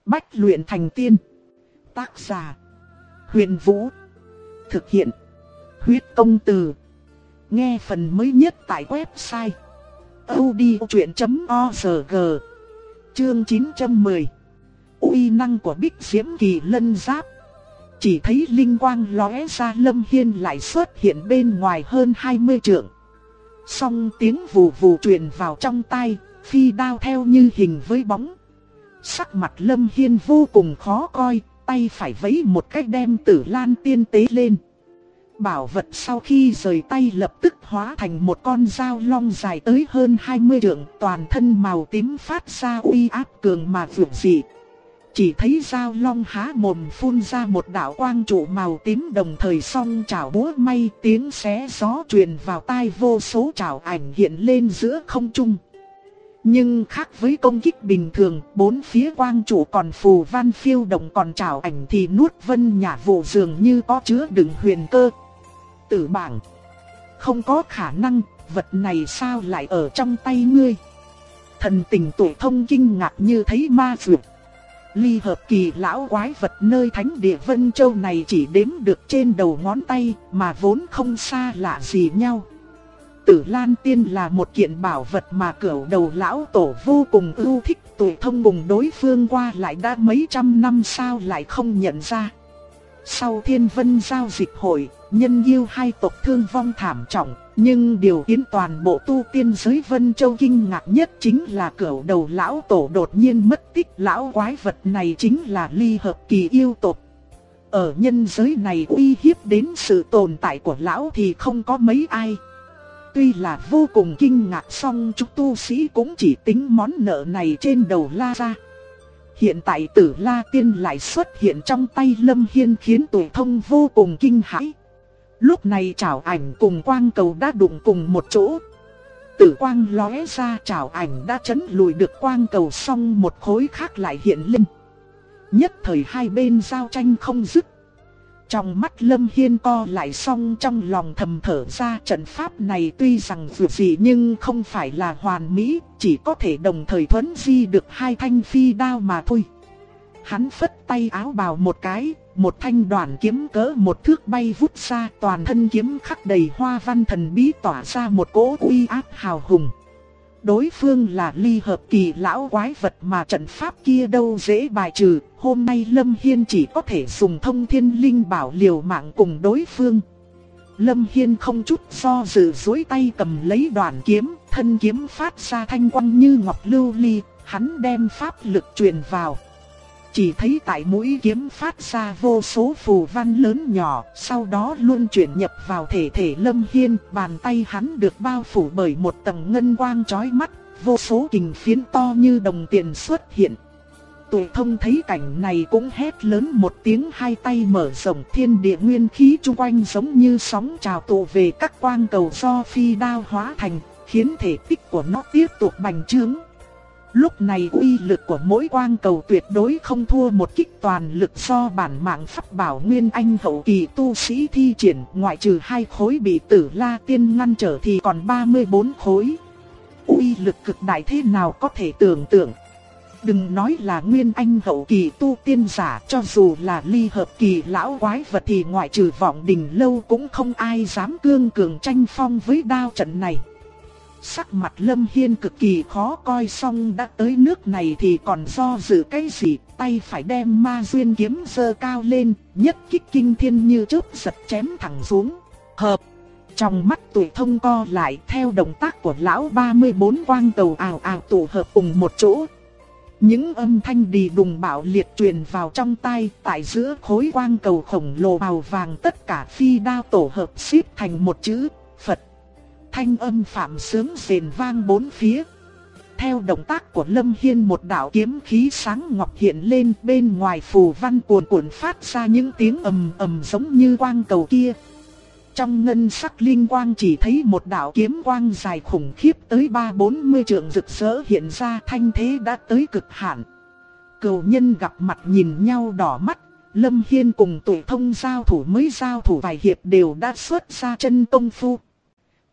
Bách luyện thành tiên. Tác giả: Huyền Vũ. Thực hiện: Huyết Công Từ. Nghe phần mới nhất tại website audiochuyện.org. Chương 910. Uy năng của Bích Diễm Kỳ Lân Giáp. Chỉ thấy linh quang lóe ra, Lâm Hiên lại xuất hiện bên ngoài hơn 20 trượng. Song tiếng vù vù truyền vào trong tai, phi đao theo như hình với bóng. Sắc mặt Lâm Hiên vô cùng khó coi, tay phải vẫy một cái đem Tử Lan Tiên tế lên. Bảo vật sau khi rời tay lập tức hóa thành một con dao long dài tới hơn 20 trượng, toàn thân màu tím phát ra uy áp cường mà vượt dị. Chỉ thấy dao long há mồm phun ra một đạo quang trụ màu tím, đồng thời song chảo búa may, tiếng xé gió truyền vào tai, vô số chảo ảnh hiện lên giữa không trung. Nhưng khác với công kích bình thường, bốn phía quang trụ còn phù văn phiêu động, còn chảo ảnh thì nuốt vân nhả vụ, dường như có chứa đựng huyền cơ. Tử bảng: không có khả năng, vật này sao lại ở trong tay ngươi? Thần tình Tuổi Thông kinh ngạc như thấy ma dược. Ly hợp kỳ lão quái vật nơi thánh địa Vân Châu này chỉ đếm được trên đầu ngón tay, mà vốn không xa lạ gì nhau. Tử Lan Tiên là một kiện bảo vật mà Cửu Đầu lão tổ vô cùng ưu thích, Tuổi Thông cùng đối phương qua lại đã mấy trăm năm sao lại không nhận ra. Sau Thiên Vân giao dịch hội, nhân yêu hai tộc thương vong thảm trọng, nhưng điều khiến toàn bộ tu tiên giới Vân Châu kinh ngạc nhất chính là Cửu Đầu lão tổ đột nhiên mất tích. Lão quái vật này chính là ly hợp kỳ yêu tộc. Ở nhân giới này uy hiếp đến sự tồn tại của lão thì không có mấy ai. Tuy là vô cùng kinh ngạc, song chúng tu sĩ cũng chỉ tính món nợ này trên đầu la ra. Hiện tại Tử La Tiên lại xuất hiện trong tay Lâm Hiên khiến Tuổi Thông vô cùng kinh hãi. Lúc này chảo ảnh cùng quang cầu đã đụng cùng một chỗ. Tử quang lóe ra, chảo ảnh đã chấn lùi được quang cầu, xong một khối khác lại hiện lên. Nhất thời hai bên giao tranh không dứt. Trong mắt Lâm Hiên co lại, xong trong lòng thầm thở ra, trận pháp này tuy rằng vượt dị nhưng không phải là hoàn mỹ, chỉ có thể đồng thời thuấn di được hai thanh phi đao mà thôi. Hắn phất tay áo bào một cái, một thanh đoàn kiếm cỡ một thước bay vút ra, toàn thân kiếm khắc đầy hoa văn thần bí, tỏa ra một cỗ uy áp hào hùng. Đối phương là ly hợp kỳ lão quái vật mà trận pháp kia đâu dễ bài trừ, hôm nay Lâm Hiên chỉ có thể dùng Thông Thiên Linh Bảo liều mạng cùng đối phương. Lâm Hiên không chút do dự duỗi tay cầm lấy đoàn kiếm, thân kiếm phát ra thanh quang như ngọc lưu ly, hắn đem pháp lực truyền vào. Chỉ thấy tại mũi kiếm phát ra vô số phù văn lớn nhỏ, sau đó luôn chuyển nhập vào thể thể Lâm Hiên, bàn tay hắn được bao phủ bởi một tầng ngân quang chói mắt, vô số kình phiến to như đồng tiền xuất hiện. Tuổi Thông thấy cảnh này cũng hét lớn một tiếng, hai tay mở rộng, thiên địa nguyên khí chung quanh giống như sóng trào tụ về các quang cầu do phi đao hóa thành, khiến thể tích của nó tiếp tục bành trướng. Lúc này uy lực của mỗi quang cầu tuyệt đối không thua một kích toàn lực do bản mạng pháp bảo Nguyên Anh hậu kỳ tu sĩ thi triển, ngoại trừ 2 khối bị Tử La Tiên ngăn trở thì còn 34 khối. Uy lực cực đại thế nào có thể tưởng tượng. Đừng nói là Nguyên Anh hậu kỳ tu tiên giả, cho dù là ly hợp kỳ lão quái vật thì ngoại trừ Vọng Đình Lâu cũng không ai dám cương cường tranh phong với đao trận này. Sắc mặt Lâm Hiên cực kỳ khó coi, xong đã tới nước này thì còn do dự cái gì, tay phải đem Ma Duyên kiếm giơ cao lên, nhất kích kinh thiên như chớp giật chém thẳng xuống. Hợp. Trong mắt Tuổi Thông co lại, theo động tác của lão 34 quang cầu ào ào tụ hợp cùng một chỗ. Những âm thanh đì đùng bạo liệt truyền vào trong tai, tại giữa khối quang cầu khổng lồ màu vàng tất cả phi đao tổ hợp xếp thành một chữ Phật. Thanh âm phạm sướng rền vang bốn phía. Theo động tác của Lâm Hiên, một đạo kiếm khí sáng ngọc hiện lên, bên ngoài phù văn cuồn cuộn phát ra những tiếng ầm ầm giống như quang cầu kia. Trong ngân sắc linh quang chỉ thấy một đạo kiếm quang dài khủng khiếp tới 30-40 trượng rực rỡ hiện ra, thanh thế đã tới cực hạn. Cừu nhân gặp mặt nhìn nhau đỏ mắt, Lâm Hiên cùng Tuổi Thông giao thủ, mới giao thủ vài hiệp đều đã xuất ra chân công phu.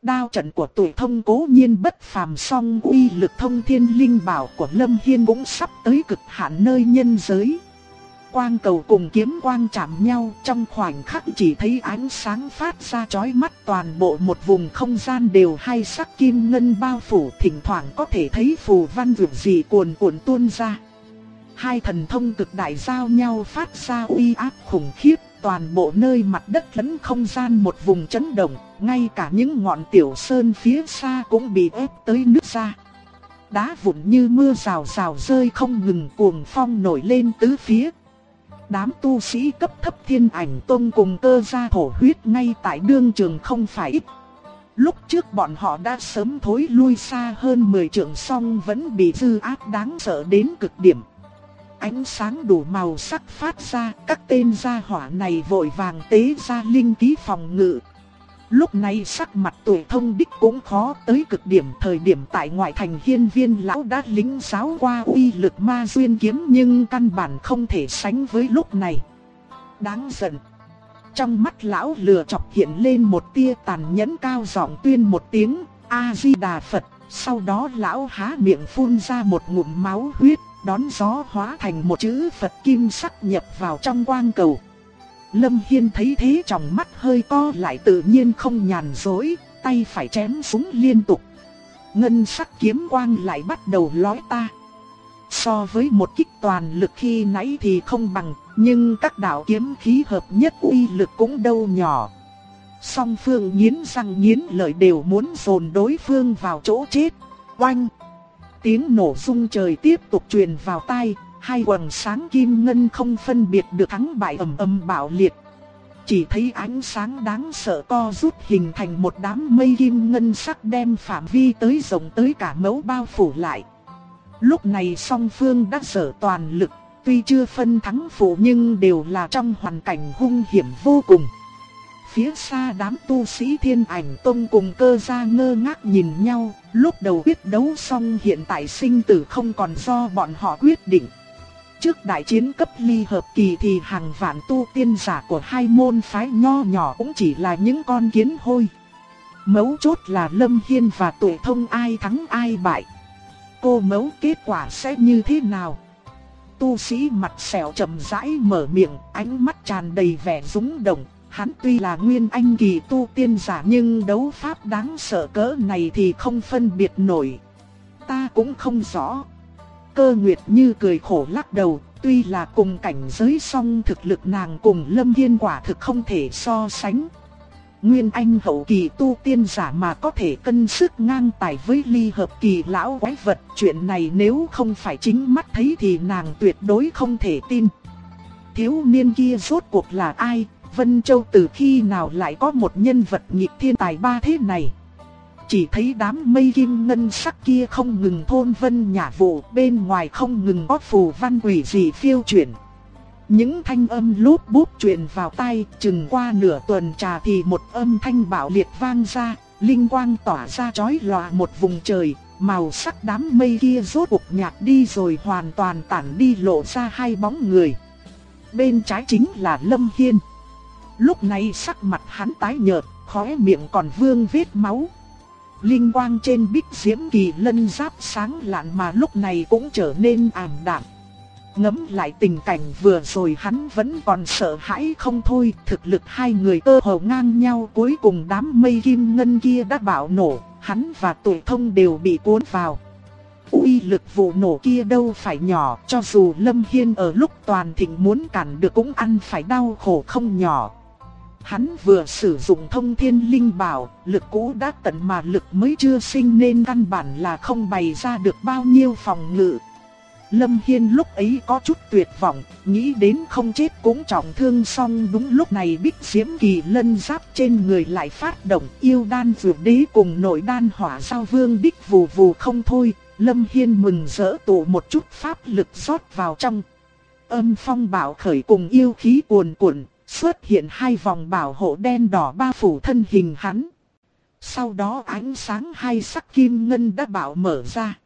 Đao trận của Tuổi Thông cố nhiên bất phàm, song uy lực thông thiên linh bảo của Lâm Hiên cũng sắp tới cực hạn nơi nhân giới. Quang cầu cùng kiếm quang chạm nhau, trong khoảnh khắc chỉ thấy ánh sáng phát ra chói mắt, toàn bộ một vùng không gian đều hai sắc kim ngân bao phủ, thỉnh thoảng có thể thấy phù văn vượt dị cuồn cuộn tuôn ra. Hai thần thông cực đại giao nhau phát ra uy áp khủng khiếp, toàn bộ nơi mặt đất lẫn không gian một vùng chấn động, ngay cả những ngọn tiểu sơn phía xa cũng bị ép tới nứt ra. Đá vụn như mưa rào rào rơi không ngừng, cuồng phong nổi lên tứ phía. Đám tu sĩ cấp thấp Thiên Ảnh Tông cùng Cơ Gia thổ huyết ngay tại đương trường không phải ít. Lúc trước bọn họ đã sớm thối lui xa hơn 10 trượng, song vẫn bị dư áp đáng sợ đến cực điểm. Ánh sáng đủ màu sắc phát ra, các tên gia hỏa này vội vàng tế ra linh khí phòng ngự. Lúc này sắc mặt Tuổi Thông đích cũng khó tới cực điểm. Thời điểm tại ngoại thành Hiên Viên lão đã lĩnh giáo qua uy lực ma duyên kiếm, nhưng căn bản không thể sánh với lúc này. Đáng giận. Trong mắt lão lừa chọc hiện lên một tia tàn nhẫn, cao giọng tuyên một tiếng A-di-đà Phật. Sau đó lão há miệng phun ra một ngụm máu huyết, đón gió hóa thành một chữ Phật kim sắc nhập vào trong quang cầu. Lâm Hiên thấy thế trong mắt hơi co lại, tự nhiên không nhàn dối, tay phải chém súng liên tục. Ngân sắc kiếm quang lại bắt đầu lóe ta. So với một kích toàn lực khi nãy thì không bằng, nhưng các đạo kiếm khí hợp nhất uy lực cũng đâu nhỏ. Song phương nghiến răng nghiến lợi đều muốn dồn đối phương vào chỗ chết. Oanh! Tiếng nổ rung trời tiếp tục truyền vào tai. Hai quầng sáng kim ngân không phân biệt được thắng bại ầm ầm bạo liệt. Chỉ thấy ánh sáng đáng sợ co rút hình thành một đám mây kim ngân sắc đem phạm vi tới rộng tới cả mẫu bao phủ lại. Lúc này song phương đã dở toàn lực, tuy chưa phân thắng phụ nhưng đều là trong hoàn cảnh hung hiểm vô cùng. Phía xa đám tu sĩ Thiên Ảnh Tông cùng Cơ Gia ngơ ngác nhìn nhau, lúc đầu quyết đấu xong hiện tại sinh tử không còn do bọn họ quyết định. Trước đại chiến cấp ly hợp kỳ thì hàng vạn tu tiên giả của hai môn phái nho nhỏ cũng chỉ là những con kiến hôi. Mấu chốt là Lâm Hiên và Tuổi Thông ai thắng ai bại. Cô mấu kết quả sẽ như thế nào? Tu sĩ mặt sẹo chậm rãi mở miệng, ánh mắt tràn đầy vẻ rúng động. Hắn tuy là nguyên anh kỳ tu tiên giả nhưng đấu pháp đáng sợ cỡ này thì không phân biệt nổi. Ta cũng không rõ. Cơ Nguyệt Như cười khổ lắc đầu, tuy là cùng cảnh giới song thực lực nàng cùng Lâm Hiên quả thực không thể so sánh. Nguyên anh hậu kỳ tu tiên giả mà có thể cân sức ngang tài với ly hợp kỳ lão quái vật, chuyện này nếu không phải chính mắt thấy thì nàng tuyệt đối không thể tin. Thiếu niên kia rốt cuộc là ai? Vân Châu từ khi nào lại có một nhân vật nghịch thiên tài ba thế này? Chỉ thấy đám mây kim ngân sắc kia không ngừng thôn vân nhả vụ, bên ngoài không ngừng có phù văn quỷ dị phiêu chuyển. Những thanh âm lúp búp truyền vào tai, chừng qua nửa tuần trà thì một âm thanh bạo liệt vang ra, linh quang tỏa ra chói lòa một vùng trời, màu sắc đám mây kia rốt cuộc nhạt đi rồi hoàn toàn tản đi, lộ ra hai bóng người. Bên trái chính là Lâm Hiên. Lúc này sắc mặt hắn tái nhợt, khóe miệng còn vương vết máu. Linh quang trên Bích Diễm Kỳ Lân giáp sáng lạn mà lúc này cũng trở nên ảm đạm. Ngẫm lại tình cảnh vừa rồi hắn vẫn còn sợ hãi không thôi, thực lực hai người cơ hồ ngang nhau, cuối cùng đám mây kim ngân kia đã bạo nổ, hắn và Tuổi Thông đều bị cuốn vào. Uy lực vụ nổ kia đâu phải nhỏ, cho dù Lâm Hiên ở lúc toàn thịnh muốn cản được cũng ăn phải đau khổ không nhỏ. Hắn vừa sử dụng thông thiên linh bảo, lực cũ đã tận mà lực mới chưa sinh nên căn bản là không bày ra được bao nhiêu phòng ngự. Lâm Hiên lúc ấy có chút tuyệt vọng, nghĩ đến không chết cũng trọng thương, xong đúng lúc này Bích Diễm Kỳ Lân giáp trên người lại phát động, yêu đan dược đế cùng nội đan hỏa giao vương đích vù vù không thôi. Lâm Hiên mừng rỡ tụ một chút pháp lực rót vào trong. Âm phong bạo khởi cùng yêu khí cuồn cuộn, xuất hiện hai vòng bảo hộ đen đỏ bao phủ thân hình hắn. Sau đó ánh sáng hai sắc kim ngân đã bạo mở ra.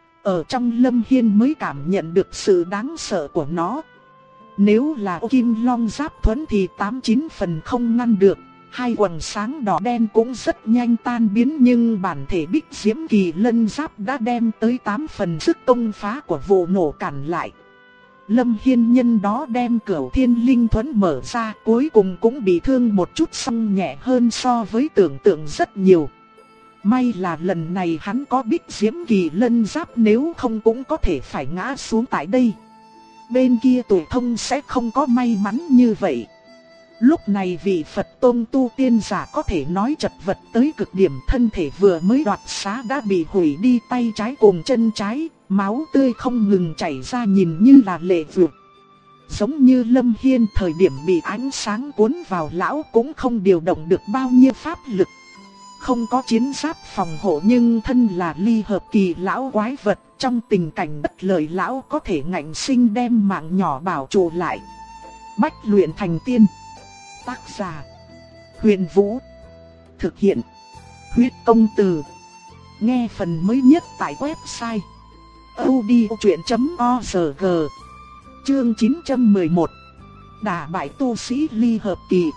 Ở trong Lâm Hiên mới cảm nhận được sự đáng sợ của nó. Nếu là kim long giáp thuẫn thì 89 phần không ngăn được. Hai quầng sáng đỏ đen cũng rất nhanh tan biến, nhưng bản thể Bích Diễm Kỳ Lân Giáp đã đem tới 8 phần sức công phá của vụ nổ cản lại. Lâm Hiên nhân đó đem Cửu Thiên Linh Thuẫn mở ra, cuối cùng cũng bị thương một chút, song nhẹ hơn so với tưởng tượng rất nhiều. May là lần này hắn có Bích Diễm Kỳ Lân Giáp, nếu không cũng có thể phải ngã xuống tại đây. Bên kia Tuổi Thông sẽ không có may mắn như vậy. Lúc này vị Phật Tôn tu tiên giả có thể nói chật vật tới cực điểm, thân thể vừa mới đoạt xá đã bị hủy đi tay trái cùng chân trái, máu tươi không ngừng chảy ra, nhìn như là lệ vượt. Giống như Lâm Hiên thời điểm bị ánh sáng cuốn vào, lão cũng không điều động được bao nhiêu pháp lực. Không có chiến giáp phòng hộ, nhưng thân là ly hợp kỳ lão quái vật, trong tình cảnh bất lợi lão có thể ngạnh sinh đem mạng nhỏ bảo trụ lại. Bách luyện thành tiên. Tác giả: Huyền Vũ. Thực hiện: Huyết Công Từ. Nghe phần mới nhất tại website audiochuyện.org. Chương 911. Đả bại tu sĩ ly hợp kỳ.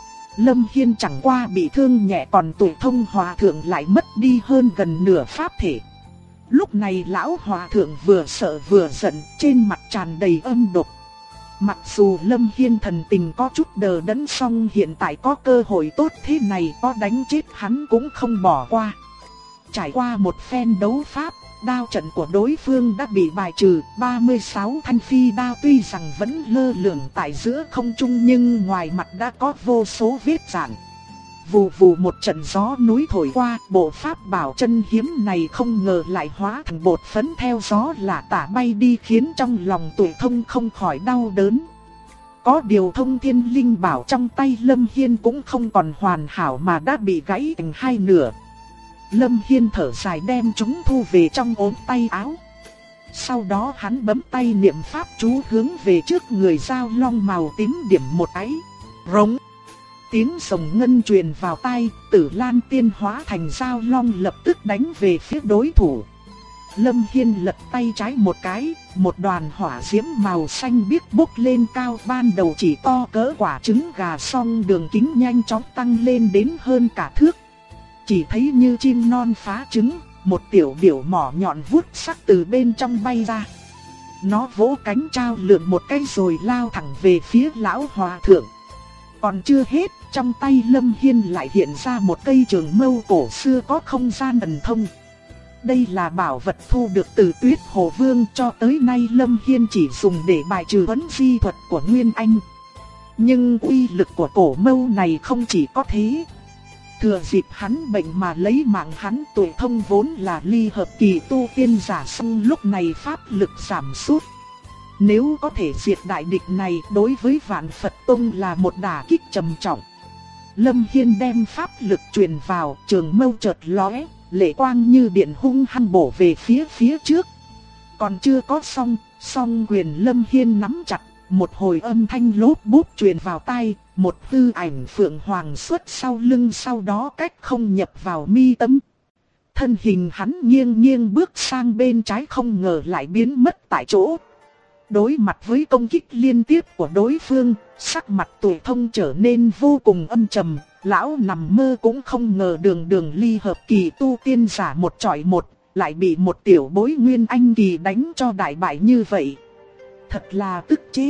Lâm Hiên chẳng qua bị thương nhẹ, còn Tuổi Thông Hòa Thượng lại mất đi hơn gần nửa pháp thể. Lúc này lão Hòa Thượng vừa sợ vừa giận, trên mặt tràn đầy âm độc. Mặc dù Lâm Hiên thần tình có chút đờ đẫn, song hiện tại có cơ hội tốt thế này, có đánh chết hắn cũng không bỏ qua. Trải qua một phen đấu pháp, đao trận của đối phương đã bị bài trừ, 36 thanh phi đao tuy rằng vẫn lơ lửng tại giữa không trung, nhưng ngoài mặt đã có vô số vết rạn. Vù vù một trận gió núi thổi qua, bộ pháp bảo chân hiếm này không ngờ lại hóa thành bột phấn theo gió lả tả bay đi, khiến trong lòng Tuổi Thông không khỏi đau đớn. Có điều Thông Thiên Linh Bảo trong tay Lâm Hiên cũng không còn hoàn hảo mà đã bị gãy thành hai nửa. Lâm Hiên thở dài đem chúng thu về trong ốm tay áo. Sau đó hắn bấm tay niệm pháp chú hướng về trước người Dao Long màu tím điểm một cái. Rống. Tiếng sồng ngân truyền vào tai, Tử Lan Tiên hóa thành Dao Long lập tức đánh về phía đối thủ. Lâm Hiên lật tay trái một cái, một đoàn hỏa diễm màu xanh biếc bốc lên cao, ban đầu chỉ to cỡ quả trứng gà, song đường kính nhanh chóng tăng lên đến hơn cả thước. Chỉ thấy như chim non phá trứng, một tiểu điểu mỏ nhọn vuốt sắc từ bên trong bay ra. Nó vỗ cánh trao lượn một cái rồi lao thẳng về phía lão Hòa Thượng. Còn chưa hết, trong tay Lâm Hiên lại hiện ra một cây trường mâu cổ xưa có không gian ẩn thông. Đây là bảo vật thu được từ Tuyết Hồ Vương, cho tới nay Lâm Hiên chỉ dùng để bài trừ huấn di thuật của Nguyên Anh. Nhưng uy lực của cổ mâu này không chỉ có thế. Thừa dịp hắn bệnh mà lấy mạng hắn, Tuổi Thông vốn là ly hợp kỳ tu tiên giả, song lúc này pháp lực giảm sút. Nếu có thể diệt đại địch này, đối với Vạn Phật Tông là một đả kích trầm trọng. Lâm Hiên đem pháp lực truyền vào, trường mâu chợt lóe, lệ quang như điện hung hăng bổ về phía trước. Còn chưa có song quyền Lâm Hiên nắm chặt, một hồi âm thanh lốp bốp truyền vào tai, một hư ảnh phượng hoàng xuất sau lưng, sau đó cách không nhập vào mi tâm. Thân hình hắn nghiêng nghiêng bước sang bên trái, không ngờ lại biến mất tại chỗ. Đối mặt với công kích liên tiếp của đối phương, sắc mặt Tuổi Thông trở nên vô cùng âm trầm. Lão nằm mơ cũng không ngờ đường ly hợp kỳ tu tiên giả một chọi một, lại bị một tiểu bối Nguyên Anh kỳ đánh cho đại bại như vậy. Thật là tức chết.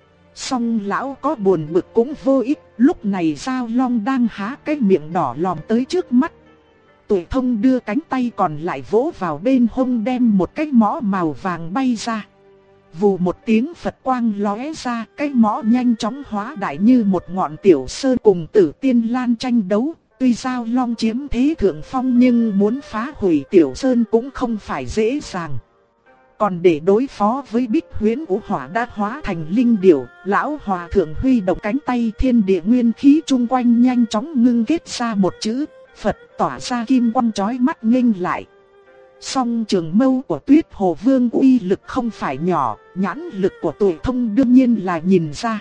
Song lão có buồn bực cũng vô ích, lúc này Dao Long đang há cái miệng đỏ lòm tới trước mắt. Tuổi Thông đưa cánh tay còn lại vỗ vào bên hông, đem một cái mõ màu vàng bay ra. Vù một tiếng Phật quang lóe ra, cái mõ nhanh chóng hóa đại như một ngọn tiểu sơn cùng Tử Tiên Lan tranh đấu. Tuy Dao Long chiếm thế thượng phong nhưng muốn phá hủy tiểu sơn cũng không phải dễ dàng. Còn để đối phó với Bích Huyễn Vũ Hỏa đã hóa thành linh điểu, lão Hòa Thượng huy động cánh tay, thiên địa nguyên khí chung quanh nhanh chóng ngưng kết ra một chữ Phật, tỏa ra kim quang chói mắt nghênh lại. Song trường mâu của Tuyết Hồ Vương uy lực không phải nhỏ, nhãn lực của Tuổi Thông đương nhiên là nhìn ra.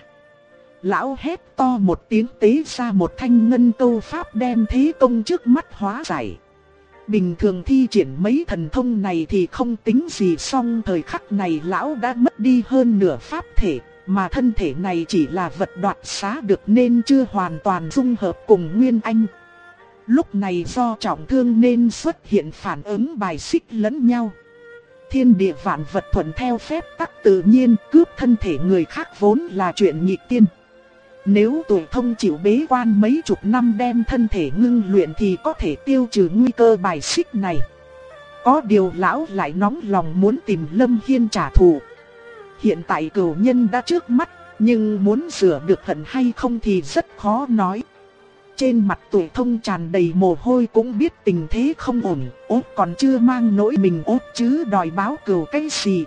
Lão hét to một tiếng, tế ra một thanh ngân câu pháp đem thế công trước mắt hóa giải. Bình thường thi triển mấy thần thông này thì không tính gì, song thời khắc này lão đã mất đi hơn nửa pháp thể, mà thân thể này chỉ là vật đoạt xá được nên chưa hoàn toàn dung hợp cùng Nguyên Anh. Lúc này do trọng thương nên xuất hiện phản ứng bài xích lẫn nhau. Thiên địa vạn vật thuận theo phép tắc tự nhiên, cướp thân thể người khác vốn là chuyện nghịch tiên. Nếu Tuổi Thông chịu bế quan mấy chục năm đem thân thể ngưng luyện thì có thể tiêu trừ nguy cơ bài xích này. Có điều lão lại nóng lòng muốn tìm Lâm Hiên trả thù. Hiện tại cửu nhân đã trước mắt, nhưng muốn rửa được hận hay không thì rất khó nói. Trên mặt Tuổi Thông tràn đầy mồ hôi cũng biết tình thế không ổn, ốt còn chưa mang nỗi mình ốt chứ đòi báo cửu cái gì.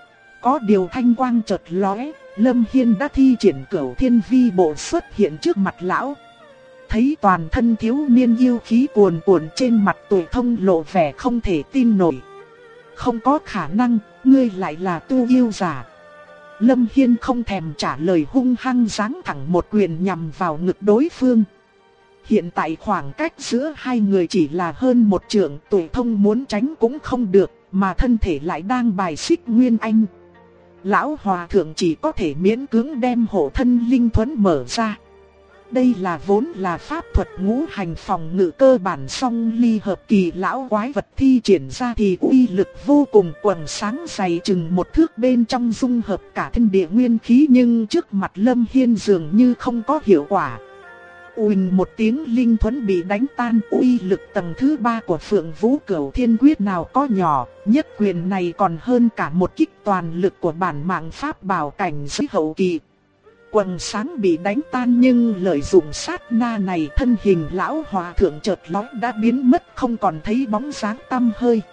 Có điều thanh quang chợt lóe, Lâm Hiên đã thi triển Cửu Thiên Vi Bộ xuất hiện trước mặt lão. Thấy toàn thân thiếu niên yêu khí cuồn cuộn trên mặt Tuổi Thông lộ vẻ không thể tin nổi. Không có khả năng, ngươi lại là tu yêu giả. Lâm Hiên không thèm trả lời, hung hăng giáng thẳng một quyền nhằm vào ngực đối phương. Hiện tại khoảng cách giữa hai người chỉ là hơn một trượng, Tuổi Thông muốn tránh cũng không được, mà thân thể lại đang bài xích Nguyên Anh. Lão Hòa Thượng chỉ có thể miễn cưỡng đem hộ thân linh thuẫn mở ra. Đây là vốn là pháp thuật ngũ hành phòng ngự cơ bản, song ly hợp kỳ lão quái vật thi triển ra thì uy lực vô cùng, quầng sáng dày chừng một thước bên trong dung hợp cả thiên địa nguyên khí, nhưng trước mặt Lâm Hiên dường như không có hiệu quả. Uỳnh một tiếng, linh thuẫn bị đánh tan, uy lực tầng thứ 3 của Phượng Vũ Cửu Thiên Quyết nào có nhỏ, nhất quyền này còn hơn cả một kích toàn lực của bản mạng pháp bảo cảnh giới hậu kỳ. Quầng sáng bị đánh tan nhưng lợi dụng sát na này, thân hình lão hòa thượng chợt lóe đã biến mất không còn thấy bóng dáng tăm hơi.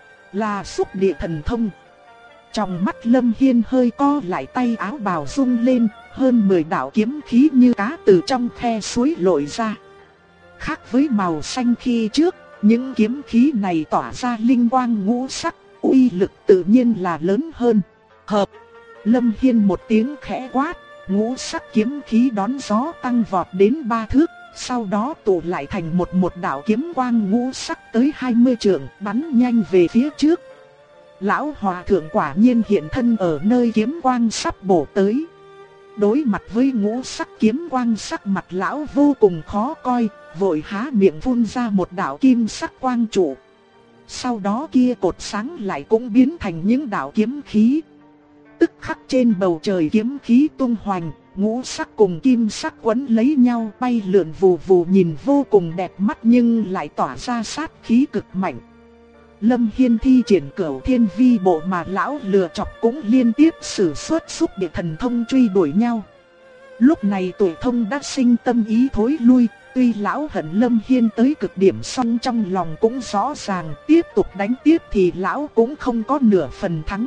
Là xúc địa thần thông. Trong mắt Lâm Hiên hơi co lại, tay áo bào rung lên, hơn 10 đạo kiếm khí như cá từ trong khe suối lội ra. Khác với màu xanh khi trước, những kiếm khí này tỏa ra linh quang ngũ sắc, uy lực tự nhiên là lớn hơn. Hợp. Lâm Hiên một tiếng khẽ quát, ngũ sắc kiếm khí đón gió tăng vọt đến 3 thước, sau đó tụ lại thành một đạo kiếm quang ngũ sắc tới 20 trượng, bắn nhanh về phía trước. Lão Hòa Thượng quả nhiên hiện thân ở nơi kiếm quang sắp bổ tới. Đối mặt với ngũ sắc kiếm quang, sắc mặt lão vô cùng khó coi, vội há miệng phun ra một đạo kim sắc quang trụ. Sau đó kia cột sáng lại cũng biến thành những đạo kiếm khí. Tức khắc trên bầu trời kiếm khí tung hoành, ngũ sắc cùng kim sắc quấn lấy nhau bay lượn vù vù, nhìn vô cùng đẹp mắt nhưng lại tỏa ra sát khí cực mạnh. Lâm Hiên thi triển Cửu Thiên Vi Bộ mà lão lừa chọc cũng liên tiếp sử xuất xúc địa thần thông truy đuổi nhau. Lúc này Tuổi Thông đã sinh tâm ý thối lui, tuy lão hận Lâm Hiên tới cực điểm song trong lòng cũng rõ ràng tiếp tục đánh tiếp thì lão cũng không có nửa phần thắng.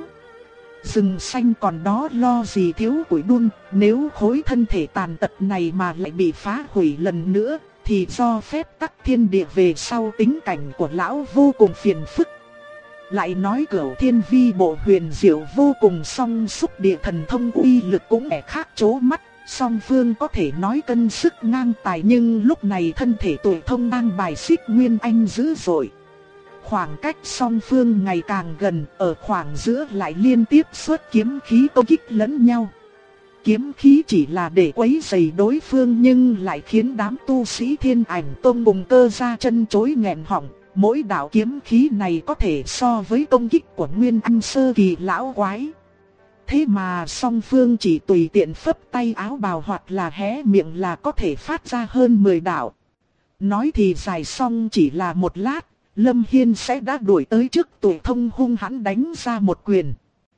Rừng xanh còn đó lo gì thiếu củi đun, nếu khối thân thể tàn tật này mà lại bị phá hủy lần nữa thì do phép tắc thiên địa về sau tính cảnh của lão vô cùng phiền phức. Lại nói Cửu Thiên Vi Bộ huyền diệu vô cùng, song xúc địa thần thông uy lực cũng khác chố mắt, song phương có thể nói cân sức ngang tài, nhưng lúc này thân thể Tuổi Thông đang bài xích Nguyên Anh dữ dội. Khoảng cách song phương ngày càng gần, ở khoảng giữa lại liên tiếp xuất kiếm khí công kích lẫn nhau. Kiếm khí chỉ là để quấy rầy đối phương nhưng lại khiến đám tu sĩ Thiên Ảnh Tông cùng Cơ Gia chân chối nghẹn họng. Mỗi đạo kiếm khí này có thể so với công kích của Nguyên Anh sơ kỳ lão quái. Thế mà song phương chỉ tùy tiện phất tay áo bào hoặc là hé miệng là có thể phát ra hơn 10 đạo. Nói thì dài song chỉ là một lát, Lâm Hiên sẽ đã đuổi tới trước Tuổi Thông, hung hãn đánh ra một quyền.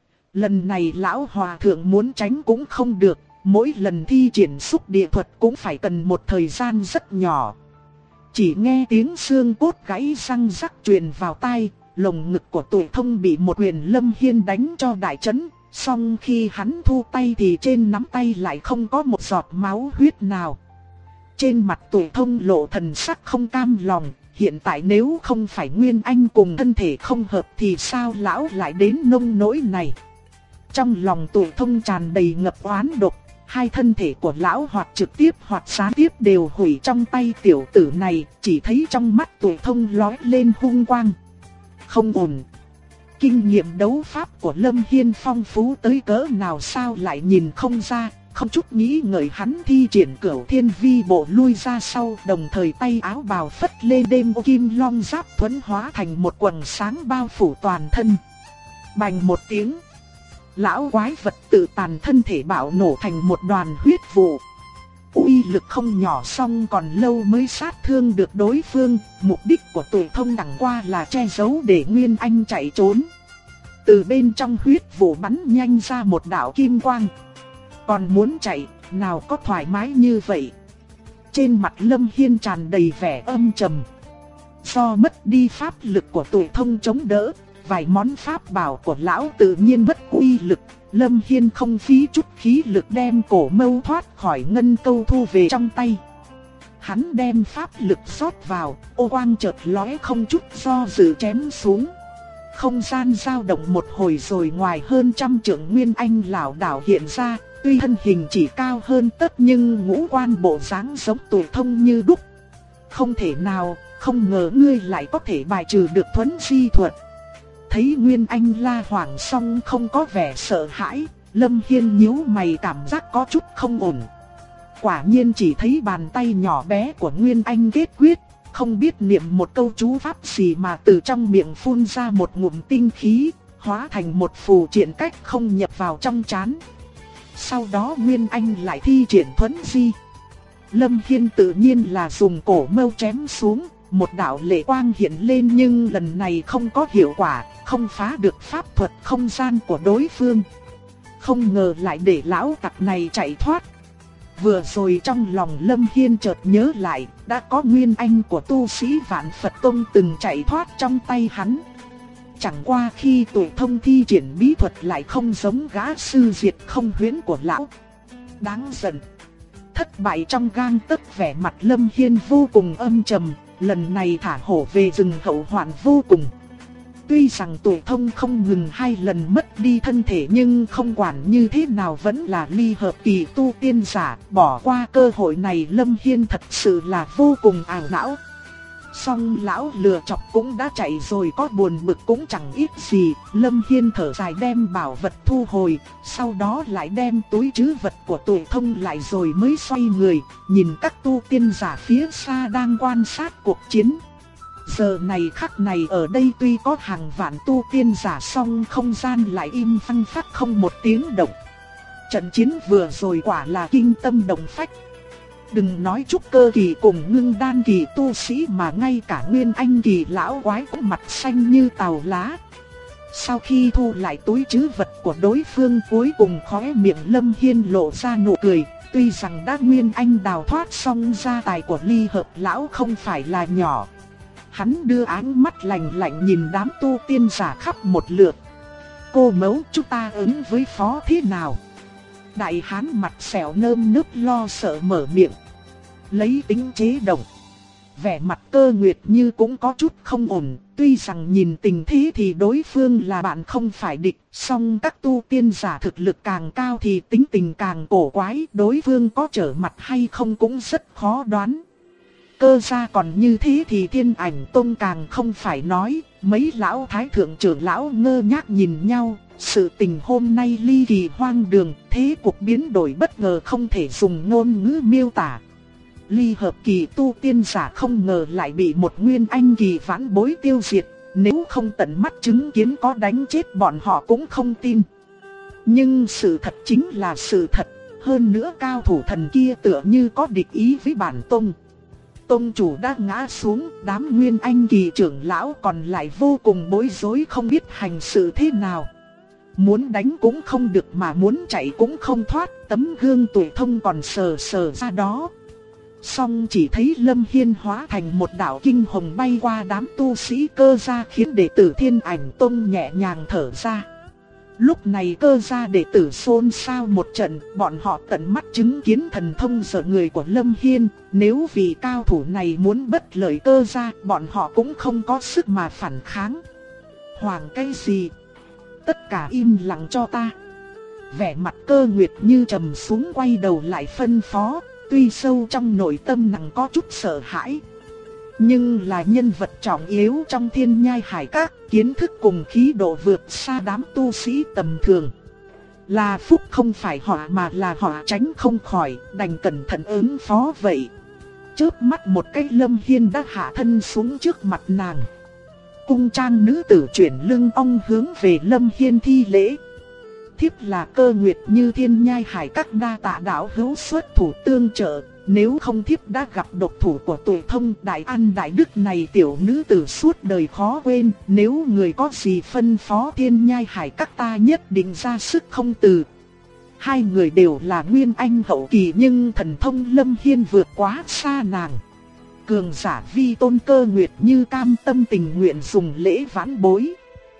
Lần này lão hòa thượng muốn tránh cũng không được, mỗi lần thi triển xúc địa thuật cũng phải cần một thời gian rất nhỏ. Chỉ nghe tiếng xương cốt gãy răng rắc truyền vào tai, lồng ngực của Tuổi Thông bị một quyền Lâm Hiên đánh cho đại chấn, song khi hắn thu tay thì trên nắm tay lại không có một giọt máu huyết nào. Trên mặt Tuổi Thông lộ thần sắc không cam lòng, hiện tại nếu không phải Nguyên Anh cùng thân thể không hợp thì sao lão lại đến nông nỗi này. Trong lòng Tuổi Thông tràn đầy ngập oán độc, hai thân thể của lão hoặc trực tiếp hoặc gián tiếp đều hủy trong tay tiểu tử này, chỉ thấy trong mắt Tuổi Thông lóe lên hung quang. Không ổn. Kinh nghiệm đấu pháp của Lâm Hiên phong phú tới cỡ nào sao lại nhìn không ra. Không chút nghĩ ngợi hắn thi triển Cửu Thiên Vi Bộ lui ra sau, đồng thời tay áo bào phất lên đêm ô kim long giáp thuẫn hóa thành một quầng sáng bao phủ toàn thân. Bành một tiếng, lão quái vật tự tàn thân thể bạo nổ thành một đoàn huyết vụ. Uy lực không nhỏ song còn lâu mới sát thương được đối phương, mục đích của Tụi Thông chẳng qua là che giấu để Nguyên Anh chạy trốn. Từ bên trong huyết vụ bắn nhanh ra một đạo kim quang. Còn muốn chạy, nào có thoải mái như vậy. Trên mặt Lâm Hiên tràn đầy vẻ âm trầm. Do mất đi pháp lực của Tụi Thông chống đỡ, vài món pháp bảo của lão tự nhiên mất uy lực. Lâm Hiên không phí chút khí lực đem cổ mâu thoát khỏi ngân câu thu về trong tay. Hắn đem pháp lực rót vào, ô quang chợt lóe không chút do dự chém xuống. Không gian dao động một hồi rồi ngoài hơn trăm trượng Nguyên Anh lảo đảo hiện ra. Tuy thân hình chỉ cao hơn tất nhưng ngũ quan bộ dáng giống Tụi Thông như đúc. Không thể nào, không ngờ ngươi lại có thể bài trừ được thuấn di thuật. Thấy Nguyên Anh la hoảng song không có vẻ sợ hãi, Lâm Hiên nhíu mày cảm giác có chút không ổn. Quả nhiên chỉ thấy bàn tay nhỏ bé của Nguyên Anh kết quyết, không biết niệm một câu chú pháp gì mà từ trong miệng phun ra một ngụm tinh khí, hóa thành một phù triện cách không nhập vào trong trán. Sau đó Nguyên Anh lại thi triển thuấn di. Lâm Hiên tự nhiên là dùng cổ mâu chém xuống, một đạo lệ quang hiện lên nhưng lần này không có hiệu quả, không phá được pháp thuật không gian của đối phương. Không ngờ lại để lão tặc này chạy thoát. Vừa rồi trong lòng Lâm Hiên chợt nhớ lại, đã có Nguyên Anh của tu sĩ Vạn Phật Tông từng chạy thoát trong tay hắn. Chẳng qua khi Tụi Thông thi triển bí thuật lại không giống gã sư diệt không huyễn của lão. Đáng giận. Thất bại trong gang tấc, vẻ mặt Lâm Hiên vô cùng âm trầm, lần này thả hổ về rừng hậu hoạn vô cùng. Tuy rằng Tụi Thông không ngừng 2 lần mất đi thân thể nhưng không quản như thế nào vẫn là ly hợp kỳ tu tiên giả, bỏ qua cơ hội này Lâm Hiên thật sự là vô cùng ảo não. Song lão lừa chọc cũng đã chạy rồi, có buồn bực cũng chẳng ít gì. Lâm Hiên thở dài đem bảo vật thu hồi, sau đó lại đem túi trữ vật của Tụi Thông lại rồi mới xoay người, nhìn các tu tiên giả phía xa đang quan sát cuộc chiến. Giờ này khắc này ở đây tuy có hàng vạn tu tiên giả song không gian lại im phăng phắc không một tiếng động. Trận chiến vừa rồi quả là kinh tâm động phách. Đừng nói trúc cơ kỳ cùng ngưng đan kỳ tu sĩ mà ngay cả Nguyên Anh kỳ lão quái cũng mặt xanh như tàu lá. Sau khi thu lại túi trữ vật của đối phương, cuối cùng khóe miệng Lâm Hiên lộ ra nụ cười. Tuy rằng đã Nguyên Anh đào thoát song gia tài của ly hợp lão không phải là nhỏ. Hắn đưa ánh mắt lạnh lạnh nhìn đám tu tiên giả khắp một lượt. Cô mẫu, chúng ta ứng với phó thế nào? Đại hán mặt sẹo nơm nớp lo sợ mở miệng. Lấy tính chế động. Vẻ mặt Cơ Nguyệt Như cũng có chút không ổn. Tuy rằng nhìn tình thế thì đối phương là bạn không phải địch. Song các tu tiên giả thực lực càng cao thì tính tình càng cổ quái. Đối phương có trở mặt hay không cũng rất khó đoán. Cơ gia còn như thế thì Thiên Ảnh Tông càng không phải nói. Mấy lão thái thượng trưởng lão ngơ ngác nhìn nhau. Sự tình hôm nay ly kỳ hoang đường, thế cuộc biến đổi bất ngờ không thể dùng ngôn ngữ miêu tả. Ly hợp kỳ tu tiên giả không ngờ lại bị một Nguyên Anh kỳ vãn bối tiêu diệt, nếu không tận mắt chứng kiến có đánh chết bọn họ cũng không tin. Nhưng sự thật chính là sự thật, hơn nữa cao thủ thần kia tựa như có địch ý với bản tông. Tông chủ đã ngã xuống, đám Nguyên Anh kỳ trưởng lão còn lại vô cùng bối rối không biết hành sự thế nào. Muốn đánh cũng không được mà muốn chạy cũng không thoát, tấm gương Tụi Thông còn sờ sờ ra đó. Song chỉ thấy Lâm Hiên hóa thành một đạo kinh hồng bay qua đám tu sĩ Cơ gia khiến đệ tử Thiên Ảnh Tông nhẹ nhàng thở ra. Lúc này Cơ gia đệ tử xôn xao một trận, bọn họ tận mắt chứng kiến thần thông giở người của Lâm Hiên. Nếu vì cao thủ này muốn bất lợi Cơ gia, bọn họ cũng không có sức mà phản kháng. Hoàng cái gì? Tất cả im lặng cho ta. Vẻ mặt Cơ Nguyệt Như trầm xuống quay đầu lại phân phó, tuy sâu trong nội tâm nàng có chút sợ hãi. nhưng là nhân vật trọng yếu trong Thiên Nhai Hải Các, kiến thức cùng khí độ vượt xa đám tu sĩ tầm thường. Là phúc không phải họa mà là họa tránh không khỏi, đành cẩn thận ứng phó vậy. Chớp mắt một cái, Lâm Hiên đã hạ thân xuống trước mặt nàng. Cung trang nữ tử chuyển lưng ong hướng về Lâm Hiên thi lễ. Thiếp là Cơ Nguyệt Như, Thiên Nhai Hải Các đa tạ đạo hữu xuất thủ tương trợ. Nếu không thiếp đã gặp độc thủ của Tuệ Thông đại an đại đức này, tiểu nữ tử suốt đời khó quên. Nếu người có gì phân phó Thiên Nhai Hải Các ta nhất định ra sức không từ. Hai người đều là nguyên anh hậu kỳ, nhưng thần thông Lâm Hiên vượt quá xa nàng. Cường giả vi tôn Cơ Nguyệt Như cam tâm tình nguyện dùng lễ vãn bối.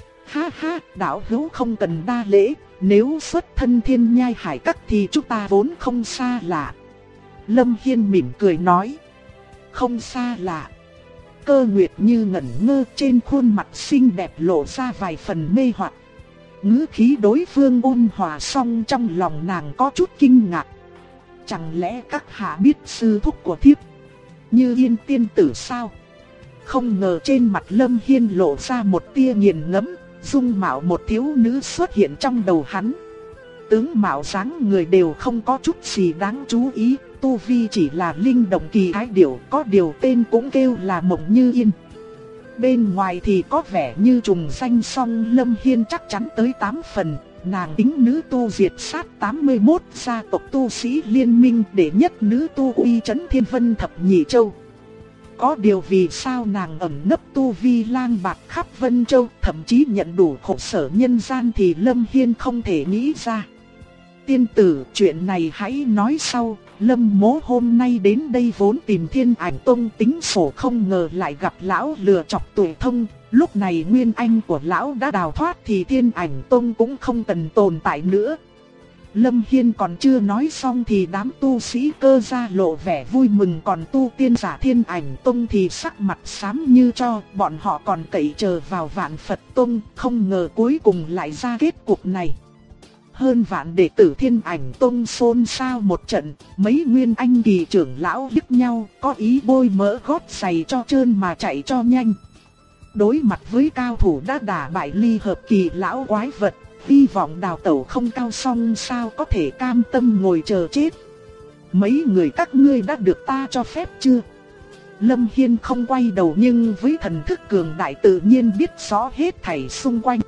Ha ha, đạo hữu không cần đa lễ, nếu xuất thân Thiên Nhai Hải Các thì chúng ta vốn không xa lạ. Lâm Hiên mỉm cười nói. Không xa lạ. Cơ Nguyệt Như ngẩn ngơ, trên khuôn mặt xinh đẹp lộ ra vài phần mê hoặc. Ngữ khí đối phương ôn hòa, song trong lòng nàng có chút kinh ngạc. Chẳng lẽ các hạ biết sư thúc của thiếp Như Yên tiên tử sao? Không ngờ trên mặt Lâm Hiên lộ ra một tia nghiền ngẫm, dung mạo một thiếu nữ xuất hiện trong đầu hắn. Tướng mạo dáng người đều không có chút gì đáng chú ý, tu vi chỉ là linh động kỳ thái điểu, có điều tên cũng kêu là Mộng Như Yên. Bên ngoài thì có vẻ như trùng danh, song Lâm Hiên chắc chắn tới 8 phần. Nàng tính nữ tu diệt sát 81 gia tộc tu sĩ liên minh, đệ nhất nữ tu uy chấn thiên vân thập nhị châu. Có điều vì sao nàng ẩn nấp tu vi lang bạt khắp Vân Châu, thậm chí nhận đủ khổ sở nhân gian thì Lâm Hiên không thể nghĩ ra. Tiên tử, chuyện này hãy nói sau. Lâm mố hôm nay đến đây vốn tìm Thiên Ảnh Tông tính sổ, không ngờ lại gặp lão lừa chọc Tuệ Thông. Lúc này nguyên anh của lão đã đào thoát thì Thiên Ảnh Tông cũng không cần tồn tại nữa. Lâm Hiên còn chưa nói xong thì đám tu sĩ Cơ gia lộ vẻ vui mừng, còn tu tiên giả Thiên Ảnh Tông thì sắc mặt xám như tro. Bọn họ còn cậy chờ vào Vạn Phật Tông, không ngờ cuối cùng lại ra kết cục này. Hơn vạn đệ tử Thiên Ảnh Tông xôn xao một trận, mấy nguyên anh kỳ trưởng lão liếc nhau, có ý bôi mỡ gót giày cho trơn mà chạy cho nhanh. Đối mặt với cao thủ đã đả bại ly hợp kỳ lão quái vật, hy vọng đào tẩu không cao, song sao có thể cam tâm ngồi chờ chết. Mấy người các ngươi đã được ta cho phép chưa? Lâm Hiên không quay đầu, nhưng với thần thức cường đại tự nhiên biết rõ hết thảy xung quanh.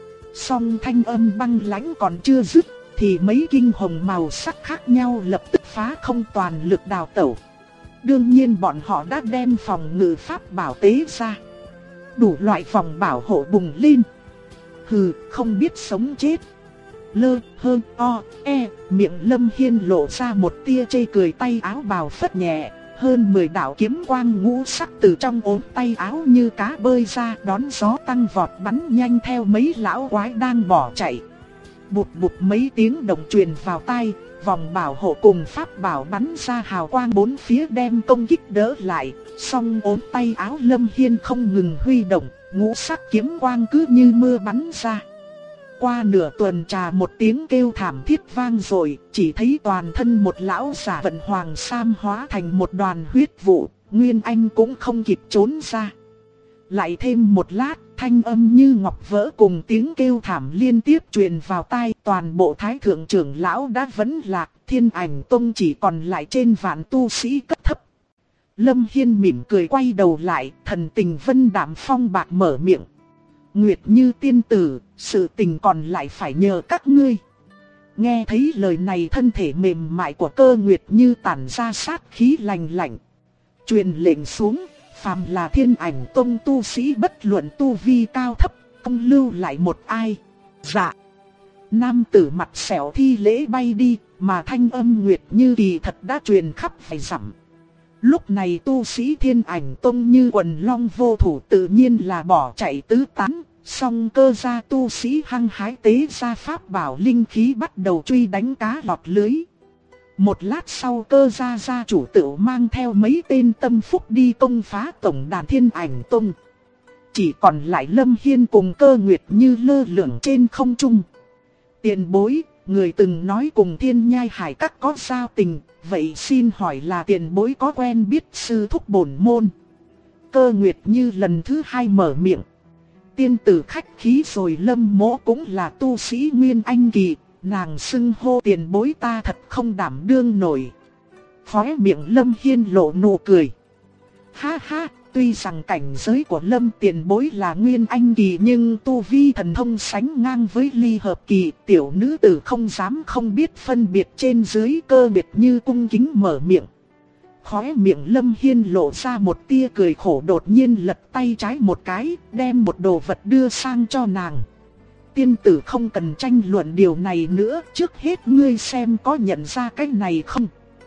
Song thanh âm băng lãnh còn chưa dứt thì mấy kinh hồng màu sắc khác nhau lập tức phá không toàn lực đào tẩu. Đương nhiên bọn họ đã đem phòng ngự pháp bảo tế ra, đủ loại phòng bảo hộ bùng lên. Hừ, không biết sống chết. Lơ hơ o e, miệng Lâm Hiên lộ ra một tia chê cười, tay áo bào phất nhẹ. Hơn 10 đạo kiếm quang ngũ sắc từ trong ốm tay áo như cá bơi ra, đón gió tăng vọt bắn nhanh theo mấy lão quái đang bỏ chạy. Bụt bụt mấy tiếng động truyền vào tai, vòng bảo hộ cùng pháp bảo bắn ra hào quang bốn phía đem công kích đỡ lại. Song ốm tay áo Lâm Hiên không ngừng huy động, ngũ sắc kiếm quang cứ như mưa bắn ra. Qua nửa tuần trà, một tiếng kêu thảm thiết vang rồi, chỉ thấy toàn thân một lão giả vận hoàng sam hóa thành một đoàn huyết vụ, Nguyên Anh cũng không kịp trốn ra. Lại thêm một lát, thanh âm như ngọc vỡ cùng tiếng kêu thảm liên tiếp truyền vào tai, toàn bộ thái thượng trưởng lão đã vẫn lạc, Thiên Ảnh Tông chỉ còn lại trên vạn tu sĩ cấp thấp. Lâm Hiên mỉm cười quay đầu lại, thần tình vân đạm phong bạc mở miệng. Nguyệt Như tiên tử, sự tình còn lại phải nhờ các ngươi. Nghe thấy lời này, thân thể mềm mại của Cơ Nguyệt Như tản ra sát khí lạnh lạnh. Truyền lệnh xuống, phàm là Thiên Ảnh Tông tu sĩ bất luận tu vi cao thấp, không lưu lại một ai. Dạ. Nam tử mặt sẹo thi lễ bay đi, mà thanh âm Nguyệt Như kỳ thật đã truyền khắp vài dặm. Lúc này tu sĩ Thiên Ảnh Tông như quần long vô thủ, tự nhiên là bỏ chạy tứ tán. Song Cơ gia tu sĩ hăng hái tế ra pháp bảo linh khí bắt đầu truy đánh cá lọt lưới. Một lát sau, Cơ gia gia chủ tự mang theo mấy tên tâm phúc đi công phá tổng đàn Thiên Ảnh Tông. Chỉ còn lại Lâm Hiên cùng Cơ Nguyệt Như lơ lửng trên không trung. Tiền bối, người từng nói cùng Thiên Nhai Hải Các có giao tình, vậy xin hỏi là tiền bối có quen biết sư thúc bổn môn? Cơ Nguyệt Như lần thứ hai mở miệng. Tiên tử khách khí rồi, Lâm Mỗ cũng là tu sĩ Nguyên Anh kỳ, nàng xưng hô tiền bối ta thật không đảm đương nổi. Khóe miệng Lâm Hiên lộ nụ cười. Ha ha, tuy rằng cảnh giới của Lâm tiền bối là Nguyên Anh kỳ nhưng tu vi thần thông sánh ngang với ly hợp kỳ, tiểu nữ tử không dám không biết phân biệt trên dưới. Cơ Nguyệt Như cung kính mở miệng. Khóe miệng Lâm Hiên lộ ra một tia cười khổ, đột nhiên lật tay trái một cái, đem một đồ vật đưa sang cho nàng. Tiên tử không cần tranh luận điều này nữa, trước hết ngươi xem có nhận ra cái này không?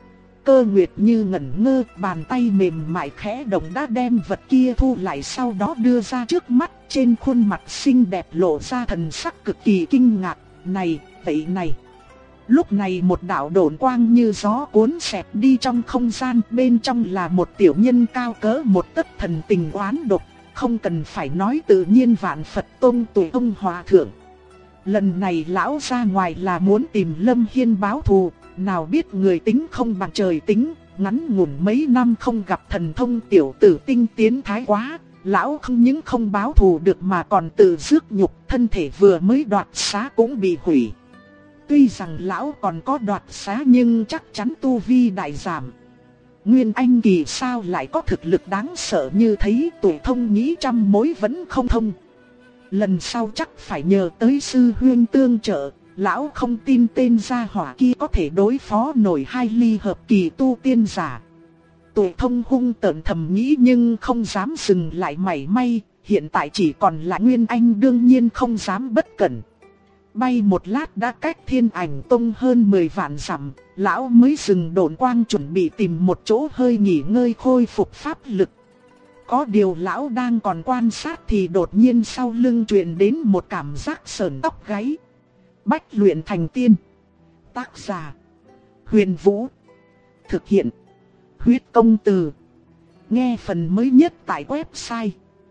Cơ Nguyệt Như ngẩn ngơ, bàn tay mềm mại khẽ động đã đem vật kia thu lại, sau đó đưa ra trước mắt. Trên khuôn mặt xinh đẹp lộ ra thần sắc cực kỳ kinh ngạc. Này, vậy này. Lúc này một đạo độn quang như gió cuốn xẹt đi trong không gian, bên trong là một tiểu nhân cao cỡ một tấc, thần tình oán độc, không cần phải nói tự nhiên vạn Phật Tông Tụ Ông Hòa Thượng. Lần này lão ra ngoài là muốn tìm Lâm Hiên báo thù, nào biết người tính không bằng trời tính, ngắn ngủn mấy năm không gặp thần thông tiểu tử tinh tiến thái quá, lão không những không báo thù được mà còn tự rước nhục, thân thể vừa mới đoạt xá cũng bị hủy. Tuy rằng lão còn có đoạt xá nhưng chắc chắn tu vi đại giảm. Nguyên Anh kỳ sao lại có thực lực đáng sợ như thế, tuổi thông nghĩ trăm mối vẫn không thông. Lần sau chắc phải nhờ tới sư huynh tương trợ, lão không tin tên gia hỏa kia có thể đối phó nổi hai ly hợp kỳ tu tiên giả. Tuổi thông hung tợn thầm nghĩ nhưng không dám dừng lại mảy may, hiện tại chỉ còn lại Nguyên Anh đương nhiên không dám bất cẩn. Bay một lát đã cách Thiên Ảnh Tông hơn 10 vạn dặm, lão mới dừng độn quang chuẩn bị tìm một chỗ hơi nghỉ ngơi khôi phục pháp lực. Có điều lão đang còn quan sát thì đột nhiên sau lưng truyền đến một cảm giác sởn tóc gáy. Bách luyện thành tiên. Tác giả: Huyền Vũ. Thực hiện: Huyết Công Từ. Nghe phần mới nhất tại website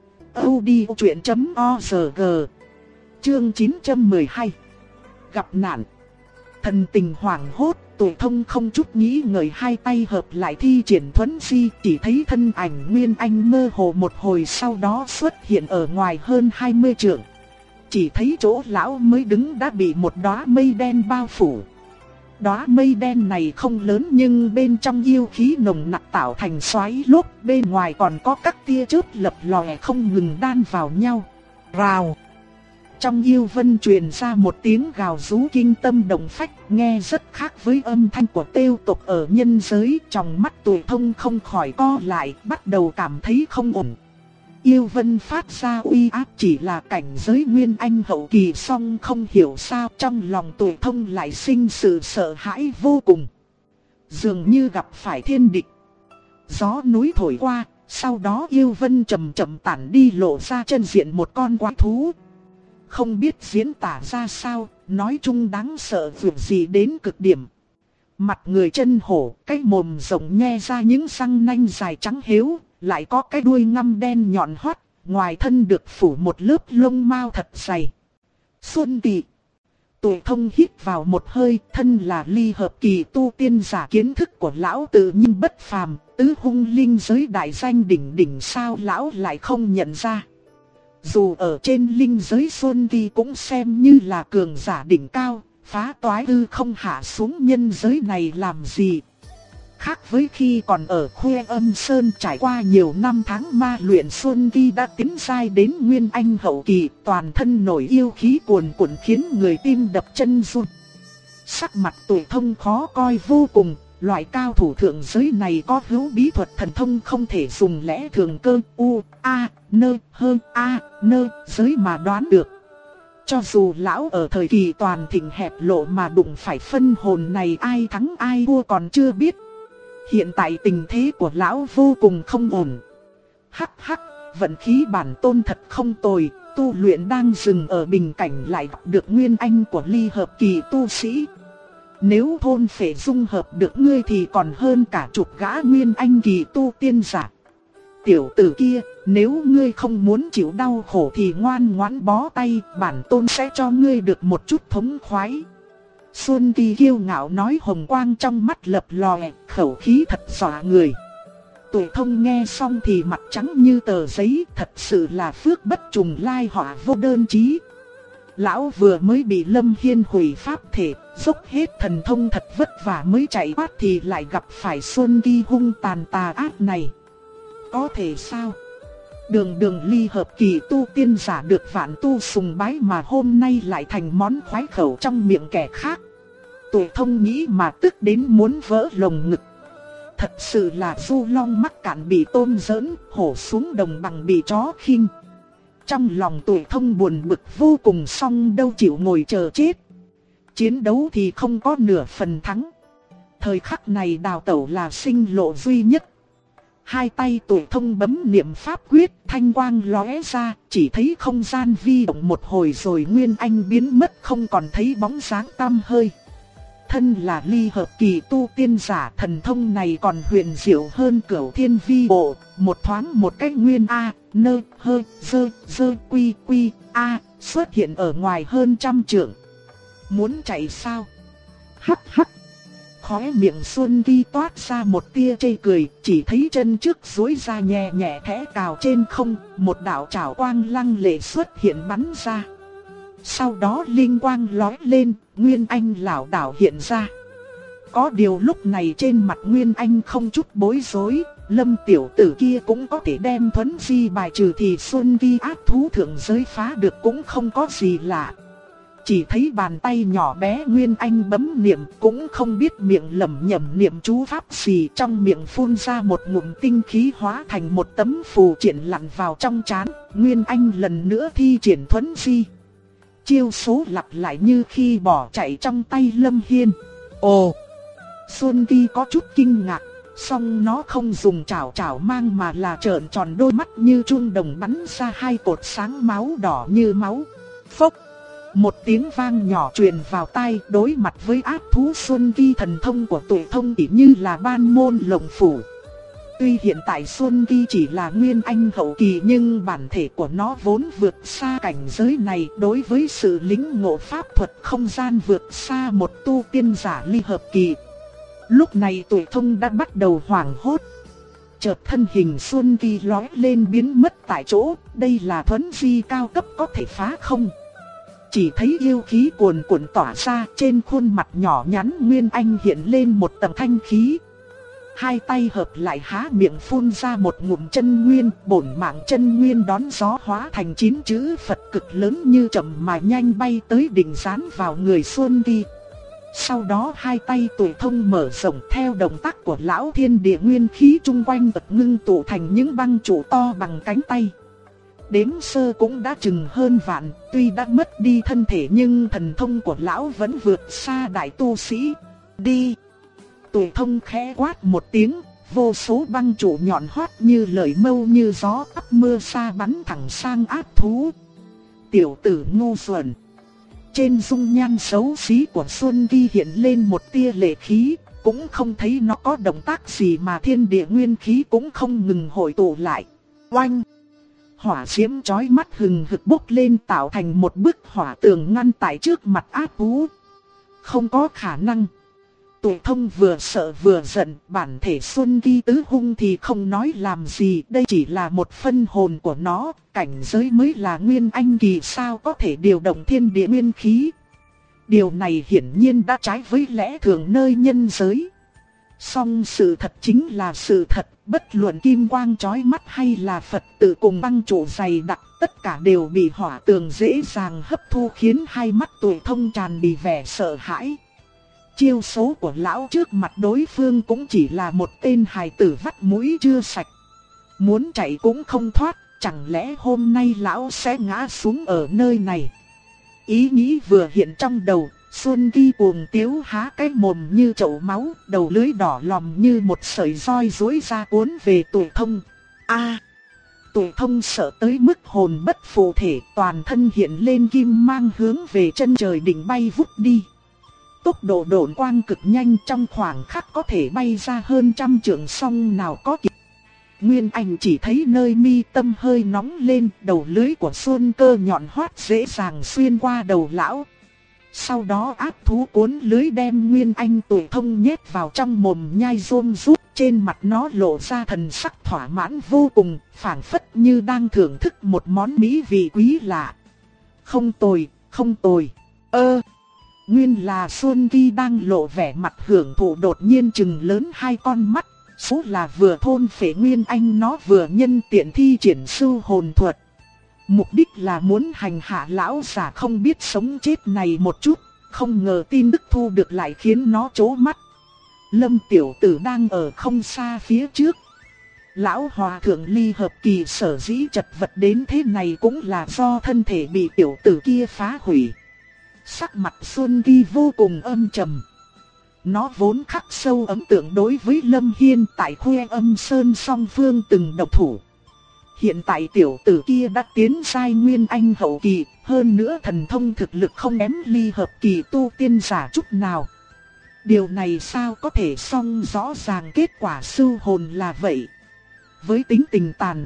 audiochuyện.org. Chương 912. Gặp nạn. Thần tình hoảng hốt, Tuổi thông không chút nghĩ ngợi hai tay hợp lại thi triển thuấn di, chỉ thấy thân ảnh Nguyên Anh mơ hồ một hồi sau đó xuất hiện ở ngoài hơn 20 trượng. Chỉ thấy chỗ lão mới đứng đã bị một đóa mây đen bao phủ. Đóa mây đen này không lớn nhưng bên trong yêu khí nồng nặc tạo thành xoáy lốt, bên ngoài còn có các tia chớp lập lòe không ngừng đan vào nhau. Rào. Trong yêu vân truyền ra một tiếng gào rú kinh tâm động phách, nghe rất khác với âm thanh của têu tộc ở nhân giới. Trong mắt Tuổi thông không khỏi co lại, bắt đầu cảm thấy không ổn. Yêu vân phát ra uy áp chỉ là cảnh giới Nguyên Anh hậu kỳ, song không hiểu sao trong lòng Tuổi thông lại sinh sự sợ hãi vô cùng. Dường như gặp phải thiên địch. Gió núi thổi qua, sau đó yêu vân chậm chậm tản đi, lộ ra chân diện một con quái thú. Không biết diễn tả ra sao, nói chung đáng sợ vượt gì đến cực điểm. Mặt người chân hổ, cái mồm rộng nhe ra những răng nanh dài trắng hiếu, lại có cái đuôi ngăm đen nhọn hoắt, ngoài thân được phủ một lớp lông mao thật dày. Xuân Tị. Tuổi thông hít vào một hơi, thân là ly hợp kỳ tu tiên giả, kiến thức của lão tự nhiên bất phàm, tứ hung linh giới đại danh đỉnh đỉnh, sao lão lại không nhận ra. Dù ở trên linh giới Xuân Tị cũng xem như là cường giả đỉnh cao, phá toái hư không hạ xuống nhân giới này làm gì. Khác với khi còn ở Khuê Âm Sơn trải qua nhiều năm tháng ma luyện, Xuân Tị đã tiến giai đến Nguyên Anh hậu kỳ, toàn thân nổi yêu khí cuồn cuộn khiến người tim đập chân run. Sắc mặt Tuổi thông khó coi vô cùng, loại cao thủ thượng giới này có hữu bí thuật thần thông không thể dùng lẽ thường cơ giới mà đoán được. Cho dù lão ở thời kỳ toàn thịnh hẹp lộ mà đụng phải phân hồn này, ai thắng ai thua còn chưa biết. Hiện tại tình thế của lão vô cùng không ổn. Hắc hắc, vận khí bản tôn thật không tồi, tu luyện đang dừng ở bình cảnh lại gặp được Nguyên Anh của ly hợp kỳ tu sĩ. Nếu thôn phệ dung hợp được ngươi thì còn hơn cả chục gã Nguyên Anh kỳ tu tiên giả. Tiểu tử kia, nếu ngươi không muốn chịu đau khổ thì ngoan ngoãn bó tay, bản tôn sẽ cho ngươi được một chút thống khoái. Xuân Tị kiêu ngạo nói, hồng quang trong mắt lập lòe, khẩu khí thật dọa người. Tuổi Thông nghe xong thì mặt trắng như tờ giấy, thật sự là phước bất trùng lai họa vô đơn chí. Lão vừa mới bị Lâm Hiên hủy pháp thể, dốc hết thần thông thật vất vả mới chạy thoát thì lại gặp phải Xuân Kỳ hung tàn tà ác này. Có thể sao? Đường đường ly hợp kỳ tu tiên giả được vạn tu sùng bái mà hôm nay lại thành món khoái khẩu trong miệng kẻ khác. Tuổi Thông nghĩ mà tức đến muốn vỡ lồng ngực. Thật sự là du long mắc cạn bị tôm giỡn, hổ xuống đồng bằng bị chó khinh. Trong lòng Tuổi Thông buồn bực vô cùng, song đâu chịu ngồi chờ chết. Chiến đấu thì không có nửa phần thắng. Thời khắc này đào tẩu là sinh lộ duy nhất. Hai tay Tuổi Thông bấm niệm pháp quyết, thanh quang lóe ra, chỉ thấy không gian vi động một hồi rồi Nguyên Anh biến mất không còn thấy bóng dáng tăm hơi. Thân là ly hợp kỳ tu tiên giả, thần thông này còn huyền diệu hơn Cửu Thiên Vi Bộ, một thoáng một cái nguyên A, nơ, hơ, dơ, quy, A, xuất hiện ở ngoài hơn 100 trượng. Muốn chạy sao? Hắc hắc. Khóe miệng Xuân Kỳ toát ra một tia chê cười, chỉ thấy chân trước duỗi ra nhẹ nhẹ thẽ cào trên không, một đạo trảo quang lăng lệ xuất hiện bắn ra. Sau đó linh quang lóe lên, Nguyên Anh lảo đảo hiện ra. Có điều lúc này trên mặt Nguyên Anh không chút bối rối, Lâm tiểu tử kia cũng có thể đem thuấn di bài trừ thì Xuân Kỳ ác thú thượng giới phá được cũng không có gì lạ. Chỉ thấy bàn tay nhỏ bé Nguyên Anh bấm niệm, cũng không biết miệng lẩm nhẩm niệm chú pháp gì, trong miệng phun ra một ngụm tinh khí hóa thành một tấm phù triện lặn vào trong trán. Nguyên Anh lần nữa thi triển thuấn di. Chiêu số lặp lại như khi bỏ chạy trong tay Lâm Hiên. Ồ! Xuân Kỳ có chút kinh ngạc, song nó không dùng chảo mang mà là trợn tròn đôi mắt như chuông đồng bắn ra hai cột sáng máu đỏ như máu. Phốc! Một tiếng vang nhỏ truyền vào tai, đối mặt với ác thú Xuân Kỳ, thần thông của Tuổi Thông chỉ như là ban môn lồng phủ. Tuy hiện tại Xuân Kỳ chỉ là Nguyên Anh hậu kỳ nhưng bản thể của nó vốn vượt xa cảnh giới này, đối với sự lĩnh ngộ pháp thuật không gian vượt xa một tu tiên giả ly hợp kỳ. Lúc này Tuổi Thông đã bắt đầu hoảng hốt. Chợt thân hình Xuân Kỳ lóe lên biến mất tại chỗ, đây là thuấn di cao cấp có thể phá không? Chỉ thấy yêu khí cuồn cuộn tỏa ra, trên khuôn mặt nhỏ nhắn Nguyên Anh hiện lên một tầng thanh khí. Hai tay hợp lại há miệng phun ra một ngụm chân nguyên, bổn mạng chân nguyên đón gió hóa thành 9 chữ Phật cực lớn như chậm mà nhanh bay tới đỉnh dán vào người Xuân Kỳ. Sau đó hai tay Tuổi Thông mở rộng theo động tác của lão thiên địa nguyên khí chung quanh tật ngưng tụ thành những băng trụ to bằng cánh tay. Đếm sơ cũng đã chừng hơn vạn, tuy đã mất đi thân thể nhưng thần thông của lão vẫn vượt xa đại tu sĩ. Đi! Tuổi Thông khẽ quát một tiếng, vô số băng trụ nhọn hoắt như lợi mâu như gió ấp mưa sa bắn thẳng sang ác thú. Tiểu tử ngu xuẩn! Trên dung nhan xấu xí của Xuân Kỳ hiện lên một tia lệ khí, cũng không thấy nó có động tác gì mà thiên địa nguyên khí cũng không ngừng hội tụ lại. Oanh! Hỏa diễm chói mắt hừng hực bốc lên tạo thành một bức hỏa tường ngăn tại trước mặt ác thú. Không có khả năng. Tuổi Thông vừa sợ vừa giận, bản thể Xuân Kỳ tứ hung thì không nói làm gì, đây chỉ là một phân hồn của nó, cảnh giới mới là Nguyên Anh kỳ sao có thể điều động thiên địa nguyên khí. Điều này hiển nhiên đã trái với lẽ thường nơi nhân giới. Song sự thật chính là sự thật, bất luận kim quang chói mắt hay là Phật tự cùng băng trụ dày đặc, tất cả đều bị hỏa tường dễ dàng hấp thu khiến hai mắt Tuổi Thông tràn đầy vẻ sợ hãi. Chiêu số của lão trước mặt đối phương cũng chỉ là một tên hài tử vắt mũi chưa sạch. Muốn chạy cũng không thoát, chẳng lẽ hôm nay lão sẽ ngã xuống ở nơi này? Ý nghĩ vừa hiện trong đầu, Xuân Kỳ cuồng tiếu há cái mồm như chậu máu, đầu lưỡi đỏ lòm như một sợi roi duỗi ra cuốn về Tuổi Thông. Tuổi Thông sợ tới mức hồn bất phụ thể, toàn thân hiện lên kim mang hướng về chân trời đỉnh bay vút đi. Tốc độ độn quang cực nhanh, trong khoảng khắc có thể bay ra hơn 100 trượng, song nào có kịp. Nguyên Anh chỉ thấy nơi mi tâm hơi nóng lên, đầu lưỡi của Xuân Cơ nhọn hoắt dễ dàng xuyên qua đầu lão. Sau đó ác thú cuốn lưới đem Nguyên Anh tuổi thông nhét vào trong mồm nhai rôm rút, trên mặt nó lộ ra thần sắc thỏa mãn vô cùng, phảng phất như đang thưởng thức một món mỹ vị quý lạ. Không tồi, không tồi. Nguyên là Xuân Kỳ đang lộ vẻ mặt hưởng thụ, đột nhiên trừng lớn hai con mắt, số là vừa thôn phệ Nguyên Anh nó vừa nhân tiện thi triển sư hồn thuật. Mục đích là muốn hành hạ lão già không biết sống chết này một chút, không ngờ tin tức thu được lại khiến nó trố mắt. Lâm tiểu tử đang ở không xa phía trước. Lão hòa thượng ly hợp kỳ sở dĩ chật vật đến thế này cũng là do thân thể bị tiểu tử kia phá hủy. Sắc mặt Xuân Kỳ vô cùng âm trầm. Nó vốn khắc sâu ấn tượng đối với Lâm Hiên tại Khuê Âm Sơn song phương từng độc thủ. Hiện tại tiểu tử kia đã tiến giai Nguyên Anh hậu kỳ, hơn nữa thần thông thực lực không kém ly hợp kỳ tu tiên giả chút nào. Điều này sao có thể song rõ ràng kết quả sư hồn là vậy. Với tính tình tàn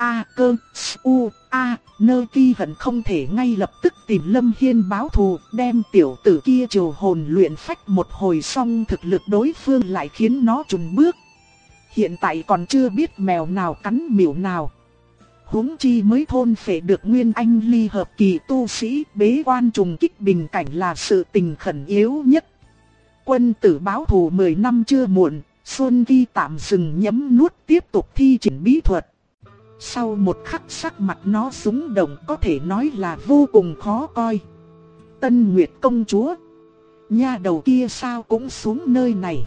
Nơ Kỳ hận không thể ngay lập tức tìm Lâm Hiên báo thù, đem tiểu tử kia triều hồn luyện phách một hồi, xong thực lực đối phương lại khiến nó chùn bước. Hiện tại còn chưa biết mèo nào cắn miểu nào. Huống chi mới thôn phệ được Nguyên Anh ly hợp kỳ tu sĩ, bế quan trùng kích bình cảnh là sự tình khẩn yếu nhất. Quân tử báo thù 10 năm chưa muộn, Xuân Kỳ tạm dừng nhấm nuốt tiếp tục thi triển bí thuật. Sau một khắc sắc mặt nó rung động, có thể nói là vô cùng khó coi. Tân Nguyệt công chúa, nha đầu kia sao cũng xuống nơi này.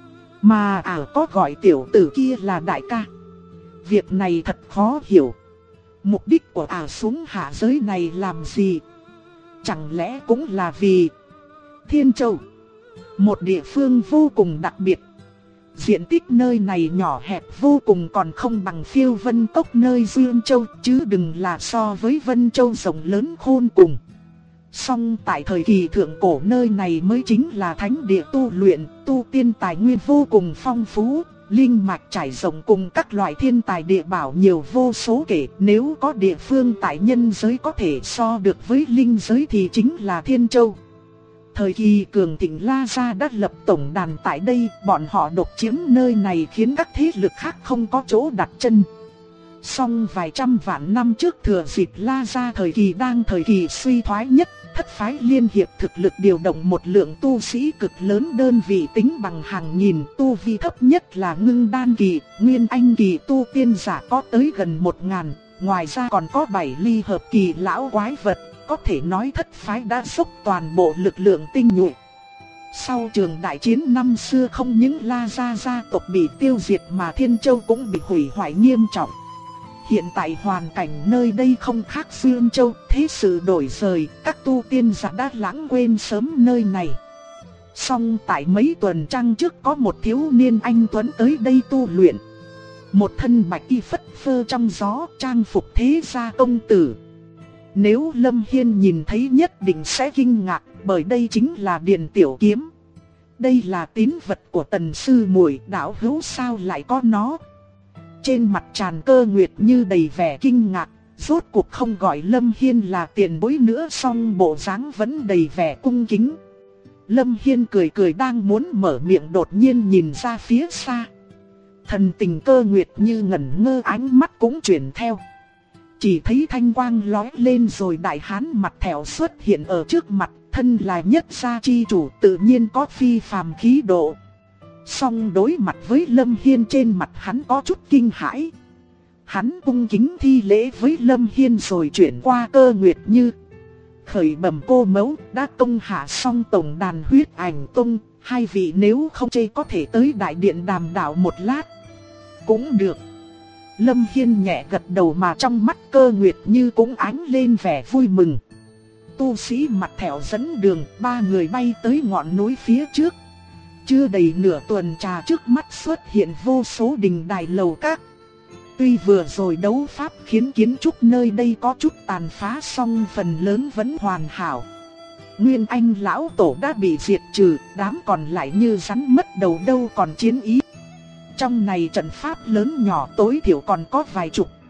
Mà có gọi tiểu tử kia là đại ca. Việc này thật khó hiểu. Mục đích của xuống hạ giới này làm gì? Chẳng lẽ cũng là vì Thiên Châu, một địa phương vô cùng đặc biệt. Diện tích nơi này nhỏ hẹp vô cùng, còn không bằng Phiêu Vân Cốc nơi Dương Châu, chứ đừng là so với Vân Châu rộng lớn khôn cùng. Song tại thời kỳ thượng cổ nơi này mới chính là thánh địa tu luyện, tu tiên tài nguyên vô cùng phong phú, linh mạch trải rộng cùng các loại thiên tài địa bảo nhiều vô số kể. Nếu có địa phương tại nhân giới có thể so được với linh giới thì chính là Thiên Châu. Thời kỳ cường thịnh La Gia đã lập tổng đàn tại đây, bọn họ độc chiếm nơi này khiến các thế lực khác không có chỗ đặt chân. Song vài trăm vạn năm trước, thừa dịp La Gia thời kỳ đang thời kỳ suy thoái nhất, thất phái liên hiệp thực lực điều động một lượng tu sĩ cực lớn, đơn vị tính bằng hàng nghìn, tu vi thấp nhất là ngưng đan kỳ, nguyên anh kỳ tu tiên giả có tới gần 1000, ngoài ra còn có 7 ly hợp kỳ lão quái vật. Có thể nói thất phái đã dốc toàn bộ lực lượng tinh nhuệ. Sau trường đại chiến năm xưa, không những La Gia gia tộc bị tiêu diệt mà Thiên Châu cũng bị hủy hoại nghiêm trọng. Hiện tại hoàn cảnh nơi đây không khác Dương Châu, thế sự đổi rời, các tu tiên giả đã lãng quên sớm nơi này. Song tại mấy tuần trăng trước có một thiếu niên anh tuấn tới đây tu luyện. Một thân bạch y phất phơ trong gió, trang phục thế gia công tử. Nếu Lâm Hiên nhìn thấy nhất định sẽ kinh ngạc, bởi đây chính là Điền Tiểu Kiếm. Đây là tín vật của Tần sư muội, đạo hữu sao lại có nó? Trên mặt Tràn Cơ Nguyệt như đầy vẻ kinh ngạc, rốt cuộc không gọi Lâm Hiên là tiền bối nữa, song bộ dáng vẫn đầy vẻ cung kính. Lâm Hiên cười cười đang muốn mở miệng, đột nhiên nhìn ra phía xa. Thần tình Cơ Nguyệt như ngẩn ngơ, ánh mắt cũng chuyển theo. Chỉ thấy thanh quang lóe lên rồi đại hán mặt thẹo xuất hiện ở trước mặt, thân là nhất gia chi chủ tự nhiên có phi phàm khí độ. Song đối mặt với Lâm Hiên, trên mặt hắn có chút kinh hãi. Hắn cung kính thi lễ với Lâm Hiên rồi chuyển qua Cơ Nguyệt Như. Khởi bẩm cô mẫu, đã công hạ xong tổng đàn Huyết Ảnh Tông, hai vị nếu không chê có thể tới đại điện đàm đạo một lát. Cũng được. Lâm Hiên nhẹ gật đầu, mà trong mắt Cơ Nguyệt Như cũng ánh lên vẻ vui mừng. Tu sĩ mặt thẹo dẫn đường, ba người bay tới ngọn núi phía trước. Chưa đầy nửa tuần trà, trước mắt xuất hiện vô số đình đài lầu các. Tuy vừa rồi đấu pháp khiến kiến trúc nơi đây có chút tàn phá, song phần lớn vẫn hoàn hảo. Nguyên Anh lão tổ đã bị diệt trừ, đám còn lại như rắn mất đầu đâu còn chiến ý. Trong này trận pháp lớn nhỏ tối thiểu còn có vài chục,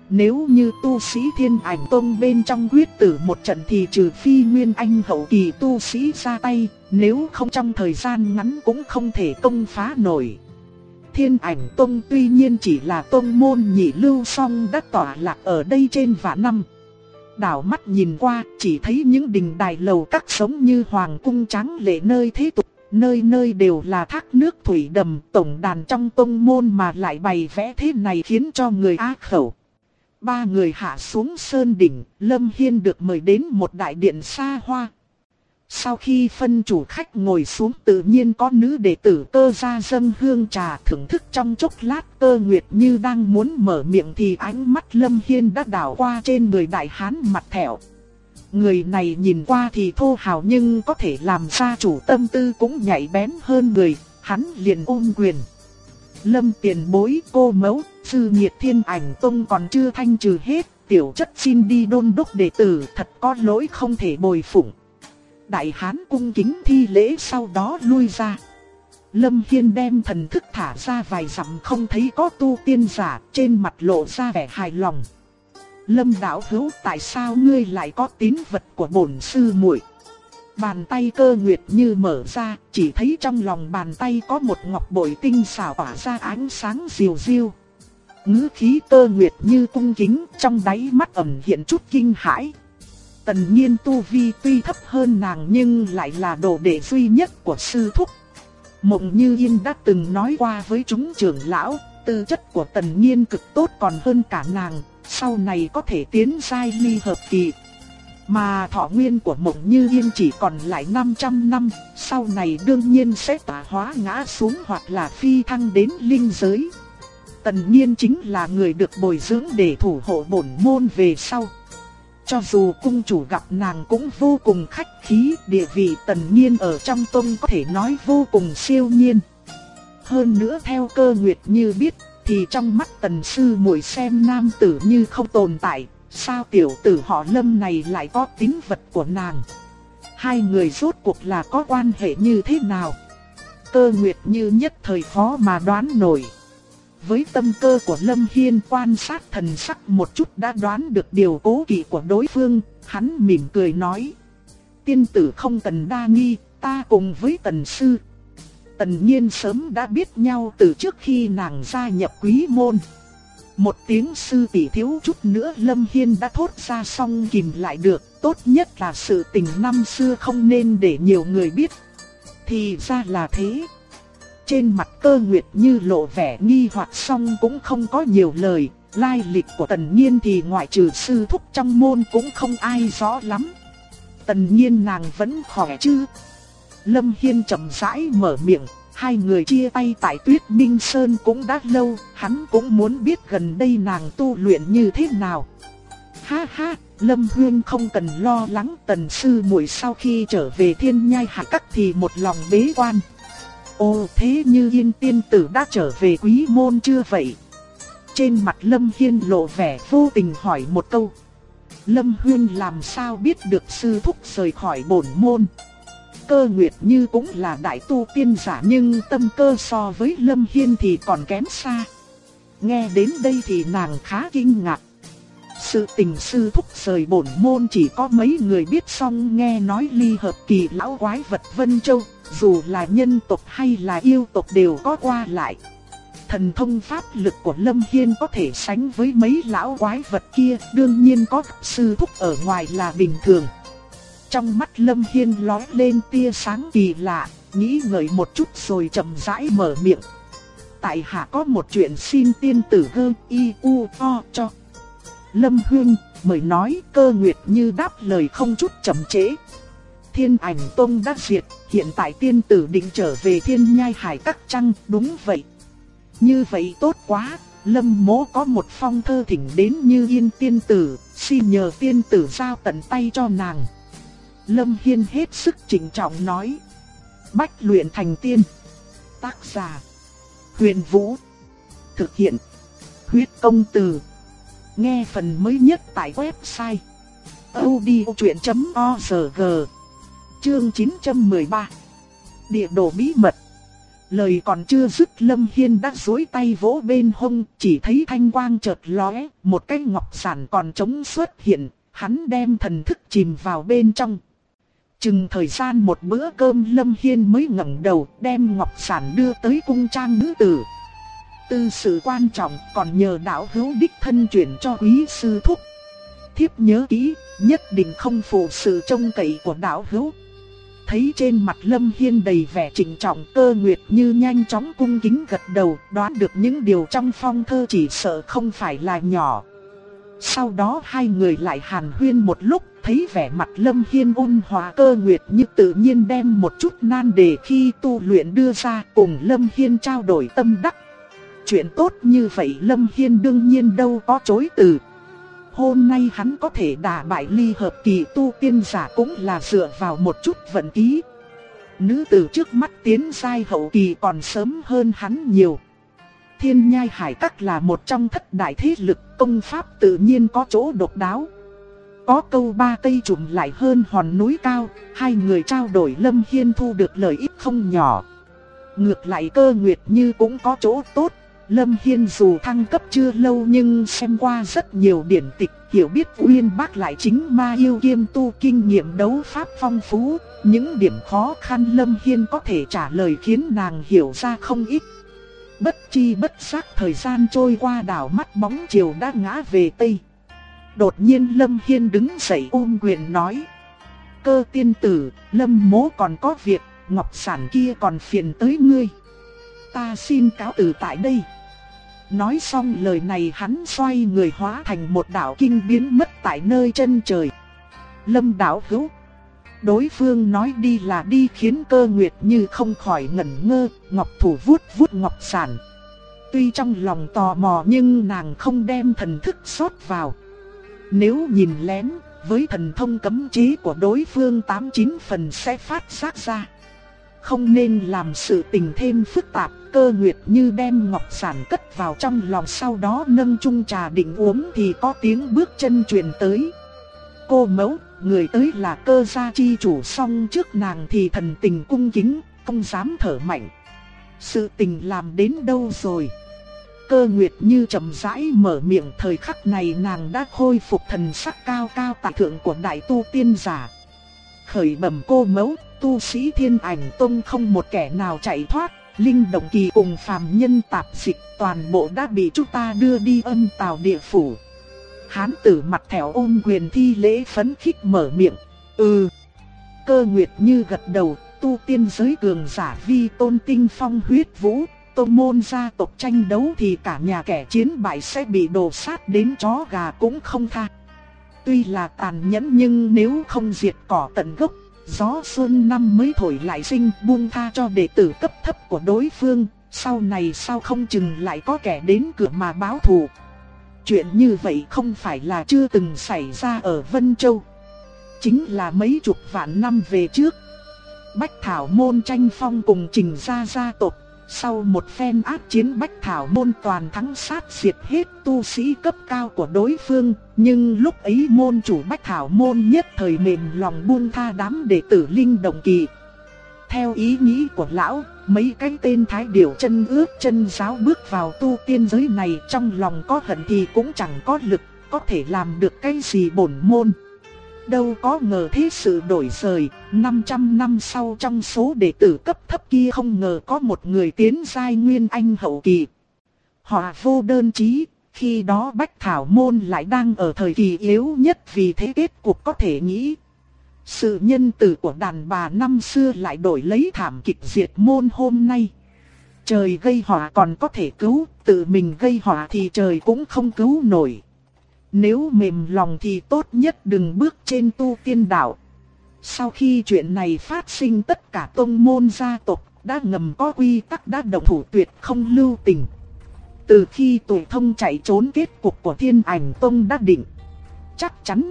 Nếu như tu sĩ Thiên Ảnh Tông bên trong quyết tử một trận thì trừ phi Nguyên Anh hậu kỳ tu sĩ ra tay, nếu không trong thời gian ngắn cũng không thể công phá nổi. Thiên Ảnh Tông tuy nhiên chỉ là tông môn nhị lưu song đã tọa lạc ở đây trên vạn năm. Đảo mắt nhìn qua, chỉ thấy những đình đài lầu các giống như hoàng cung tráng lệ nơi thế tục, nơi nơi đều là thác nước thủy đầm, tổng đàn trong tông môn mà lại bày vẽ thế này khiến cho người á khẩu. Ba người hạ xuống sơn đỉnh, Lâm Hiên được mời đến một đại điện xa hoa. Sau khi phân chủ khách ngồi xuống, tự nhiên có nữ đệ tử Cơ ra dâng hương trà thưởng thức trong chốc lát. Cơ Nguyệt Như đang muốn mở miệng thì ánh mắt Lâm Hiên đã đảo qua trên người đại hán mặt thẹo. Người này nhìn qua thì thô hào nhưng có thể làm gia chủ tâm tư cũng nhạy bén hơn người, hắn liền ôm quyền. Lâm tiền bối, cô mẫu, sư nhiệt Thiên Ảnh Tông còn chưa thanh trừ hết, tiểu chất xin đi đôn đốc đệ tử, thật có lỗi không thể bồi phụng. Đại hán cung kính thi lễ sau đó lui ra. Lâm Hiên đem thần thức thả ra vài dặm không thấy có tu tiên giả, trên mặt lộ ra vẻ hài lòng. Lâm đạo hữu, tại sao ngươi lại có tín vật của bổn sư muội? Bàn tay Cơ Nguyệt Như mở ra, chỉ thấy trong lòng bàn tay có một ngọc bội tinh xảo tỏa ra ánh sáng diều diêu. Ngữ khí Cơ Nguyệt Như cung kính, trong đáy mắt ẩn hiện chút kinh hãi. Tần Nhiên tu vi tuy thấp hơn nàng nhưng lại là đồ đệ duy nhất của sư thúc. Mộng Như Yên đã từng nói qua với chúng trưởng lão, tư chất của Tần Nhiên cực tốt còn hơn cả nàng, sau này có thể tiến giai ly hợp kỳ. Mà thọ nguyên của Mộng Như Yên chỉ còn lại 500 năm, sau này đương nhiên sẽ tỏa hóa ngã xuống hoặc là phi thăng đến linh giới. Tần Nhiên chính là người được bồi dưỡng để thủ hộ bổn môn về sau. Cho dù cung chủ gặp nàng cũng vô cùng khách khí, địa vị Tần Nhiên ở trong tông có thể nói vô cùng siêu nhiên. Hơn nữa theo Cơ Nguyệt Như biết, thì trong mắt Tần sư muội xem nam tử như không tồn tại, sao tiểu tử họ Lâm này lại có tín vật của nàng? Hai người rốt cuộc là có quan hệ như thế nào? Cơ Nguyệt Như nhất thời khó mà đoán nổi. Với tâm cơ của Lâm Hiên quan sát thần sắc một chút đã đoán được điều cố kỵ của đối phương, hắn mỉm cười nói. Tiên tử không cần đa nghi, ta cùng với Tần sư. Tần Nhiên sớm đã biết nhau từ trước khi nàng gia nhập quý môn. Một tiếng sư tỷ thiếu chút nữa Lâm Hiên đã thốt ra xong kìm lại được, tốt nhất là sự tình năm xưa không nên để nhiều người biết. Thì ra là thế. Trên mặt Cơ Nguyệt Như lộ vẻ nghi hoặc xong cũng không có nhiều lời, lai lịch của Tần Nhiên thì ngoại trừ sư thúc trong môn cũng không ai rõ lắm. Tần Nhiên nàng vẫn khỏe chứ? Lâm Hiên chậm rãi mở miệng, hai người chia tay tại Tuyết Minh Sơn cũng đã lâu, hắn cũng muốn biết gần đây nàng tu luyện như thế nào. Ha ha, Lâm Huyên không cần lo lắng, Tần sư muội sau khi trở về Thiên Nhai Hạ Các thì một lòng bế quan. Ồ, thế như Yên tiên tử đã trở về quý môn chưa vậy? Trên mặt Lâm Hiên lộ vẻ vô tình hỏi một câu. Lâm Huyên làm sao biết được sư thúc rời khỏi bổn môn? Cơ Nguyệt Như cũng là đại tu tiên giả nhưng tâm cơ so với Lâm Hiên thì còn kém xa. Nghe đến đây thì nàng khá kinh ngạc. Sự tình sư thúc rời bổn môn chỉ có mấy người biết, song nghe nói ly hợp kỳ lão quái vật Vân Châu, dù là nhân tộc hay là yêu tộc đều có qua lại. Thần thông pháp lực của Lâm Hiên có thể sánh với mấy lão quái vật kia, đương nhiên có sư thúc ở ngoài là bình thường. Trong mắt Lâm Hiên lóe lên tia sáng kỳ lạ, nghĩ ngợi một chút rồi chậm rãi mở miệng. Tại hạ có một chuyện xin tiên tử gơ y u o cho. Lâm Huyên, mời nói. Cơ Nguyệt Như đáp lời không chút chậm trễ. Thiên Ảnh Tông đã diệt, hiện tại tiên tử định trở về Thiên Nhai Hải Các chăng? Đúng vậy. Như vậy tốt quá, Lâm mỗ có một phong thơ thỉnh đến Như Yên tiên tử, xin nhờ tiên tử giao tận tay cho nàng. Lâm Hiên hết sức trịnh trọng nói. Bách luyện thành tiên. Tác giả Huyền Vũ. Thực hiện Huyết Công Từ. Nghe phần mới nhất tại website audiochuyện.org. Chương 913. Địa đồ bí mật. Lời còn chưa dứt, Lâm Hiên đã duỗi tay vỗ bên hông, chỉ thấy thanh quang chợt lóe, một cái ngọc giản còn trống xuất hiện, hắn đem thần thức chìm vào bên trong. Chừng thời gian một bữa cơm, Lâm Hiên mới ngẩng đầu, đem ngọc giản đưa tới cung trang nữ tử. Tư sự quan trọng, còn nhờ đạo hữu đích thân chuyển cho quý sư thúc. Thiếp nhớ kỹ, nhất định không phụ sự trông cậy của đạo hữu. Thấy trên mặt Lâm Hiên đầy vẻ trịnh trọng, Cơ Nguyệt Như nhanh chóng cung kính gật đầu, đoán được những điều trong phong thơ chỉ sợ không phải là nhỏ. Sau đó hai người lại hàn huyên một lúc, thấy vẻ mặt Lâm Hiên ôn hòa, Cơ Nguyệt Như tự nhiên đem một chút nan đề khi tu luyện đưa ra, cùng Lâm Hiên trao đổi tâm đắc. Chuyện tốt như vậy Lâm Hiên đương nhiên đâu có chối từ. Hôm nay hắn có thể đả bại ly hợp kỳ tu tiên giả cũng là dựa vào một chút vận khí. Nữ tử trước mắt tiến giai hậu kỳ còn sớm hơn hắn nhiều. Thiên Nhai Hải Các là một trong thất đại thế lực, công pháp tự nhiên có chỗ độc đáo. Có câu ba cây trùm lại hơn hòn núi cao, hai người trao đổi Lâm Hiên thu được lợi ích không nhỏ. Ngược lại Cơ Nguyệt Như cũng có chỗ tốt. Lâm Hiên dù thăng cấp chưa lâu nhưng xem qua rất nhiều điển tịch, hiểu biết uyên bác lại chính ma yêu kiêm tu, kinh nghiệm đấu pháp phong phú. Những điểm khó khăn Lâm Hiên có thể trả lời khiến nàng hiểu ra không ít. Bất chi bất giác thời gian trôi qua, đảo mắt bóng chiều đã ngã về Tây. Đột nhiên Lâm Hiên đứng dậy ôm quyền nói: Cơ tiên tử, Lâm mỗ còn có việc, ngọc sản kia còn phiền tới ngươi. Ta xin cáo từ tại đây. Nói xong lời này hắn xoay người hóa thành một đạo kinh biến mất tại nơi chân trời. Lâm đạo hữu. Đối phương nói đi là đi khiến Cơ Nguyệt Như không khỏi ngẩn ngơ, ngọc thủ vuốt vuốt ngọc sản. Tuy trong lòng tò mò nhưng nàng không đem thần thức xót vào. Nếu nhìn lén, với thần thông cấm chế của đối phương 89 phần sẽ phát giác ra. Không nên làm sự tình thêm phức tạp. Cơ Nguyệt Như đem ngọc sản cất vào trong lòng, sau đó nâng chung trà định uống thì có tiếng bước chân truyền tới. Cô mẫu, người tới là Cơ gia chi chủ. Song trước nàng thì thần tình cung kính, không dám thở mạnh. Sự tình làm đến đâu rồi? Cơ Nguyệt Như chậm rãi mở miệng, thời khắc này nàng đã khôi phục thần sắc cao cao tại thượng của đại tu tiên giả. Khởi bẩm cô mẫu, tu sĩ Thiên Ảnh Tông không một kẻ nào chạy thoát. Linh động kỳ cùng phàm nhân tạp dịch toàn bộ đã bị chúng ta đưa đi Âm Tào địa phủ. Hán tử mặt thẻo ôm quyền thi lễ phấn khích mở miệng. Cơ Nguyệt Như gật đầu. Tu tiên giới cường giả vi tôn tinh phong huyết vũ, tông môn gia tộc tranh đấu thì cả nhà kẻ chiến bại sẽ bị đổ sát đến chó gà cũng không tha. Tuy là tàn nhẫn nhưng nếu không diệt cỏ tận gốc, gió xuân năm mới thổi lại sinh, buông tha cho đệ tử cấp thấp của đối phương, sau này sao không chừng lại có kẻ đến cửa mà báo thù. Chuyện như vậy không phải là chưa từng xảy ra ở Vân Châu. Chính là mấy chục vạn năm về trước, Bách Thảo Môn tranh phong cùng Trình gia gia tộc. Sau một phen ác chiến, Bách Thảo Môn toàn thắng sát diệt hết tu sĩ cấp cao của đối phương. Nhưng lúc ấy môn chủ Bách Thảo Môn nhất thời mềm lòng buông tha đám đệ tử linh động kỳ. Theo ý nghĩ của lão, mấy cái tên thái điểu chân ướt chân giáo bước vào tu tiên giới này, trong lòng có hận thì cũng chẳng có lực, có thể làm được cái gì bổn môn. Đâu có ngờ thế sự đổi rời, 500 năm sau trong số đệ tử cấp thấp kia không ngờ có một người tiến giai nguyên anh hậu kỳ. Họ vô đơn chí, khi đó Bách Thảo Môn lại đang ở thời kỳ yếu nhất, vì thế kết cục có thể nghĩ. Sự nhân từ của đàn bà năm xưa lại đổi lấy thảm kịch diệt môn hôm nay. Trời gây họa còn có thể cứu, tự mình gây họa thì trời cũng không cứu nổi. Nếu mềm lòng thì tốt nhất đừng bước trên tu tiên đạo. Sau khi chuyện này phát sinh, tất cả tông môn gia tộc đã ngầm có quy tắc, đã động thủ tuyệt không lưu tình. Từ khi Tùy Thông chạy trốn, kết cục của Thiên Ảnh Tông đã định. Chắc chắn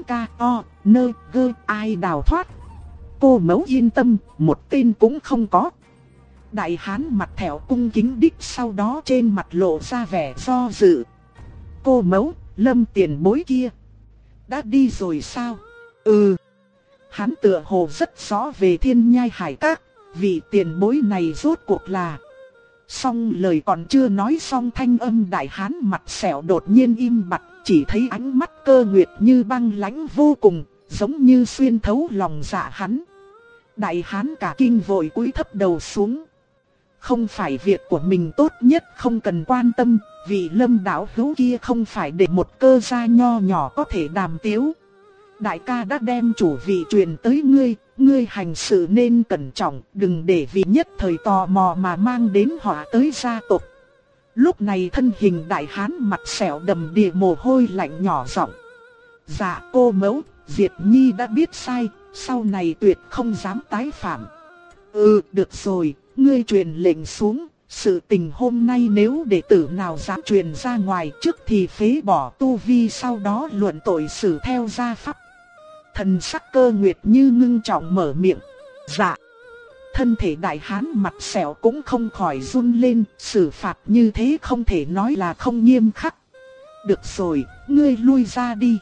ai đào thoát. Cô mẫu yên tâm, một tên cũng không có. Đại hán mặt thẻo cung kính đích, sau đó trên mặt lộ ra vẻ do dự. Cô mẫu, Lâm tiền bối kia đã đi rồi sao? Hắn tựa hồ rất rõ về Thiên Nhai Hải Các. Vị tiền bối này rốt cuộc là... Xong lời còn chưa nói xong, thanh âm đại hán mặt sẹo đột nhiên im bặt, chỉ thấy ánh mắt Cơ Nguyệt Như băng lãnh vô cùng, giống như xuyên thấu lòng dạ hắn. Đại hán cả kinh vội cúi thấp đầu xuống. Không phải việc của mình tốt nhất không cần quan tâm, vị Lâm đạo hữu kia không phải để một cơ gia nho nhỏ có thể đàm tiếu. Đại ca đã đem chủ vị truyền tới ngươi, ngươi hành sự nên cẩn trọng, đừng để vì nhất thời tò mò mà mang đến họa tới gia tộc. Lúc này thân hình đại hán mặt sẹo đầm đìa mồ hôi lạnh nhỏ giọng. Dạ cô mẫu, Diệt Nhi đã biết sai, sau này tuyệt không dám tái phạm. Được rồi, ngươi truyền lệnh xuống, sự tình hôm nay nếu đệ tử nào dám truyền ra ngoài trước thì phế bỏ tu vi, sau đó luận tội xử theo gia pháp. Thần sắc Cơ Nguyệt Như ngưng trọng mở miệng. Dạ. Thân thể đại hán mặt sẹo cũng không khỏi run lên, xử phạt như thế không thể nói là không nghiêm khắc. Được rồi, ngươi lui ra đi.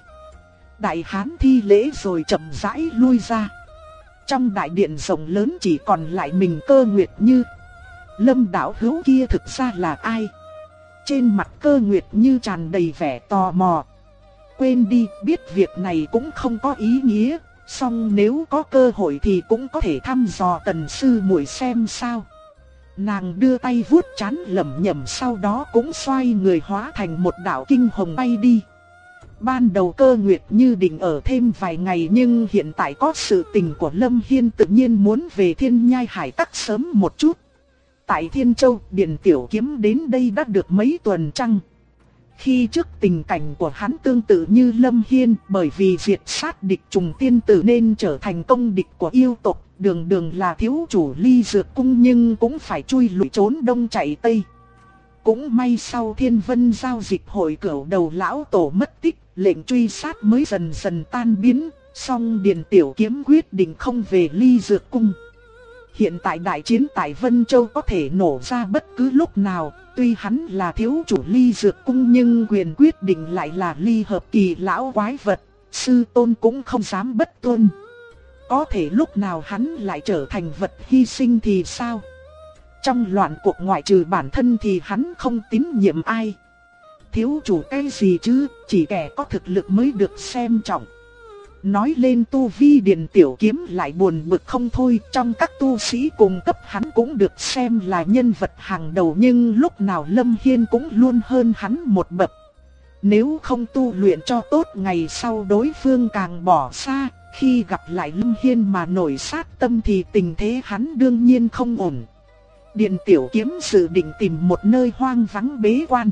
Đại hán thi lễ rồi chậm rãi lui ra. Trong đại điện rộng lớn chỉ còn lại mình Cơ Nguyệt Như. Lâm đạo hữu kia thực ra là ai? Trên mặt Cơ Nguyệt Như tràn đầy vẻ tò mò. Quên đi, biết việc này cũng không có ý nghĩa, song nếu có cơ hội thì cũng có thể thăm dò Tần sư muội xem sao. Nàng đưa tay vuốt trán lẩm nhẩm, sau đó cũng xoay người hóa thành một đạo kinh hồng bay đi. Ban đầu Cơ Nguyệt Như định ở thêm vài ngày, nhưng hiện tại có sự tình của Lâm Hiên tự nhiên muốn về Thiên Nhai Hải Các sớm một chút. Tại Thiên Châu, Điền Tiểu Kiếm đến đây đã được mấy tuần trăng. Khi trước tình cảnh của hắn tương tự như Lâm Hiên, bởi vì diệt sát địch trùng tiên tử nên trở thành công địch của yêu tộc, đường đường là thiếu chủ Ly Dược Cung nhưng cũng phải chui lùi trốn đông chạy tây. Cũng may sau Thiên Vân giao dịch hội cửu đầu lão tổ mất tích, lệnh truy sát mới dần dần tan biến, song Điền Tiểu Kiếm quyết định không về Ly Dược Cung. Hiện tại đại chiến tại Vân Châu có thể nổ ra bất cứ lúc nào, tuy hắn là thiếu chủ Ly Dược Cung nhưng quyền quyết định lại là Ly Hợp Kỳ lão quái vật, sư tôn cũng không dám bất tuân. Có thể lúc nào hắn lại trở thành vật hy sinh thì sao? Trong loạn cuộc ngoại trừ bản thân thì hắn không tín nhiệm ai. Thiếu chủ cái gì chứ, chỉ kẻ có thực lực mới được xem trọng. Nói lên tu vi, Điền Tiểu Kiếm lại buồn bực không thôi, trong các tu sĩ cùng cấp hắn cũng được xem là nhân vật hàng đầu, nhưng lúc nào Lâm Hiên cũng luôn hơn hắn một bậc. Nếu không tu luyện cho tốt, ngày sau đối phương càng bỏ xa, khi gặp lại Lâm Hiên mà nổi sát tâm thì tình thế hắn đương nhiên không ổn. Điền Tiểu Kiếm dự định tìm một nơi hoang vắng bế quan.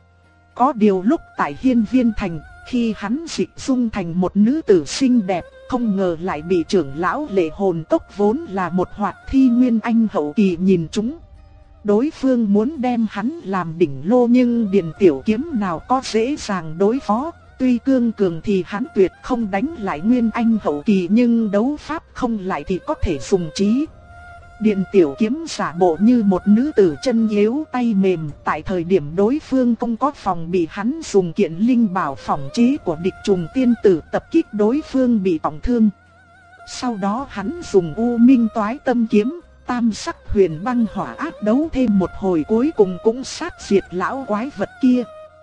Có điều lúc tại Hiên Viên Thành, khi hắn dịch dung thành một nữ tử xinh đẹp, không ngờ lại bị trưởng lão Lệ Hồn Cốc vốn là một hoạt thi nguyên anh hậu kỳ nhìn trúng. Đối phương muốn đem hắn làm đỉnh lô, nhưng Điền Tiểu Kiếm nào có dễ dàng đối phó. Tuy cương cường thì hắn tuyệt không đánh lại nguyên anh hậu kỳ, nhưng đấu pháp không lại thì có thể dùng trí. Điền Tiểu Kiếm giả bộ như một nữ tử chân yếu tay mềm, tại thời điểm đối phương không có phòng bị, hắn dùng kiện linh bảo phòng chế của địch trùng tiên tử tập kích đối phương bị trọng thương. Sau đó hắn dùng U Minh Toái Tâm Kiếm, tam sắc huyền băng hỏa ác đấu thêm một hồi, cuối cùng cũng sát diệt lão quái vật kia.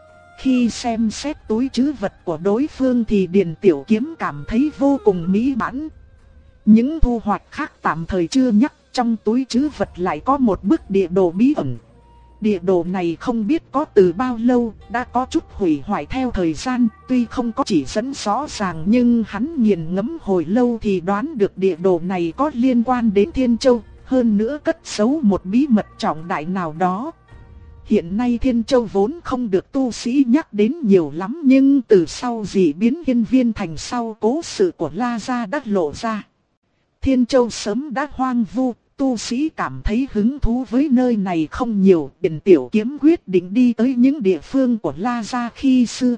Khi xem xét túi trữ vật của đối phương thì Điền Tiểu Kiếm cảm thấy vô cùng mỹ mãn. Những thu hoạch khác tạm thời chưa nhắc, trong túi trữ vật lại có một bức địa đồ bí ẩn. Địa đồ này không biết có từ bao lâu, đã có chút hủy hoại theo thời gian, tuy không có chỉ dẫn rõ ràng nhưng hắn nghiền ngẫm hồi lâu thì đoán được địa đồ này có liên quan đến Thiên Châu, hơn nữa cất giấu một bí mật trọng đại nào đó. Hiện nay Thiên Châu vốn không được tu sĩ nhắc đến nhiều lắm, nhưng từ sau dị biến Hiên Viên Thành sau cố sự của La Gia đã lộ ra. Thiên Châu sớm đã hoang vu, tu sĩ cảm thấy hứng thú với nơi này không nhiều. Điền Tiểu Kiếm quyết định đi tới những địa phương của La Gia khi xưa.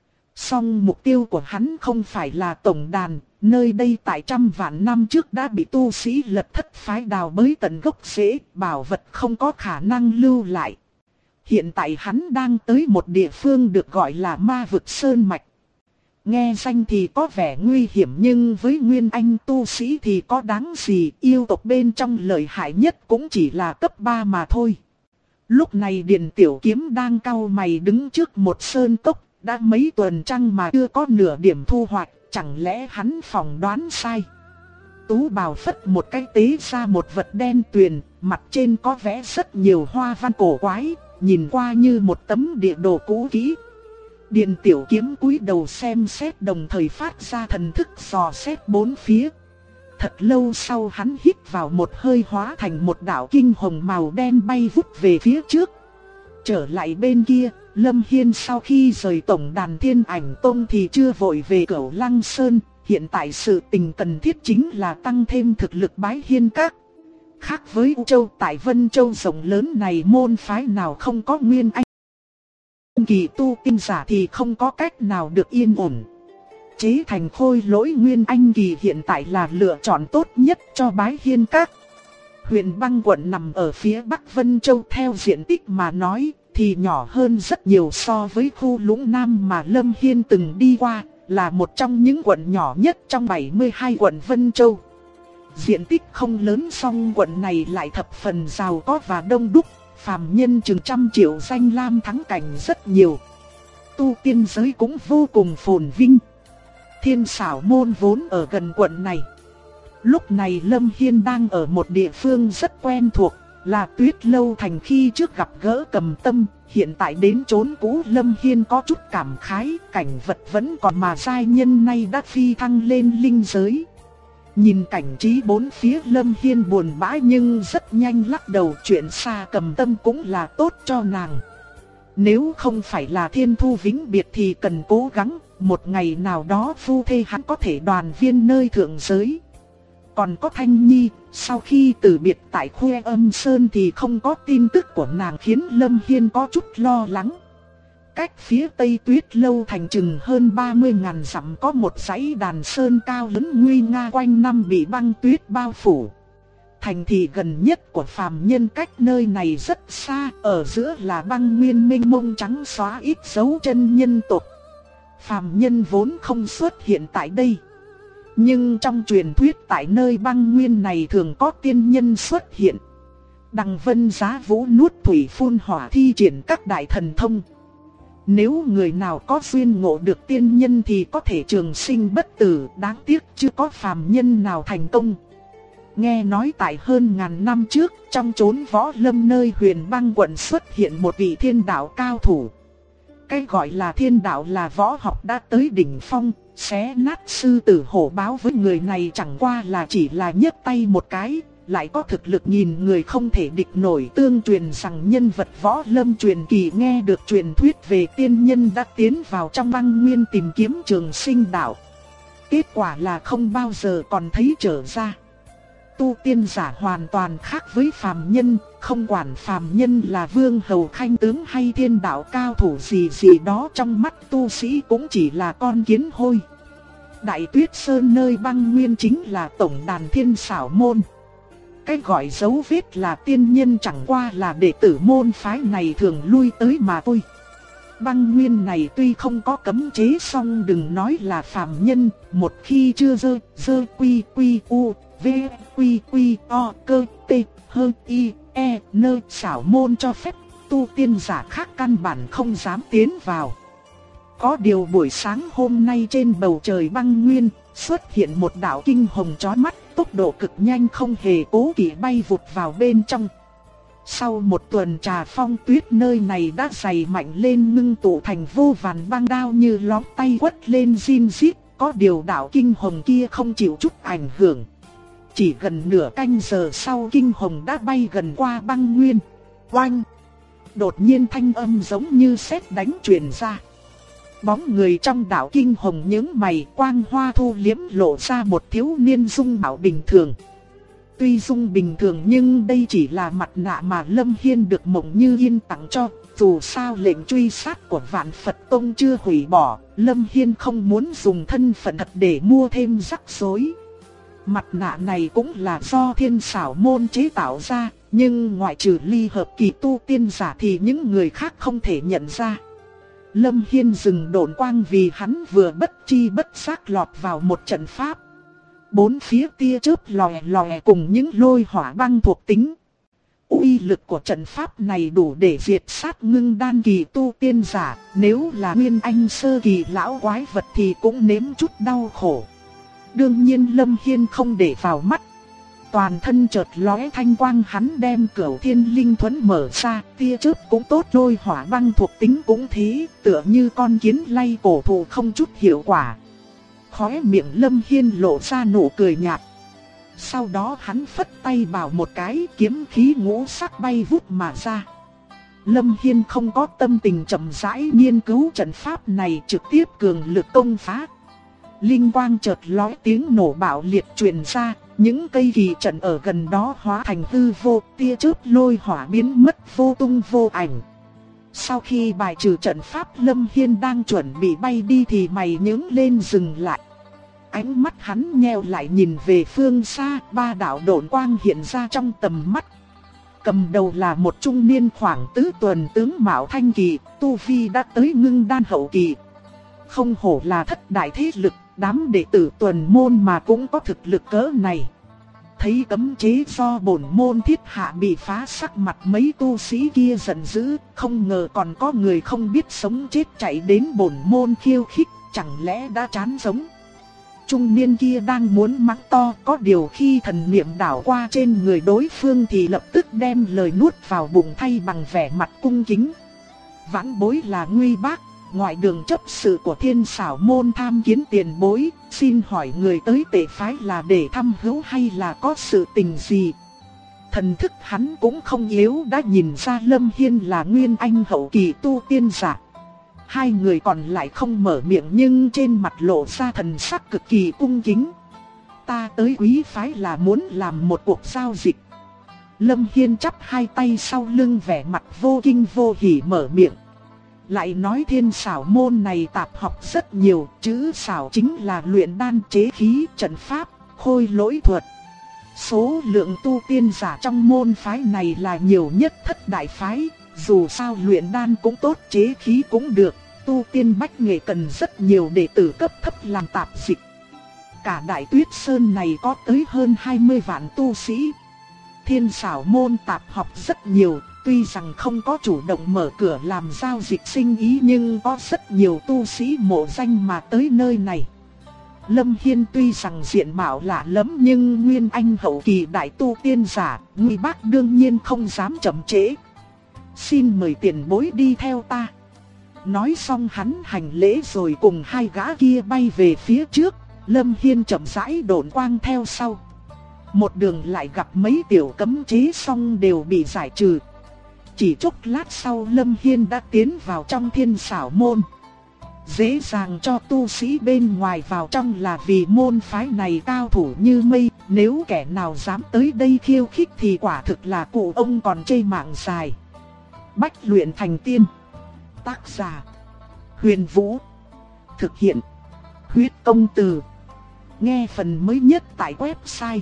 Song mục tiêu của hắn không phải là tổng đàn, nơi đây tại trăm vạn năm trước đã bị tu sĩ Lật Thất phái đào bới tận gốc rễ, bảo vật không có khả năng lưu lại. Hiện tại hắn đang tới một địa phương được gọi là Ma Vực Sơn Mạch. Nghe danh thì có vẻ nguy hiểm, nhưng với nguyên anh tu sĩ thì có đáng gì, yêu tộc bên trong lợi hại nhất cũng chỉ là cấp 3 mà thôi. Lúc này Điền Tiểu Kiếm đang cau mày đứng trước một sơn cốc, đã mấy tuần trăng mà chưa có nửa điểm thu hoạch, chẳng lẽ hắn phỏng đoán sai. Tú Bào phất một cái tế ra một vật đen tuyền, mặt trên có vẽ rất nhiều hoa văn cổ quái, nhìn qua như một tấm địa đồ cũ kỹ. Điền Tiểu Kiếm cúi đầu xem xét đồng thời phát ra thần thức dò xét bốn phía. Thật lâu sau hắn hít vào một hơi hóa thành một đạo kinh hồng màu đen bay vút về phía trước. Trở lại bên kia, Lâm Hiên sau khi rời tổng đàn Thiên Ảnh Tông thì chưa vội về Cửu Lăng Sơn. Hiện tại sự tình cần thiết chính là tăng thêm thực lực Bái Hiên Các. Khác với U Châu, tại Vân Châu rộng lớn này môn phái nào không có nguyên anh kỳ tu tiên giả thì không có cách nào được yên ổn. Chế thành khôi lỗi nguyên anh kỳ hiện tại là lựa chọn tốt nhất cho Bái Hiên Các. Huyện Băng quận nằm ở phía Bắc Vân Châu, theo diện tích mà nói thì nhỏ hơn rất nhiều so với khu Lũng Nam mà Lâm Hiên từng đi qua, là một trong những quận nhỏ nhất trong 72 quận Vân Châu. Diện tích không lớn song quận này lại thập phần giàu có và đông đúc, phàm nhân chừng 100 triệu danh lam thắng cảnh rất nhiều. Tu tiên giới cũng vô cùng phồn vinh. Thiên Xảo Môn vốn ở gần quận này. Lúc này Lâm Hiên đang ở một địa phương rất quen thuộc, là Tuyết Lâu Thành khi trước gặp gỡ Cầm Tâm. Hiện tại đến chốn cũ Lâm Hiên có chút cảm khái, cảnh vật vẫn còn mà giai nhân nay đã phi thăng lên linh giới. Nhìn cảnh trí bốn phía Lâm Hiên buồn bã nhưng rất nhanh lắc đầu, chuyện xa Cầm Tâm cũng là tốt cho nàng. Nếu không phải là thiên thu vĩnh biệt thì cần cố gắng, một ngày nào đó phu thê hắn có thể đoàn viên nơi thượng giới. Còn có Thanh Nhi, sau khi từ biệt tại Khuê Âm Sơn thì không có tin tức của nàng khiến Lâm Hiên có chút lo lắng. Cách phía Tây Tuyết Lâu Thành chừng hơn 30.000 dặm có một dãy đàn sơn cao lớn nguy nga quanh năm bị băng tuyết bao phủ. Thành thị gần nhất của phàm nhân cách nơi này rất xa, ở giữa là băng nguyên mênh mông trắng xóa ít dấu chân nhân tộc. Phàm nhân vốn không xuất hiện tại đây. Nhưng trong truyền thuyết tại nơi băng nguyên này thường có tiên nhân xuất hiện. Đằng Vân Giá Vũ nuốt thủy phun hỏa thi triển các đại thần thông. Nếu người nào có duyên ngộ được tiên nhân thì có thể trường sinh bất tử, đáng tiếc chưa có phàm nhân nào thành công. Nghe nói tại hơn ngàn năm trước, trong chốn võ lâm nơi Huyền Băng quận xuất hiện một vị thiên đạo cao thủ. Cái gọi là thiên đạo là võ học đã tới đỉnh phong, xé nát sư tử hổ báo với người này chẳng qua là chỉ là nhấc tay một cái, lại có thực lực nhìn người không thể địch nổi. Tương truyền rằng nhân vật võ lâm truyền kỳ nghe được truyền thuyết về tiên nhân đã tiến vào trong băng nguyên tìm kiếm trường sinh đạo. Kết quả là không bao giờ còn thấy trở ra. Tu tiên giả hoàn toàn khác với phàm nhân, không quản phàm nhân là vương hầu khanh tướng hay thiên đạo cao thủ gì gì đó, trong mắt tu sĩ cũng chỉ là con kiến hôi. Đại Tuyết Sơn nơi băng nguyên chính là tổng đàn Thiên Xảo Môn. Cái gọi dấu vết là tiên nhân chẳng qua là đệ tử môn phái này thường lui tới mà thôi. Băng nguyên này tuy không có cấm chế song đừng nói là phàm nhân, một khi chưa dơ quy quy u v quy quy o cơ t hơ i e nơ xảo môn cho phép, tu tiên giả khác căn bản không dám tiến vào. Có điều buổi sáng hôm nay trên bầu trời băng nguyên xuất hiện một đạo kinh hồng chói mắt, tốc độ cực nhanh không hề cố kỵ bay vụt vào bên trong. Sau một tuần trà phong tuyết nơi này đã dày mạnh lên ngưng tụ thành vô vàn băng đao như lóng tay quất lên rin rít. Có điều đạo kinh hồng kia không chịu chút ảnh hưởng. Chỉ gần nửa canh giờ sau kinh hồng đã bay gần qua băng nguyên. Oanh! Đột nhiên thanh âm giống như sét đánh truyền ra. Bóng người trong đạo kinh hồng nhướng mày, quang hoa thu liếm lộ ra một thiếu niên dung mạo bình thường. Tuy dung bình thường nhưng đây chỉ là mặt nạ mà Lâm Hiên được Mộng Như Yên tặng cho. Dù sao lệnh truy sát của Vạn Phật Tông chưa hủy bỏ, Lâm Hiên không muốn dùng thân phận thật để mua thêm rắc rối. Mặt nạ này cũng là do Thiên Xảo Môn chế tạo ra, nhưng ngoại trừ ly hợp kỳ tu tiên giả thì những người khác không thể nhận ra. Lâm Hiên dừng độn quang vì hắn vừa bất chi bất giác lọt vào một trận pháp. Bốn phía tia chớp lòe lòe cùng những lôi hỏa băng thuộc tính. Uy lực của trận pháp này đủ để diệt sát ngưng đan kỳ tu tiên giả, nếu là nguyên anh sơ kỳ lão quái vật thì cũng nếm chút đau khổ. Đương nhiên Lâm Hiên không để vào mắt. Toàn thân chợt lóe thanh quang, hắn đem Cửu Thiên Linh Thuẫn mở ra, tia chớp cũng tốt, lôi hỏa băng thuộc tính cũng thế, tựa như con kiến lay cổ thụ không chút hiệu quả. Khóe miệng Lâm Hiên lộ ra nụ cười nhạt. Sau đó hắn phất tay bảo một cái, kiếm khí ngũ sắc bay vút mà ra. Lâm Hiên không có tâm tình chậm rãi nghiên cứu trận pháp này, trực tiếp cường lực công phá. Linh quang chợt lóe, tiếng nổ bạo liệt truyền ra, những cây kỳ trận ở gần đó hóa thành hư vô, tia chớp lôi hỏa biến mất vô tung vô ảnh. Sau khi bài trừ trận pháp, Lâm Hiên đang chuẩn bị bay đi thì mày nhướng lên dừng lại. Ánh mắt hắn nheo lại nhìn về phương xa, ba đạo độn quang hiện ra trong tầm mắt. Cầm đầu là một trung niên khoảng tứ tuần, tướng mạo thanh kỳ, tu vi đã tới ngưng đan hậu kỳ. Không hổ là thất đại thế lực, đám đệ tử tuần môn mà cũng có thực lực cỡ này. Thấy cấm chế do bổn môn thiết hạ bị phá, sắc mặt mấy tu sĩ kia giận dữ, không ngờ còn có người không biết sống chết chạy đến bổn môn khiêu khích, chẳng lẽ đã chán sống. Trung niên kia đang muốn mắng to, có điều khi thần niệm đảo qua trên người đối phương thì lập tức đem lời nuốt vào bụng, thay bằng vẻ mặt cung kính. Vãn bối là Nguy Bác, ngoại đường chấp sự của Thiên Xảo môn, tham kiến tiền bối, xin hỏi người tới Tệ phái là để thăm hữu hay là có sự tình gì? Thần thức hắn cũng không yếu, đã nhìn ra Lâm Hiên là nguyên anh hậu kỳ tu tiên giả. Hai người còn lại không mở miệng nhưng trên mặt lộ ra thần sắc cực kỳ cung kính. Ta tới quý phái là muốn làm một cuộc giao dịch. Lâm Hiên chắp hai tay sau lưng, vẻ mặt vô kinh vô hỉ mở miệng. Lại nói Thiên Xảo môn này tạp học rất nhiều, chữ xảo chính là luyện đan, chế khí, trận pháp, khôi lỗi thuật. Số lượng tu tiên giả trong môn phái này là nhiều nhất thất đại phái, dù sao luyện đan cũng tốt, chế khí cũng được, tu tiên bách nghệ cần rất nhiều đệ tử cấp thấp làm tạp dịch. Cả Đại Tuyết Sơn này có tới hơn 20 vạn tu sĩ. Thiên Xảo môn tạp học rất nhiều, tuy rằng không có chủ động mở cửa làm giao dịch sinh ý nhưng có rất nhiều tu sĩ mộ danh mà tới nơi này. Lâm Hiên tuy rằng diện mạo lạ lẫm nhưng nguyên anh hậu kỳ đại tu tiên giả, Nguy Bác đương nhiên không dám chậm trễ. Xin mời tiền bối đi theo ta. Nói xong hắn hành lễ rồi cùng hai gã kia bay về phía trước, Lâm Hiên chậm rãi độn quang theo sau. Một đường lại gặp mấy tiểu cấm chế xong đều bị giải trừ. Chỉ chốc lát sau Lâm Hiên đã tiến vào trong Thiên Xảo môn. Dễ dàng cho tu sĩ bên ngoài vào trong là vì môn phái này cao thủ như mây, nếu kẻ nào dám tới đây khiêu khích thì quả thực là cụ ông còn chê mạng dài. Bách luyện thành tiên. Tác giả Huyền Vũ. Thực hiện Huyết Công Từ. Nghe phần mới nhất tại website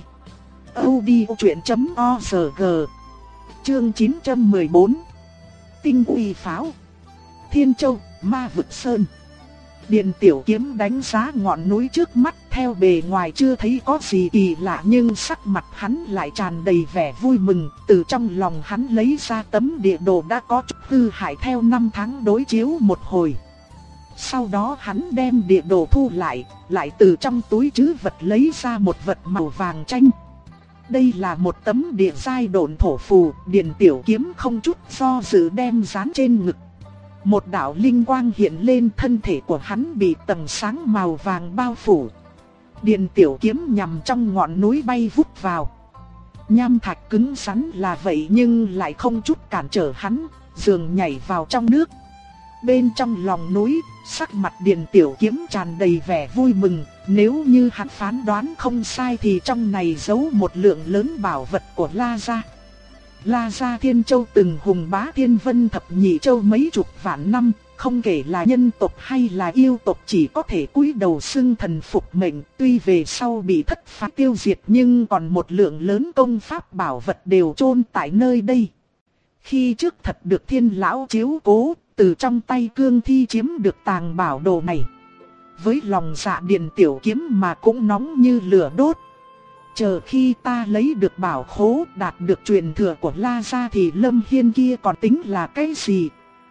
audiochuyện.org. Chương 914. Tinh uy pháo. Thiên Châu, Ma Vực Sơn. Điền Tiểu Kiếm đánh giá ngọn núi trước mắt, theo bề ngoài chưa thấy có gì kỳ lạ nhưng sắc mặt hắn lại tràn đầy vẻ vui mừng. Từ trong lòng hắn lấy ra tấm địa đồ đã có chút hư hại, theo năm tháng đối chiếu một hồi. Sau đó hắn đem địa đồ thu lại từ trong túi trữ vật lấy ra một vật màu vàng chanh. Đây là một tấm địa giai độn thổ phù, Điền Tiểu Kiếm không chút do dự đem dán trên ngực. Một đạo linh quang hiện lên, thân thể của hắn bị tầng sáng màu vàng bao phủ. Điền Tiểu Kiếm nhằm trong ngọn núi bay vút vào. Nham thạch cứng rắn là vậy nhưng lại không chút cản trở hắn, dường nhảy vào trong nước. Bên trong lòng núi, sắc mặt Điền Tiểu Kiếm tràn đầy vẻ vui mừng. Nếu như hắn phán đoán không sai thì trong này giấu một lượng lớn bảo vật của La Gia. La Gia Thiên Châu từng hùng bá Thiên Vân Thập Nhị Châu mấy chục vạn năm, không kể là nhân tộc hay là yêu tộc chỉ có thể cúi đầu xưng thần phục mệnh. Tuy về sau bị thất phá tiêu diệt nhưng còn một lượng lớn công pháp bảo vật đều chôn tại nơi đây. Khi trước thật được Thiên Lão chiếu cố, từ trong tay Cương Thi chiếm được tàng bảo đồ này. Với lòng dạ Điền Tiểu Kiếm mà cũng nóng như lửa đốt. Chờ khi ta lấy được bảo khố, đạt được truyền thừa của La Gia thì Lâm Hiên kia còn tính là cái gì?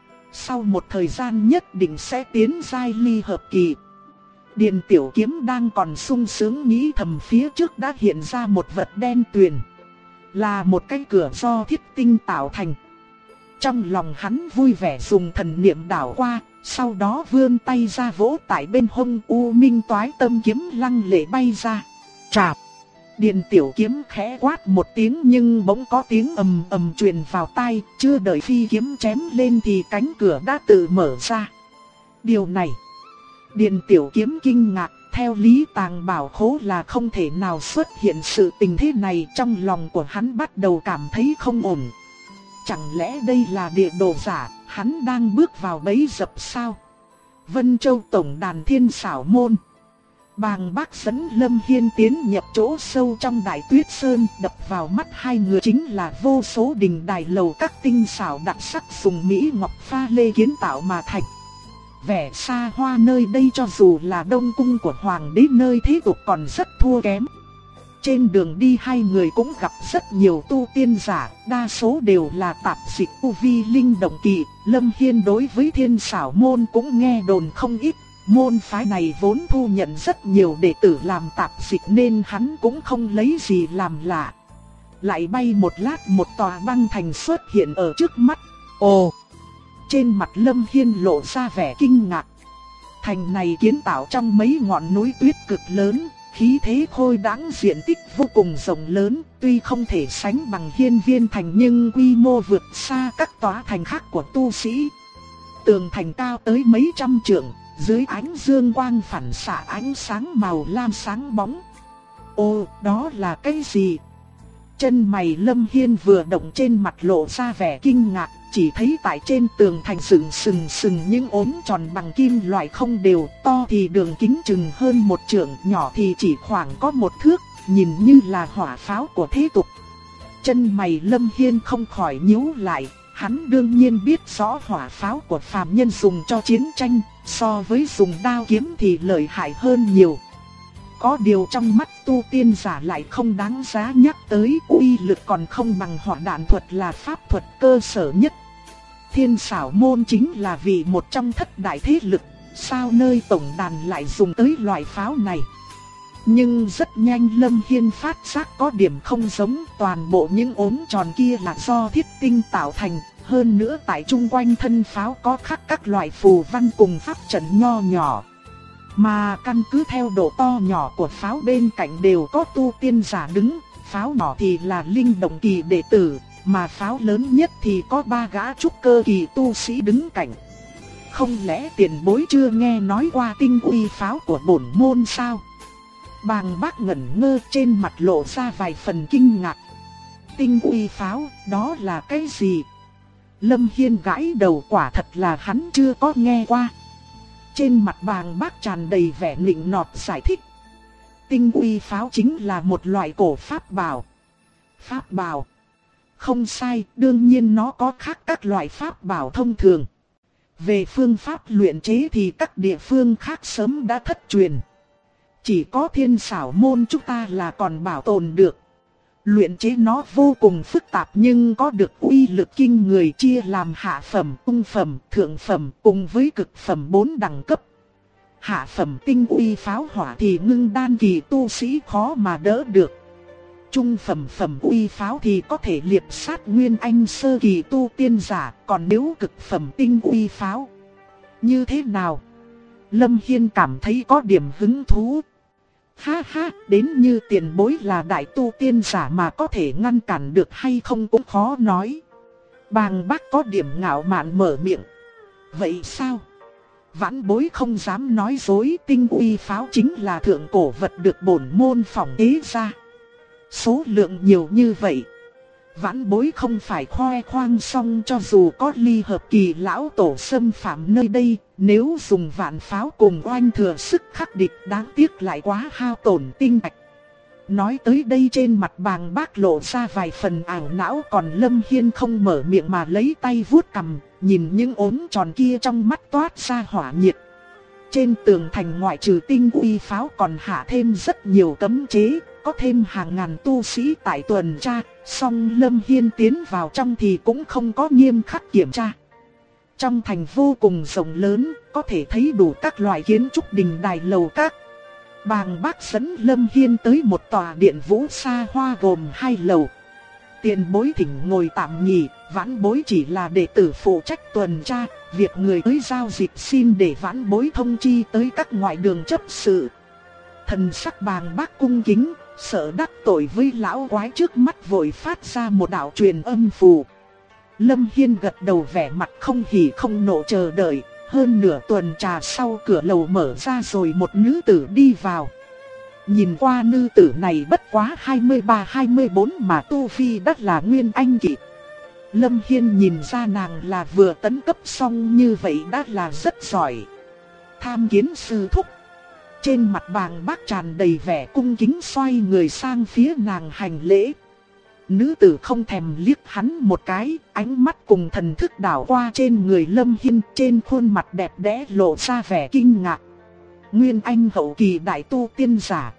Sau một thời gian nhất định sẽ tiến giai ly hợp kỳ. Điền Tiểu Kiếm đang còn sung sướng nghĩ thầm, phía trước đã hiện ra một vật đen tuyền, là một cái cửa do thiết tinh tạo thành. Trong lòng hắn vui vẻ dùng thần niệm đảo qua, sau đó vươn tay ra vỗ tại bên hông, U Minh Toái Tâm kiếm lăng lệ bay ra. Chạp! Điền Tiểu Kiếm khẽ quát một tiếng nhưng bỗng có tiếng ầm ầm truyền vào tai, chưa đợi phi kiếm chém lên thì cánh cửa đã tự mở ra. Điều này, Điền Tiểu Kiếm kinh ngạc, theo lý tàng bảo khố là không thể nào xuất hiện sự tình thế này, trong lòng của hắn bắt đầu cảm thấy không ổn. Chẳng lẽ đây là địa đồ giả, hắn đang bước vào bẫy dập sao? Vân Châu tổng đàn Thiên Xảo Môn. Bàng Bác dẫn Lâm Hiên tiến nhập chỗ sâu trong Đại Tuyết Sơn, đập vào mắt hai người chính là vô số đình đài lầu các tinh xảo đặc sắc dùng mỹ ngọc pha lê kiến tạo mà thành. Vẻ xa hoa nơi đây cho dù là đông cung của hoàng đế nơi thế tục còn rất thua kém. Trên đường đi hai người cũng gặp rất nhiều tu tiên giả, đa số đều là tạp dịch tu vi linh động kỳ. Lâm Hiên đối với Thiên Xảo Môn cũng nghe đồn không ít. Môn phái này vốn thu nhận rất nhiều đệ tử làm tạp dịch nên hắn cũng không lấy gì làm lạ. Lại bay một lát, một tòa băng thành xuất hiện ở trước mắt. Ồ! Trên mặt Lâm Hiên lộ ra vẻ kinh ngạc. Thành này kiến tạo trong mấy ngọn núi tuyết cực lớn, khí thế khôi đãng, diện tích vô cùng rộng lớn, tuy không thể sánh bằng Hiên Viên thành nhưng quy mô vượt xa các tòa thành khác của tu sĩ. Tường thành cao tới mấy trăm trượng, dưới ánh dương quang phản xạ ánh sáng màu lam sáng bóng. Ô, đó là cái gì? Chân mày Lâm Hiên vừa động, trên mặt lộ ra vẻ kinh ngạc, chỉ thấy tại trên tường thành sừng sừng những ốm tròn bằng kim loại không đều, to thì đường kính chừng hơn một trượng, nhỏ thì chỉ khoảng có một thước, nhìn như là hỏa pháo của thế tục. Chân mày Lâm Hiên không khỏi nhíu lại, hắn đương nhiên biết rõ hỏa pháo của phàm nhân dùng cho chiến tranh, so với dùng đao kiếm thì lợi hại hơn nhiều. Có điều trong mắt tu tiên giả lại không đáng giá nhắc tới, uy lực còn không bằng hỏa đạn thuật là pháp thuật cơ sở nhất. Thiên Xảo Môn chính là vì một trong thất đại thế lực, sao nơi tổng đàn lại dùng tới loại pháo này. Nhưng rất nhanh Lâm Hiên phát giác có điểm không giống, toàn bộ những ốm tròn kia là do thiết tinh tạo thành, hơn nữa tại chung quanh thân pháo có khắc các loại phù văn cùng pháp trận nho nhỏ. Mà căn cứ theo độ to nhỏ của pháo bên cạnh đều có tu tiên giả đứng, pháo nhỏ thì là linh động kỳ đệ tử, mà pháo lớn nhất thì có 3 gã trúc cơ kỳ tu sĩ đứng cạnh. Không lẽ tiền bối chưa nghe nói qua tinh uy pháo của bổn môn sao? Bàng Bác ngẩn ngơ, trên mặt lộ ra vài phần kinh ngạc. Tinh uy pháo, đó là cái gì? Lâm Hiên gãi đầu, quả thật là hắn chưa có nghe qua. Trên mặt Bàng Bác tràn đầy vẻ nịnh nọt giải thích. Tinh uy pháo chính là một loại cổ pháp bảo. Pháp bảo? Không sai, đương nhiên nó có khác các loại pháp bảo thông thường. Về phương pháp luyện chế thì các địa phương khác sớm đã thất truyền. Chỉ có Thiên Xảo Môn chúng ta là còn bảo tồn được. Luyện chế nó vô cùng phức tạp nhưng có được uy lực kinh người, chia làm hạ phẩm, trung phẩm, thượng phẩm cùng với cực phẩm 4 đẳng cấp. Hạ phẩm tinh uy pháo hỏa thì ngưng đan kỳ tu sĩ khó mà đỡ được. Trung phẩm phẩm uy pháo thì có thể liệp sát nguyên anh sơ kỳ tu tiên giả, còn nếu cực phẩm tinh uy pháo như thế nào? Lâm Hiên cảm thấy có điểm hứng thú. Ha ha, đến như tiền bối là đại tu tiên giả mà có thể ngăn cản được hay không cũng khó nói. Bàng Bác có điểm ngạo mạn mở miệng. Vậy sao? Vãn bối không dám nói dối, tinh uy pháo chính là thượng cổ vật được bổn môn phỏng chế ra. Số lượng nhiều như vậy, vãn bối không phải khoe khoang xong, cho dù có ly hợp kỳ lão tổ xâm phạm nơi đây, nếu dùng vạn pháo cùng oanh thừa sức khắc địch, đáng tiếc lại quá hao tổn tinh bạch. Nói tới đây trên mặt Bàng Bác lộ ra vài phần ảo não, còn Lâm Hiên không mở miệng mà lấy tay vuốt cằm, nhìn những ốm tròn kia trong mắt toát ra hỏa nhiệt. Trên tường thành ngoại trừ tinh uy pháo còn hạ thêm rất nhiều cấm chế, có thêm hàng ngàn tu sĩ tại tuần tra, song Lâm Hiên tiến vào trong thì cũng không có nghiêm khắc kiểm tra. Trong thành vô cùng rộng lớn, có thể thấy đủ các loại kiến trúc đình đài lầu các. Bàng Bác dẫn Lâm Hiên tới một tòa điện vũ xa hoa gồm 2 lầu. Tiền bối thỉnh ngồi tạm nghỉ, vãn bối chỉ là đệ tử phụ trách tuần tra, việc người tới giao dịch xin để vãn bối thông chi tới các ngoại đường chấp sự. Thần sắc Bàng Bác cung kính, sợ đắc tội với lão quái trước mắt vội phát ra một đạo truyền âm phù. Lâm Hiên gật đầu vẻ mặt không hỉ không nộ chờ đợi. Hơn nửa tuần trà sau cửa lầu mở ra rồi một nữ tử đi vào. Nhìn qua nữ tử này bất quá 23-24 mà tu vi đắt là nguyên anh kỳ. Lâm Hiên nhìn ra nàng là vừa tấn cấp xong như vậy đã là rất giỏi. Tham kiến sư thúc. Trên mặt Bàng Bác tràn đầy vẻ cung kính xoay người sang phía nàng hành lễ. Nữ tử không thèm liếc hắn một cái, ánh mắt cùng thần thức đảo qua trên người Lâm Hiên, trên khuôn mặt đẹp đẽ lộ ra vẻ kinh ngạc. Nguyên anh hậu kỳ đại tu tiên giả.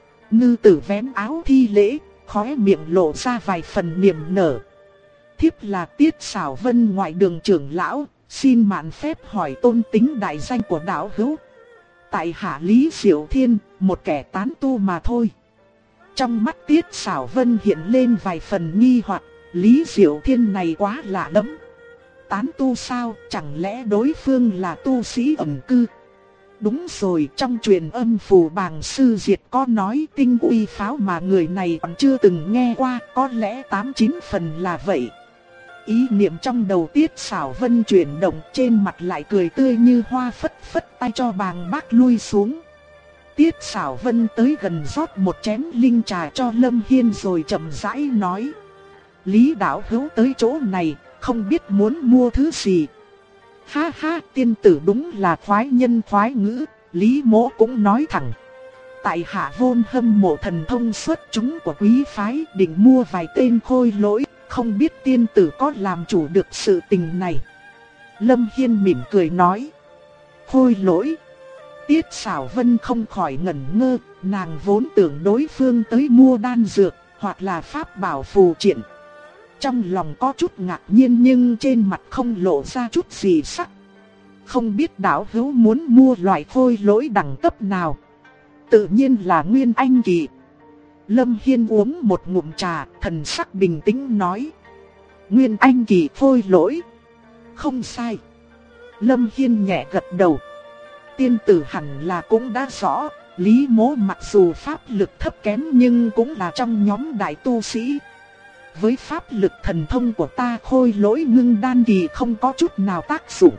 Nữ tử vén áo thi lễ, khóe miệng lộ ra vài phần niềm nở. Thiếp là Tiết Sảo Vân ngoại đường trưởng lão, xin mạn phép hỏi tôn tính đại danh của đạo hữu. Tại hạ Lý Diệu Thiên, một kẻ tán tu mà thôi. Trong mắt Tiết Sảo Vân hiện lên vài phần nghi hoặc, Lý Diệu Thiên này quá lạ lắm. Tán tu sao, chẳng lẽ đối phương là tu sĩ ẩn cư? Đúng rồi, trong truyền âm phù Bàng Sư Diệt có nói tinh uy pháo mà người này còn chưa từng nghe qua, có lẽ 89 phần là vậy. Ý niệm trong đầu Tiết Sảo Vân chuyển động, trên mặt lại cười tươi như hoa, phất phất tay cho Bàng Bác lui xuống. Tiết Sảo Vân tới gần rót một chén linh trà cho Lâm Hiên rồi chậm rãi nói. Lý đạo hữu tới chỗ này, không biết muốn mua thứ gì. Ha ha, tiên tử đúng là khoái nhân khoái ngữ, Lý mỗ cũng nói thẳng. Tại hạ vốn hâm mộ thần thông xuất chúng của quý phái, định mua vài tên khôi lỗi, không biết tiên tử có làm chủ được sự tình này. Lâm Hiên mỉm cười nói. Khôi lỗi. Tiết Sảo Vân không khỏi ngẩn ngơ, nàng vốn tưởng đối phương tới mua đan dược, hoặc là pháp bảo phù triện. Trong lòng có chút ngạc nhiên nhưng trên mặt không lộ ra chút gì sắc. Không biết đạo hữu muốn mua loại khôi lỗi đẳng cấp nào? Tự nhiên là nguyên anh kỳ. Lâm Hiên uống một ngụm trà, thần sắc bình tĩnh nói. Nguyên anh kỳ khôi lỗi. Không sai. Lâm Hiên nhẹ gật đầu. Tiên tử hẳn là cũng đã rõ, Lý mỗ mặc dù pháp lực thấp kém nhưng cũng là trong nhóm đại tu sĩ. Với pháp lực thần thông của ta, khôi lỗi ngưng đan kỳ không có chút nào tác dụng.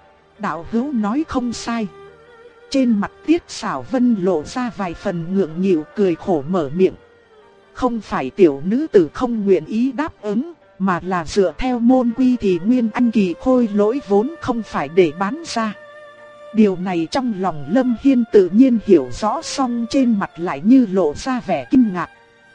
Đạo hữu nói không sai. Trên mặt Tiết Sảo Vân lộ ra vài phần ngượng nghịu, cười khổ mở miệng. Không phải tiểu nữ tử không nguyện ý đáp ứng, mà là dựa theo môn quy thì nguyên anh kỳ khôi lỗi vốn không phải để bán ra. Điều này trong lòng Lâm Hiên tự nhiên hiểu rõ, song trên mặt lại như lộ ra vẻ kinh ngạc.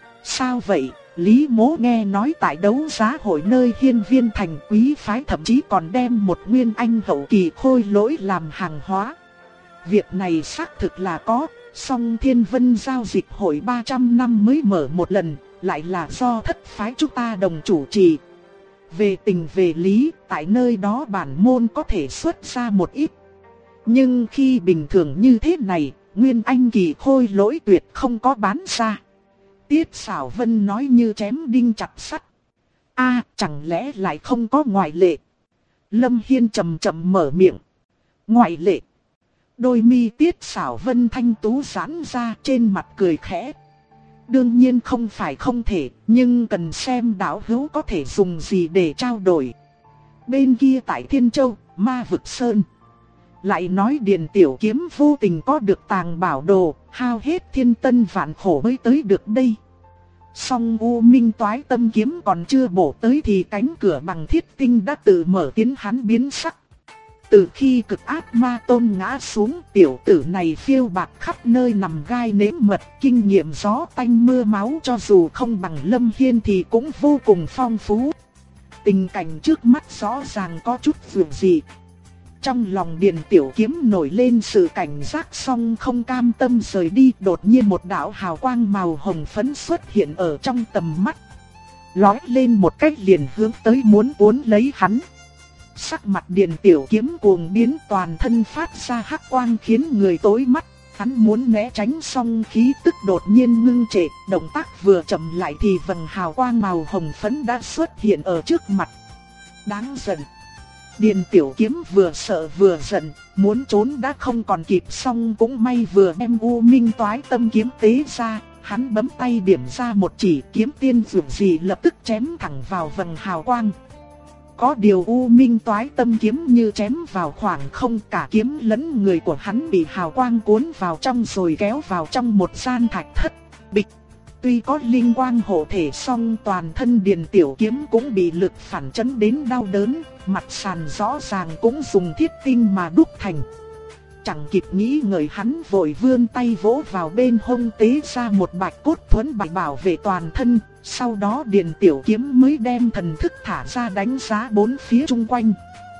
Sao vậy? Lý mỗ nghe nói tại đấu giá hội nơi Hiên Viên thành quý phái thậm chí còn đem một nguyên anh hậu kỳ khôi lỗi làm hàng hóa. Việc này xác thực là có, song Thiên Vân giao dịch hội 300 năm mới mở một lần, lại là do thất phái chúng ta đồng chủ trì. Về tình về lý, tại nơi đó bản môn có thể xuất ra một ít. Nhưng khi bình thường như thế này, nguyên anh kỳ khôi lỗi tuyệt không có bán ra. Tiết Sảo Vân nói như chém đinh chặt sắt. Chẳng lẽ lại không có ngoại lệ? Lâm Hiên chậm chậm mở miệng. Ngoại lệ? Đôi mi Tiết Sảo Vân thanh tú giãn ra, trên mặt cười khẽ. Đương nhiên không phải không thể, nhưng cần xem đạo hữu có thể dùng gì để trao đổi. Bên kia tại Thiên Châu, Ma Vực Sơn. Lại nói Điền Tiểu Kiếm vô tình có được tàng bảo đồ, hao hết thiên tân vạn khổ mới tới được đây. Song U Minh Toái Tâm Kiếm còn chưa bổ tới thì cánh cửa bằng thiết tinh đã tự mở, khiến hắn biến sắc. Từ khi cực ác ma tôn ngã xuống, tiểu tử này phiêu bạt khắp nơi nằm gai nếm mật, kinh nghiệm gió tanh mưa máu cho dù không bằng Lâm Hiên thì cũng vô cùng phong phú. Tình cảnh trước mắt rõ ràng có chút vượt dị. Trong lòng Điền Tiểu Kiếm nổi lên sự cảnh giác, song không cam tâm rời đi. Đột nhiên một đạo hào quang màu hồng phấn xuất hiện ở trong tầm mắt, lóe lên một cách liền hướng tới muốn cuốn lấy hắn. Sắc mặt Điền Tiểu Kiếm cuồng biến, toàn thân phát ra hắc quang khiến người tối mắt. Hắn muốn né tránh song khí tức đột nhiên ngưng trệ, động tác vừa chậm lại thì vầng hào quang màu hồng phấn đã xuất hiện ở trước mặt. Đáng giận. Điền Tiểu Kiếm vừa sợ vừa giận, muốn trốn đã không còn kịp, song cũng may vừa đem U Minh Toái Tâm kiếm tế ra, hắn bấm tay điểm ra một chỉ, kiếm tiên dường gì lập tức chém thẳng vào vầng hào quang. Có điều U Minh Toái Tâm kiếm như chém vào khoảng không, cả kiếm lẫn người của hắn bị hào quang cuốn vào trong rồi kéo vào trong một gian thạch thất. Bịch. Tuy có linh quang hộ thể song toàn thân Điền Tiểu Kiếm cũng bị lực phản chấn đến đau đớn, mặt sàn rõ ràng cũng dùng thiết tinh mà đúc thành. Chẳng kịp nghĩ ngợi, hắn vội vươn tay vỗ vào bên hông tế ra một bạch cốt thuẫn bài bảo vệ toàn thân. Sau đó Điền Tiểu Kiếm mới đem thần thức thả ra đánh giá bốn phía chung quanh.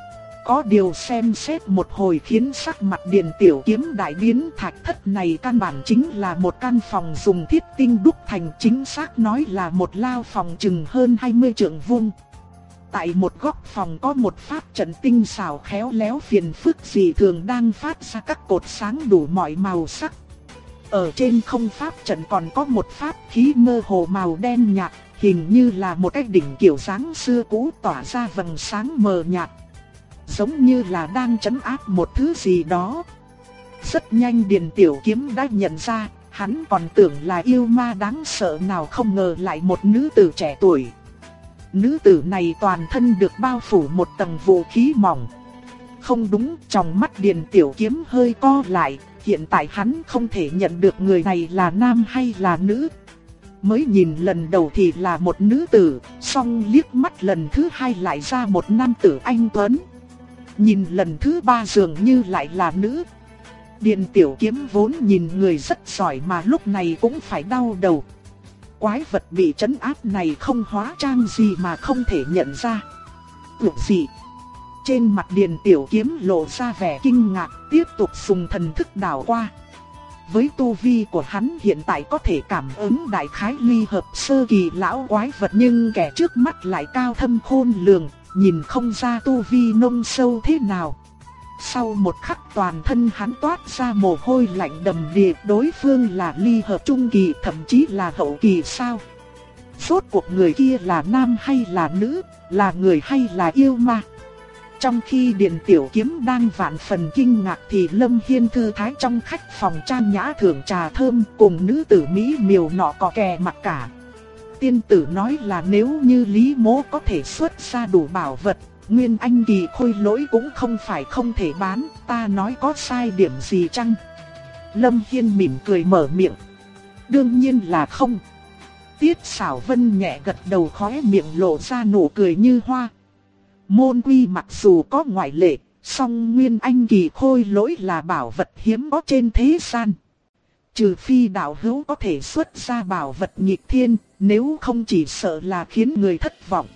Có điều xem xét một hồi khiến sắc mặt Điền Tiểu Kiếm đại biến. Thạch thất này căn bản chính là một căn phòng dùng thiết tinh đúc thành, chính xác nói là một lao phòng chừng hơn 20 trượng vuông. Tại một góc phòng có một pháp trận tinh xảo khéo léo phiền phức dị thường đang phát ra các cột sáng đủ mọi màu sắc. Ở trên không pháp trận còn có một pháp khí mơ hồ màu đen nhạt, hình như là một cái đỉnh kiểu dáng xưa cũ tỏa ra vầng sáng mờ nhạt, giống như là đang trấn áp một thứ gì đó. Rất nhanh Điền Tiểu Kiếm đã nhận ra, hắn còn tưởng là yêu ma đáng sợ, nào không ngờ lại một nữ tử trẻ tuổi. Nữ tử này toàn thân được bao phủ một tầng vũ khí mỏng. Không đúng, trong mắt Điền Tiểu Kiếm hơi co lại, hiện tại hắn không thể nhận được người này là nam hay là nữ. Mới nhìn lần đầu thì là một nữ tử, song liếc mắt lần thứ hai lại ra một nam tử anh tuấn. Nhìn lần thứ ba dường như lại là nữ. Điền Tiểu Kiếm vốn nhìn người rất giỏi mà lúc này cũng phải đau đầu. Quái vật bị trấn áp này không hóa trang gì mà không thể nhận ra. Gì? Trên mặt Điền Tiểu Kiếm lộ ra vẻ kinh ngạc, tiếp tục dùng thần thức đảo qua. Với tu vi của hắn hiện tại có thể cảm ứng đại khái ly hợp sơ kỳ lão quái vật, nhưng kẻ trước mắt lại cao thâm khôn lường, nhìn không ra tu vi nông sâu thế nào. Sau một khắc toàn thân hắn toát ra mồ hôi lạnh đầm đìa, đối phương là ly hợp trung kỳ thậm chí là hậu kỳ sao? Rốt cuộc người kia là nam hay là nữ, là người hay là yêu ma? Trong khi Điền Tiểu Kiếm đang vạn phần kinh ngạc thì Lâm Hiên thư thái trong khách phòng trang nhã thưởng trà thơm cùng nữ tử mỹ miều nọ có kè mặt cả. Tiên tử nói là nếu như Lý Mỗ có thể xuất ra đủ bảo vật, Nguyên Anh kỳ khôi lỗi cũng không phải không thể bán, ta nói có sai điểm gì chăng? Lâm Hiên mỉm cười mở miệng. Đương nhiên là không. Tiết Sảo Vân nhẹ gật đầu, khóe miệng lộ ra nụ cười như hoa. Môn quy mặc dù có ngoại lệ, song Nguyên Anh kỳ khôi lỗi là bảo vật hiếm có trên thế gian. Trừ phi đạo hữu có thể xuất ra bảo vật nghịch thiên, nếu không chỉ sợ là khiến người thất vọng.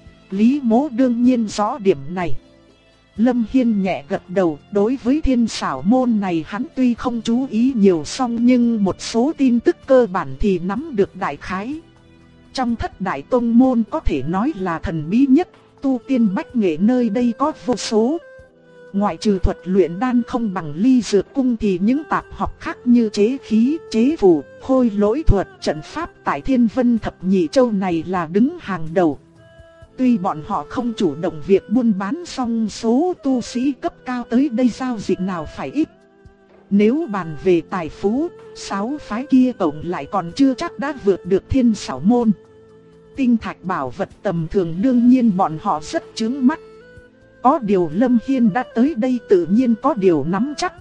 Lý Mỗ đương nhiên rõ điểm này. Lâm Hiên nhẹ gật đầu, đối với Thiên Xảo môn này hắn tuy không chú ý nhiều song nhưng một số tin tức cơ bản thì nắm được đại khái. Trong thất đại tông môn có thể nói là thần bí nhất, tu tiên bách nghệ nơi đây có vô số. Ngoại trừ thuật luyện đan không bằng Ly Dược Cung thì những tạp học khác như chế khí, chế phù, khôi lỗi thuật, trận pháp tại Thiên Vân Thập Nhị Châu này là đứng hàng đầu. Tuy bọn họ không chủ động việc buôn bán song số tu sĩ cấp cao tới đây giao dịch nào phải ít. Nếu bàn về tài phú, 6 phái kia tổng lại còn chưa chắc đã vượt được Thiên Xảo môn. Tinh thạch bảo vật tầm thường đương nhiên bọn họ rất chướng mắt. Có điều Lâm Hiên đã tới đây tự nhiên có điều nắm chắc.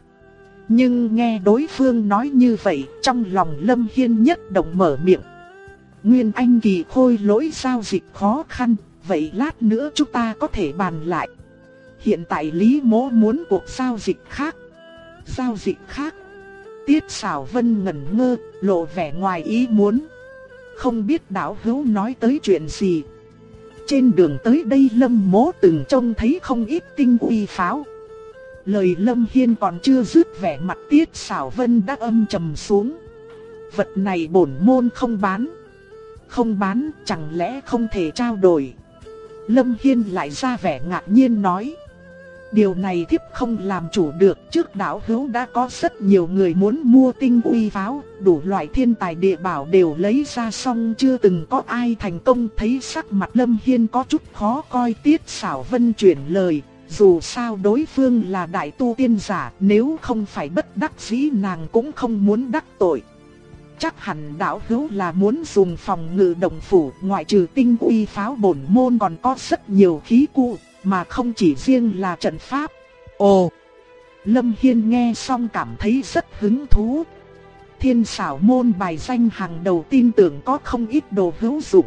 Nhưng nghe đối phương nói như vậy, trong lòng Lâm Hiên nhất động mở miệng. Nguyên Anh kỳ khôi lỗi giao dịch khó khăn, vậy lát nữa chúng ta có thể bàn lại. Hiện tại Lý Mỗ muốn cuộc giao dịch khác. Giao dịch khác? Tiết Sảo Vân ngẩn ngơ, lộ vẻ ngoài ý muốn. Không biết đạo hữu nói tới chuyện gì. Trên đường tới đây Lâm Mỗ từng trông thấy không ít tinh uy pháo. Lời Lâm Hiên còn chưa dứt, vẻ mặt Tiết Sảo Vân đã âm trầm xuống. Vật này bổn môn không bán. Không bán, chẳng lẽ không thể trao đổi? Lâm Hiên lại ra vẻ ngạc nhiên nói. Điều này thiếp không làm chủ được. Trước đạo hữu đã có rất nhiều người muốn mua tinh uy pháo, đủ loại thiên tài địa bảo đều lấy ra, xong chưa từng có ai thành công. Thấy sắc mặt Lâm Hiên có chút khó coi, Tiết Sảo Vân chuyển lời. Dù sao đối phương là đại tu tiên giả, nếu không phải bất đắc dĩ nàng cũng không muốn đắc tội. Chắc hẳn đạo hữu là muốn dùng phòng ngự động phủ, ngoại trừ tinh uy pháo bổn môn còn có rất nhiều khí cụ, mà không chỉ riêng là trận pháp. Ồ! Lâm Hiên nghe xong cảm thấy rất hứng thú. Thiên Xảo môn bài danh hàng đầu, tin tưởng có không ít đồ hữu dụng.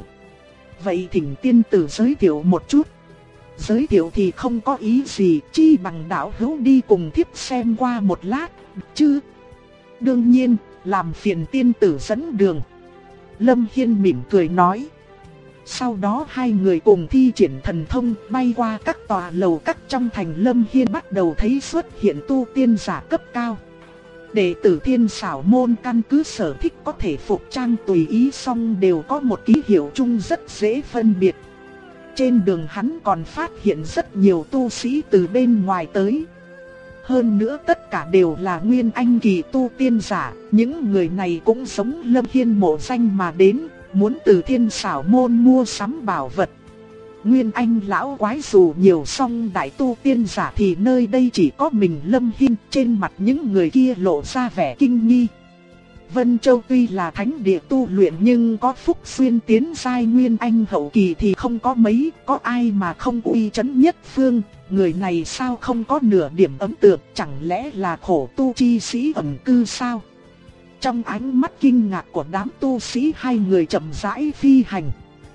Vậy thỉnh tiên tử giới thiệu một chút. Giới thiệu thì không có ý gì, chi bằng đạo hữu đi cùng thiếp xem qua một lát, chứ? Đương nhiên, làm phiền tiên tử dẫn đường. Lâm Hiên mỉm cười nói. Sau đó hai người cùng thi triển thần thông bay qua các tòa lầu các trong thành. Lâm Hiên bắt đầu thấy xuất hiện tu tiên giả cấp cao. Đệ tử Thiên Xảo môn căn cứ sở thích có thể phục trang tùy ý, song đều có một ký hiệu chung rất dễ phân biệt. Trên đường hắn còn phát hiện rất nhiều tu sĩ từ bên ngoài tới. Hơn nữa tất cả đều là nguyên anh kỳ tu tiên giả. Những người này cũng giống Lâm Hiên mộ danh mà đến, muốn từ Thiên Xảo môn mua sắm bảo vật. Nguyên anh lão quái dù nhiều, song đại tu tiên giả thì nơi đây chỉ có mình Lâm Hiên. Trên mặt những người kia lộ ra vẻ kinh nghi. Vân Châu tuy là thánh địa tu luyện, nhưng có phúc xuyên tiến giai nguyên anh hậu kỳ thì không có mấy. Có ai mà không uy chấn nhất phương? Người này sao không có nửa điểm ấn tượng? Chẳng lẽ là khổ tu chi sĩ ẩn cư sao? Trong ánh mắt kinh ngạc của đám tu sĩ, hai người chậm rãi phi hành.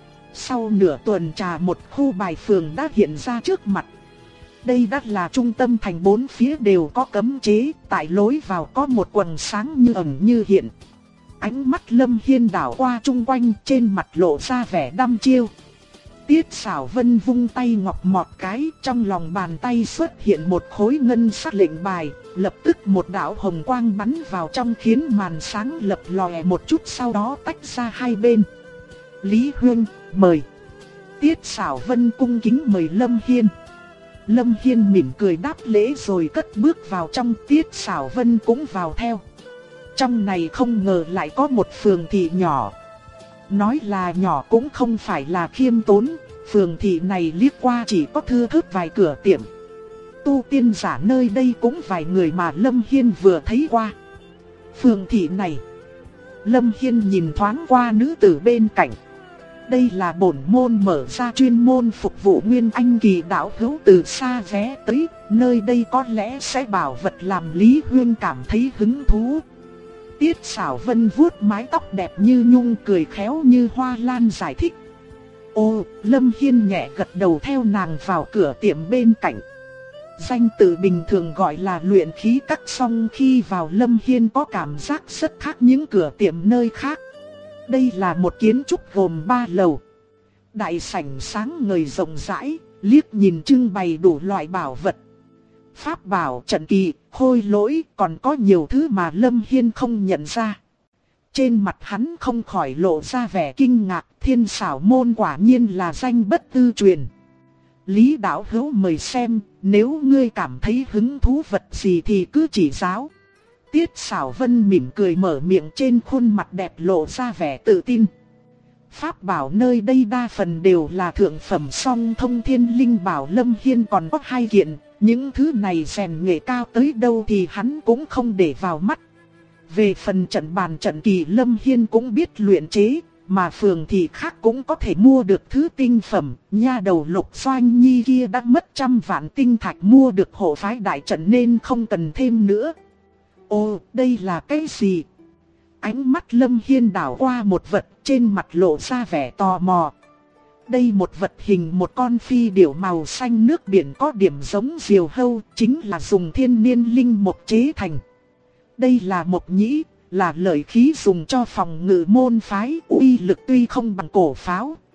Sau nửa tuần trà, một khu bài phường đã hiện ra trước mặt. Đây đã là trung tâm thành, bốn phía đều có cấm chế, tại lối vào có một quầng sáng như ẩn như hiện. Ánh mắt Lâm Hiên đảo qua chung quanh, trên mặt lộ ra vẻ đăm chiêu. Tiết Sảo Vân vung tay ngọc mọt cái, trong lòng bàn tay xuất hiện một khối ngân sắc lệnh bài, lập tức một đạo hồng quang bắn vào trong, khiến màn sáng lập lòe một chút, sau đó tách ra hai bên. Lý Huynh, mời. Tiết Sảo Vân cung kính mời Lâm Hiên. Lâm Hiên mỉm cười đáp lễ rồi cất bước vào trong. Tiết Sảo Vân cũng vào theo. Trong này không ngờ lại có một phường thị nhỏ. Nói là nhỏ cũng không phải là khiêm tốn. Phường thị này liếc qua chỉ có thưa thớt vài cửa tiệm. Tu tiên giả nơi đây cũng vài người mà Lâm Hiên vừa thấy qua. Phường thị này, Lâm Hiên nhìn thoáng qua nữ tử bên cạnh. Đây là bổn môn mở ra chuyên môn phục vụ nguyên anh kỳ đạo hữu từ xa ghé tới, nơi đây có lẽ sẽ bảo vật làm Lý Huyên cảm thấy hứng thú. Tiết Sảo Vân vuốt mái tóc đẹp như nhung, cười khéo như hoa lan giải thích. Ô, Lâm Hiên nhẹ gật đầu theo nàng vào cửa tiệm bên cạnh. Danh tự bình thường gọi là luyện khí các, song khi vào Lâm Hiên có cảm giác rất khác những cửa tiệm nơi khác. Đây là một kiến trúc gồm 3 lầu. Đại sảnh sáng ngời rộng rãi, liếc nhìn trưng bày đủ loại bảo vật. Pháp bảo, trận kỳ, khôi lỗi, còn có nhiều thứ mà Lâm Hiên không nhận ra. Trên mặt hắn không khỏi lộ ra vẻ kinh ngạc, Thiên Xảo môn quả nhiên là danh bất tư truyền. Lý đạo hữu mời xem, nếu ngươi cảm thấy hứng thú vật gì thì cứ chỉ giáo. Tiết Sảo Vân mỉm cười mở miệng, trên khuôn mặt đẹp lộ ra vẻ tự tin. Pháp bảo nơi đây đa phần đều là thượng phẩm, song thông thiên linh bảo Lâm Hiên còn có 2 kiện. Những thứ này rèn nghệ cao tới đâu thì hắn cũng không để vào mắt. Về phần trận bàn trận kỳ Lâm Hiên cũng biết luyện chế, mà phường thị khác cũng có thể mua được thứ tinh phẩm. Nha đầu Lục Doanh Nhi kia đã mất 100 vạn tinh thạch mua được hộ phái đại trận nên không cần thêm nữa. Ồ, đây là cái gì? Ánh mắt Lâm Hiên đảo qua một vật, trên mặt lộ ra vẻ tò mò. Đây một vật hình một con phi điểu màu xanh nước biển có điểm giống diều hâu, chính là dùng thiên niên linh mộc chế thành. Đây là mộc nhĩ, là lợi khí dùng cho phòng ngự môn phái, uy lực tuy không bằng cổ pháo,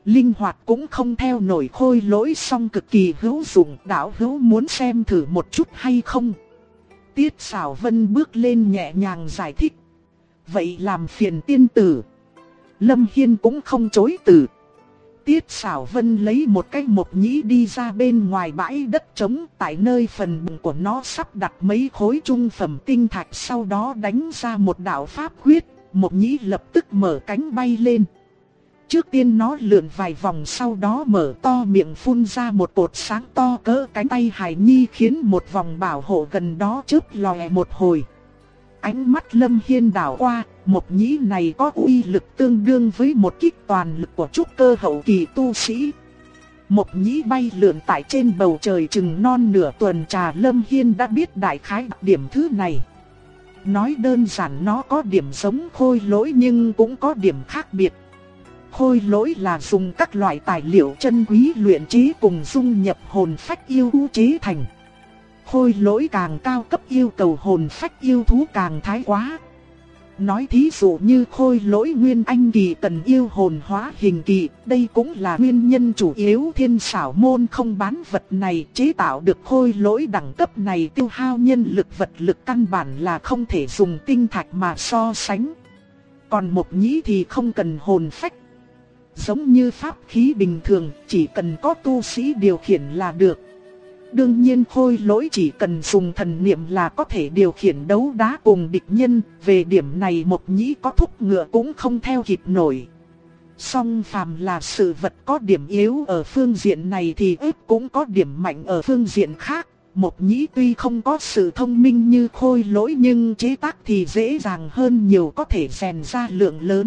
linh hoạt cũng không theo nổi khôi lỗi, song cực kỳ hữu dụng. Đạo hữu muốn xem thử một chút hay không? Tiết Sảo Vân bước lên nhẹ nhàng giải thích. Vậy làm phiền tiên tử. Lâm Hiên cũng không chối từ. Tiết Sảo Vân lấy một cái mộc nhĩ đi ra bên ngoài bãi đất trống, tại nơi phần bụng của nó sắp đặt mấy khối trung phẩm tinh thạch, sau đó đánh ra một đạo pháp quyết, mộc nhĩ lập tức mở cánh bay lên. Trước tiên nó lượn vài vòng, sau đó mở to miệng phun ra một cột sáng to cỡ cánh tay hài nhi, khiến một vòng bảo hộ gần đó chớp lòe một hồi. Ánh mắt Lâm Hiên đảo qua, mộc nhĩ này có uy lực tương đương với một kích toàn lực của trúc cơ hậu kỳ tu sĩ. Mộc nhĩ bay lượn tại trên bầu trời chừng non nửa tuần trà, Lâm Hiên đã biết đại khái đặc điểm thứ này. Nói đơn giản nó có điểm giống khôi lỗi nhưng cũng có điểm khác biệt. Khôi lỗi là dùng các loại tài liệu chân quý luyện chế cùng dung nhập hồn phách yêu thú chế thành. Khôi lỗi càng cao cấp yêu cầu hồn phách yêu thú càng thái quá. Nói thí dụ như khôi lỗi nguyên anh kỳ cần yêu hồn hóa hình kỳ, đây cũng là nguyên nhân chủ yếu Thiên Xảo Môn không bán vật này. Chế tạo được khôi lỗi đẳng cấp này tiêu hao nhân lực vật lực, căn bản là không thể dùng tinh thạch mà so sánh. Còn mộc nhĩ thì không cần hồn phách. Giống như pháp khí bình thường, chỉ cần có tu sĩ điều khiển là được. Đương nhiên khôi lỗi chỉ cần dùng thần niệm là có thể điều khiển đấu đá cùng địch nhân. Về điểm này mộc nhĩ có thúc ngựa cũng không theo kịp nổi. Song phàm là sự vật có điểm yếu ở phương diện này thì ếp cũng có điểm mạnh ở phương diện khác. Mộc nhĩ tuy không có sự thông minh như khôi lỗi nhưng chế tác thì dễ dàng hơn nhiều, có thể rèn ra lượng lớn.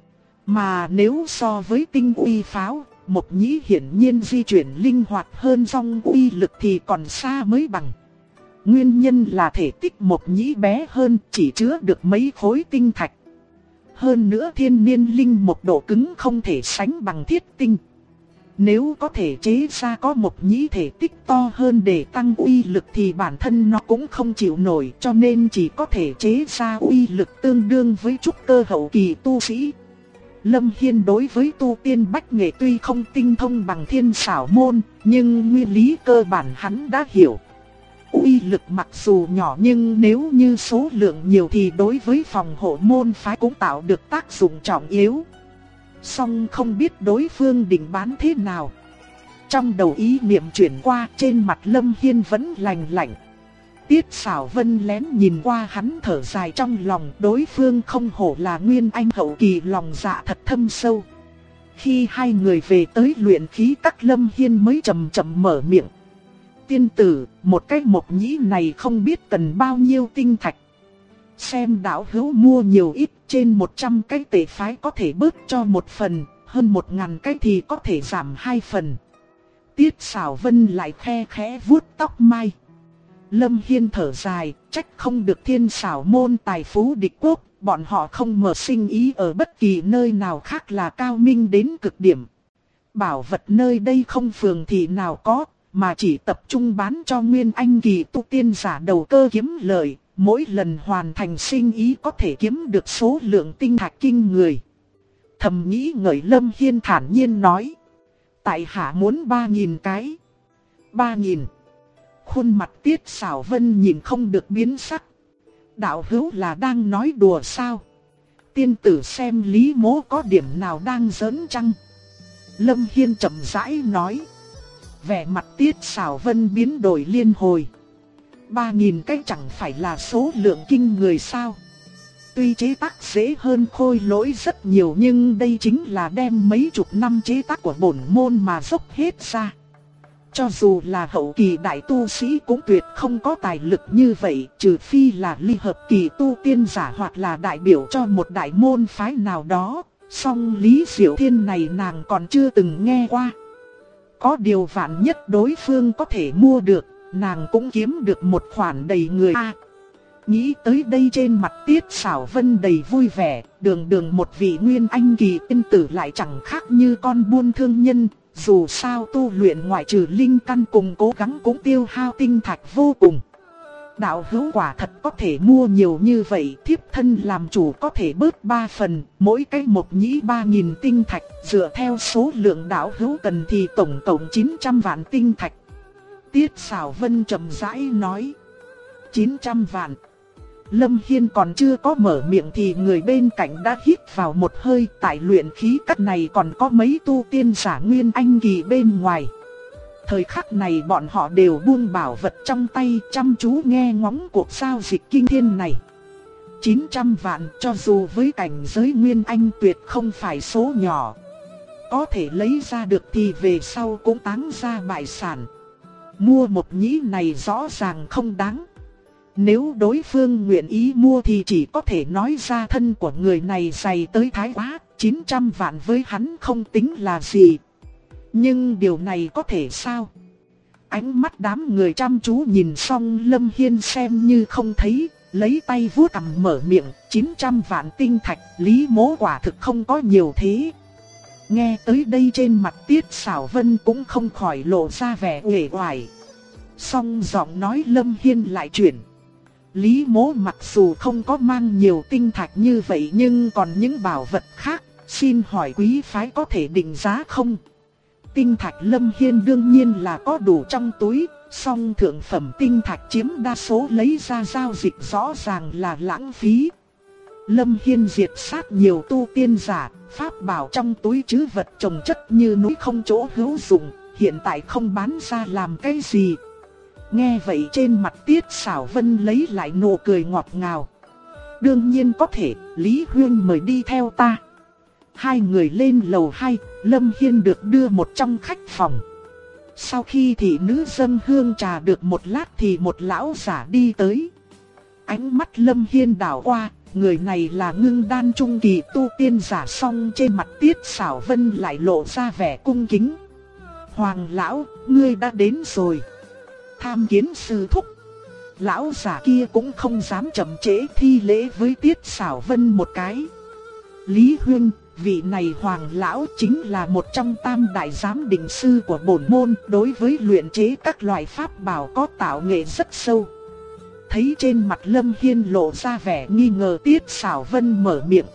Mà nếu so với tinh uy pháo, mộc nhĩ hiển nhiên di chuyển linh hoạt hơn, song uy lực thì còn xa mới bằng. Nguyên nhân là thể tích mộc nhĩ bé hơn, chỉ chứa được mấy khối tinh thạch. Hơn nữa thiên niên linh mộc độ cứng không thể sánh bằng thiết tinh. Nếu có thể chế ra có mộc nhĩ thể tích to hơn để tăng uy lực thì bản thân nó cũng không chịu nổi, cho nên chỉ có thể chế ra uy lực tương đương với trúc cơ hậu kỳ tu sĩ. Lâm Hiên đối với tu tiên bách nghệ tuy không tinh thông bằng Thiên Xảo Môn, nhưng nguyên lý cơ bản hắn đã hiểu. Uy lực mặc dù nhỏ nhưng nếu như số lượng nhiều thì đối với phòng hộ môn phái cũng tạo được tác dụng trọng yếu. Song không biết đối phương định bán thế nào. Trong đầu ý niệm chuyển qua, trên mặt Lâm Hiên vẫn lạnh lạnh. Tiết Sảo Vân lén nhìn qua hắn thở dài trong lòng, đối phương không hổ là nguyên anh hậu kỳ, lòng dạ thật thâm sâu. Khi hai người về tới luyện khí các, Lâm Hiên mới chậm chậm mở miệng. Tiên tử, một cái mộc nhĩ này không biết cần bao nhiêu tinh thạch. Xem đạo hữu mua nhiều ít, trên 100 cái tệ phái có thể bớt cho một phần, hơn 1000 cái thì có thể giảm 2 phần. Tiết Sảo Vân lại khe khẽ vuốt tóc mai. Lâm Hiên thở dài, trách không được Thiên Xảo Môn tài phú địch quốc, bọn họ không mở sinh ý ở bất kỳ nơi nào khác là cao minh đến cực điểm. Bảo vật nơi đây không phường thị nào có, mà chỉ tập trung bán cho nguyên anh kỳ tu tiên giả đầu cơ kiếm lợi, mỗi lần hoàn thành sinh ý có thể kiếm được số lượng tinh thạch kinh người. Thầm nghĩ ngợi, Lâm Hiên thản nhiên nói. Tại hạ muốn 3000 cái. 3000. Khuôn mặt Tiết Sảo Vân nhìn không được biến sắc. Đạo hữu là đang nói đùa sao? Tiên tử xem Lý Mỗ có điểm nào đang giỡn chăng? Lâm Hiên chậm rãi nói. Vẻ mặt Tiết Sảo Vân biến đổi liên hồi. 3000 cái chẳng phải là số lượng kinh người sao? Tuy chế tác dễ hơn khôi lỗi rất nhiều nhưng đây chính là đem mấy chục năm chế tác của bổn môn mà dốc hết ra. Cho dù là hậu kỳ đại tu sĩ cũng tuyệt không có tài lực như vậy, trừ phi là ly hợp kỳ tu tiên giả hoặc là đại biểu cho một đại môn phái nào đó. Song Lý Diệu Thiên này nàng còn chưa từng nghe qua. Có điều vạn nhất đối phương có thể mua được, nàng cũng kiếm được một khoản đầy người. Nghĩ tới đây, trên mặt Tiết Sảo Vân đầy vui vẻ, đường một vị nguyên anh kỳ tiên tử lại chẳng khác như con buôn thương nhân. Dù sao tu luyện ngoại trừ linh căn cùng cố gắng cũng tiêu hao tinh thạch vô cùng. Đạo hữu quả thật có thể mua nhiều như vậy, thiếp thân làm chủ có thể bớt 3 phần, mỗi cái một nhĩ 3.000 tinh thạch, dựa theo số lượng đạo hữu cần thì tổng cộng 900 vạn tinh thạch. Tiết Sảo Vân chậm rãi nói. 900 vạn. Lâm Hiên còn chưa có mở miệng thì người bên cạnh đã hít vào một hơi. Tại luyện khí các này còn có mấy tu tiên giả Nguyên Anh kỳ bên ngoài. Thời khắc này bọn họ đều buông bảo vật trong tay, chăm chú nghe ngóng cuộc giao dịch kinh thiên này. 900 vạn cho dù với cảnh giới Nguyên Anh tuyệt không phải số nhỏ. Có thể lấy ra được thì về sau cũng táng ra bại sản. Mua một nhĩ này rõ ràng không đáng. Nếu đối phương nguyện ý mua thì chỉ có thể nói ra thân của người này dày tới thái quá. 900 vạn với hắn không tính là gì. Nhưng điều này có thể sao? Ánh mắt đám người chăm chú nhìn xong Lâm Hiên xem như không thấy, lấy tay vuốt cằm mở miệng, 900 vạn tinh thạch, Lý Mỗ quả thực không có nhiều thế. Nghe tới đây trên mặt Tiết Sảo Vân cũng không khỏi lộ ra vẻ uể oải. Song giọng nói Lâm Hiên lại chuyển. Lý Mỗ mặc dù không có mang nhiều tinh thạch như vậy nhưng còn những bảo vật khác, xin hỏi quý phái có thể định giá không? Tinh thạch Lâm Hiên đương nhiên là có đủ trong túi, song thượng phẩm tinh thạch chiếm đa số lấy ra giao dịch rõ ràng là lãng phí. Lâm Hiên diệt sát nhiều tu tiên giả, pháp bảo trong túi trữ vật chồng chất như núi không chỗ hữu dụng, hiện tại không bán ra làm cái gì. Nghe vậy trên mặt Tiết Sảo Vân lấy lại nụ cười ngọt ngào. Đương nhiên có thể, Lý Huyên mời đi theo ta. Hai người lên lầu 2, Lâm Hiên được đưa một trong khách phòng. Sau khi thị nữ dâng hương trà được một lát thì một lão giả đi tới. Ánh mắt Lâm Hiên đảo qua, người này là Ngưng Đan trung kỳ tu tiên giả, song trên mặt Tiết Sảo Vân lại lộ ra vẻ cung kính. Hoàng lão, ngươi đã đến rồi. Tham kiến sư thúc. Lão giả kia cũng không dám chậm trễ, thi lễ với Tiết Sảo Vân một cái. Lý Huyên, vị này Hoàng lão chính là một trong tam đại giám định sư của bổn môn, đối với luyện chế các loại pháp bảo có tạo nghệ rất sâu. Thấy trên mặt Lâm Hiên lộ ra vẻ nghi ngờ, Tiết Sảo Vân mở miệng.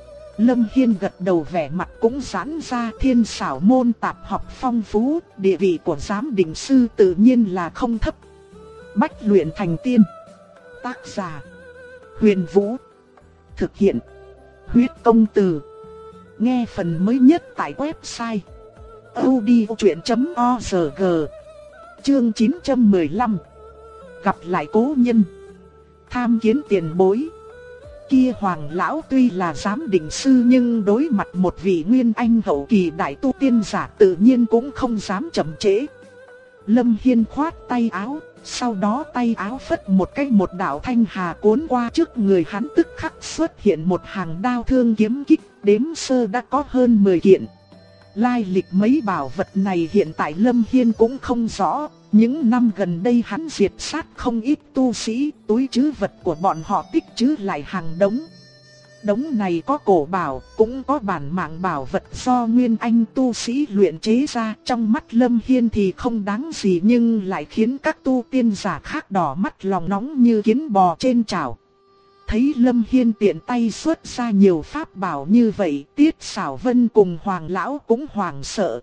Lâm Hiên gật đầu, vẻ mặt cũng giãn ra. Thiên Xảo môn tạp học phong phú, địa vị của giám định sư tự nhiên là không thấp. Bách luyện thành tiên. Tác giả Huyền Vũ. Thực hiện Huyết Công Từ. Nghe phần mới nhất tại website audiochuyện.org. Chương 915. Gặp lại cố nhân. Tham kiến tiền bối. Kia Hoàng lão tuy là giám định sư nhưng đối mặt một vị Nguyên Anh hậu kỳ đại tu tiên giả tự nhiên cũng không dám chậm trễ. Lâm Hiên khoát tay áo, sau đó tay áo phất một cái, một đạo thanh hà cuốn qua trước người hắn, tức khắc xuất hiện một hàng đao thương kiếm kích, đếm sơ đã có hơn 10 kiện. Lai lịch mấy bảo vật này hiện tại Lâm Hiên cũng không rõ. Những năm gần đây hắn diệt sát không ít tu sĩ, túi trữ vật của bọn họ tích trữ lại hàng đống. Đống này có cổ bảo, cũng có bản mạng bảo vật do Nguyên Anh tu sĩ luyện chế ra. Trong mắt Lâm Hiên thì không đáng gì nhưng lại khiến các tu tiên giả khác đỏ mắt lòng nóng như kiến bò trên chảo. Thấy Lâm Hiên tiện tay xuất ra nhiều pháp bảo như vậy, Tiết Sảo Vân cùng Hoàng lão cũng hoảng sợ.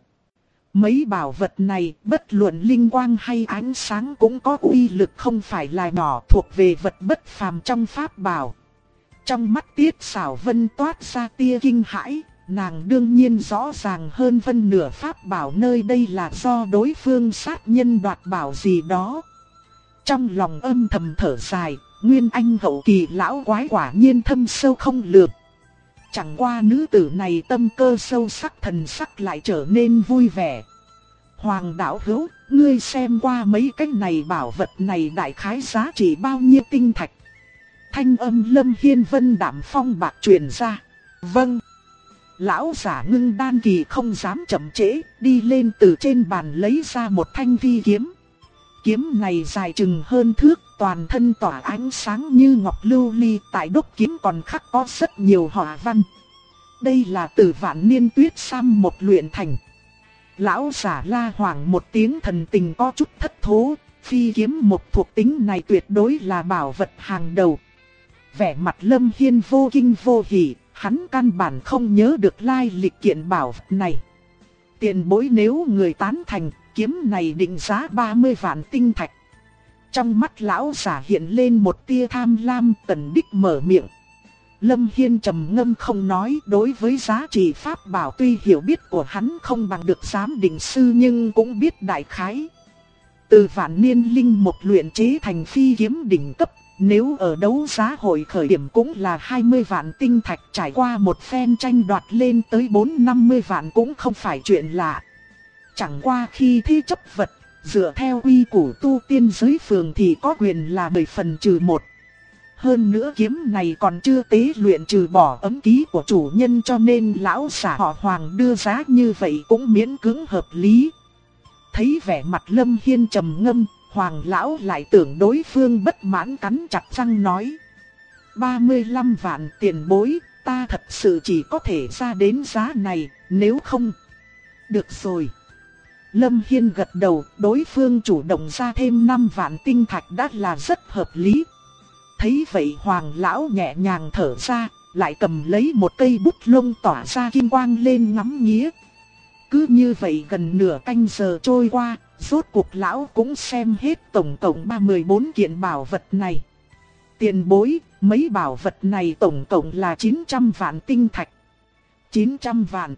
Mấy bảo vật này, bất luận linh quang hay ánh sáng cũng có uy lực không phải là nhỏ, thuộc về vật bất phàm trong pháp bảo. Trong mắt Tiết Sảo Vân toát ra tia kinh hãi, nàng đương nhiên rõ ràng hơn phân nửa pháp bảo nơi đây là do đối phương sát nhân đoạt bảo gì đó. Trong lòng âm thầm thở dài, Nguyên Anh hậu kỳ lão quái quả nhiên thâm sâu không lường. Chẳng qua nữ tử này tâm cơ sâu sắc, thần sắc lại trở nên vui vẻ. Hoàng đạo hữu, ngươi xem qua mấy cái này bảo vật này đại khái giá trị bao nhiêu tinh thạch? Thanh âm Lâm Hiên vân đạm phong bạc truyền ra. Vâng. Lão giả Ngưng Đan kỳ không dám chậm trễ, đi lên từ trên bàn lấy ra một thanh vi kiếm. Kiếm này dài chừng hơn thước, toàn thân tỏa ánh sáng như ngọc lưu ly, tại đốc kiếm còn khắc có rất nhiều họa văn. Đây là từ Vạn Niên Tuyết Sam một luyện thành. Lão giả La Hoàng một tiếng, thần tình có chút thất thố, Phi kiếm một thuộc tính này tuyệt đối là bảo vật hàng đầu. Vẻ mặt Lâm Hiên vô kinh vô hỉ, hắn căn bản không nhớ được lai lịch kiện bảo vật này. Tiền bối nếu người tán thành, kiếm này định giá 30 vạn tinh thạch. Trong mắt lão giả hiện lên một tia tham lam, Tần Đích mở miệng. Lâm Hiên trầm ngâm không nói, đối với giá trị pháp bảo tuy hiểu biết của hắn không bằng được giám định sư nhưng cũng biết đại khái. Từ vạn niên linh một luyện chế thành phi kiếm đỉnh cấp, nếu ở đấu giá hội khởi điểm cũng là 20 vạn tinh thạch, trải qua một phen tranh đoạt lên tới 4-50 vạn cũng không phải chuyện lạ. Chẳng qua khi thi chấp vật, dựa theo quy củ tu tiên giới phường thì có quyền là 10 phần trừ 1. Hơn nữa kiếm này còn chưa tế luyện trừ bỏ ấm ký của chủ nhân, cho nên lão giả họ Hoàng đưa giá như vậy cũng miễn cưỡng hợp lý. Thấy vẻ mặt Lâm Hiên trầm ngâm, Hoàng lão lại tưởng đối phương bất mãn, cắn chặt răng nói. 35 vạn tiền bối, ta thật sự chỉ có thể ra đến giá này, nếu không. Được rồi. Lâm Hiên gật đầu, đối phương chủ động ra thêm 5 vạn tinh thạch đã là rất hợp lý. Thấy vậy Hoàng lão nhẹ nhàng thở ra, lại cầm lấy một cây bút lông tỏa ra kim quang lên ngắm nghía. Cứ như vậy gần nửa canh giờ trôi qua, rốt cuộc lão cũng xem hết tổng cộng 34 kiện bảo vật này. Tiền bối, mấy bảo vật này tổng cộng là 900 vạn tinh thạch. 900 vạn.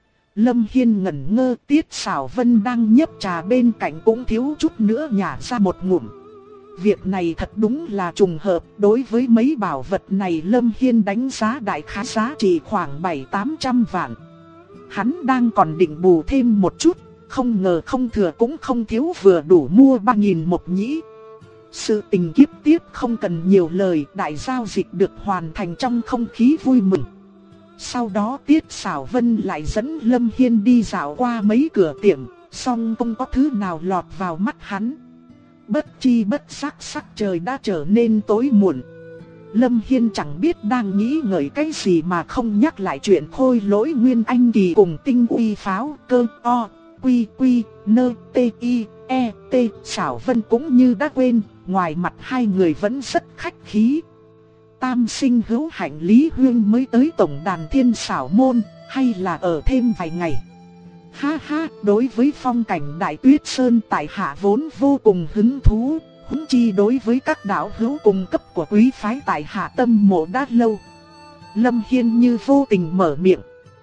Lâm Hiên ngẩn ngơ, Tiết Sảo Vân đang nhấp trà bên cạnh cũng thiếu chút nữa nhả ra một ngụm. Việc này thật đúng là trùng hợp, đối với mấy bảo vật này Lâm Hiên đánh giá đại khái giá trị khoảng 700-800 vạn. Hắn đang còn định bù thêm một chút, không ngờ không thừa cũng không thiếu, vừa đủ mua 3.000 một nhĩ. Sự tình kiếp tiếp không cần nhiều lời, đại giao dịch được hoàn thành trong không khí vui mừng. Sau đó Tiết Sảo Vân lại dẫn Lâm Hiên đi dạo qua mấy cửa tiệm, song không có thứ nào lọt vào mắt hắn. Bất chi bất giác sắc trời đã trở nên tối muộn. Lâm Hiên chẳng biết đang nghĩ ngợi cái gì mà không nhắc lại chuyện Khôi Lỗi Nguyên Anh Kỳ cùng Tinh Uy Pháo Cơ O Quy Quy Nơ Tê Y E T. Sảo Vân cũng như đã quên, ngoài mặt hai người vẫn rất khách khí. Tam sinh hữu hạnh Lý Huyên mới tới tổng đàn Thiên Sảo Môn, hay là ở thêm vài ngày? Ha ha, đối với phong cảnh Đại Tuyết Sơn tại hạ vốn vô cùng hứng thú, huống chi đối với các đạo hữu cùng cấp của quý phái tại hạ tâm mộ đã lâu. Lâm Hiên như vô tình mở miệng.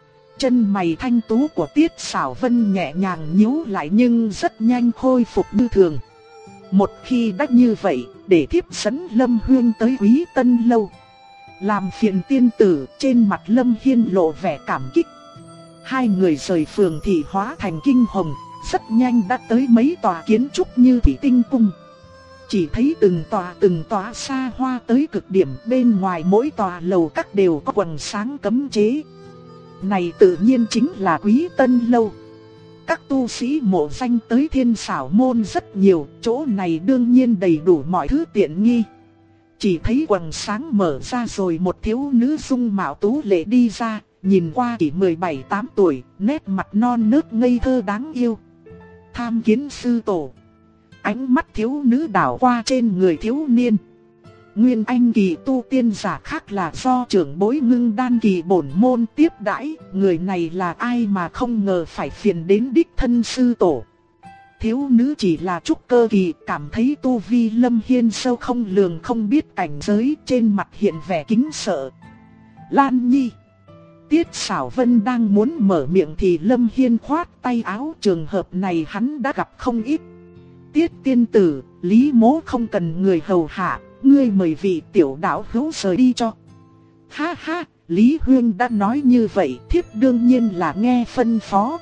Chân mày thanh tú của Tiết Sảo Vân nhẹ nhàng nhíu lại nhưng rất nhanh khôi phục như thường. Một khi đã như vậy, để thiếp dẫn Lâm Huyên tới Quý Tân Lâu. Làm phiền tiên tử, trên mặt Lâm Hiên lộ vẻ cảm kích. Hai người rời phường thị hóa thành kinh hồng, rất nhanh đã tới mấy tòa kiến trúc như Thủy Tinh Cung. Chỉ thấy từng tòa xa hoa tới cực điểm, bên ngoài mỗi tòa lầu các đều có quầng sáng cấm chế. Này tự nhiên chính là Quý Tân Lâu. Các tu sĩ mộ danh tới Thiên Sảo Môn rất nhiều, chỗ này đương nhiên đầy đủ mọi thứ tiện nghi. Chỉ thấy quầng sáng mở ra rồi một thiếu nữ dung mạo tú lệ đi ra, nhìn qua chỉ 17-18 tuổi, nét mặt non nớt ngây thơ đáng yêu. Tham kiến sư tổ. Ánh mắt thiếu nữ đảo qua trên người thiếu niên. Nguyên Anh kỳ tu tiên giả khác là do trưởng bối Ngưng Đan kỳ bổn môn tiếp đãi, người này là ai mà không ngờ phải phiền đến đích thân sư tổ. Thiếu nữ chỉ là trúc cơ kỳ, cảm thấy tu vi Lâm Hiên sâu không lường không biết cảnh giới, trên mặt hiện vẻ kính sợ. Lan Nhi. Tiết Sảo Vân đang muốn mở miệng thì Lâm Hiên khoát tay áo, trường hợp này hắn đã gặp không ít. Tiết tiên tử, Lý Mỗ không cần người hầu hạ, ngươi mời vị tiểu đạo hữu rời đi cho. Ha ha, Lý Huyên đã nói như vậy, thiếp đương nhiên là nghe phân phó.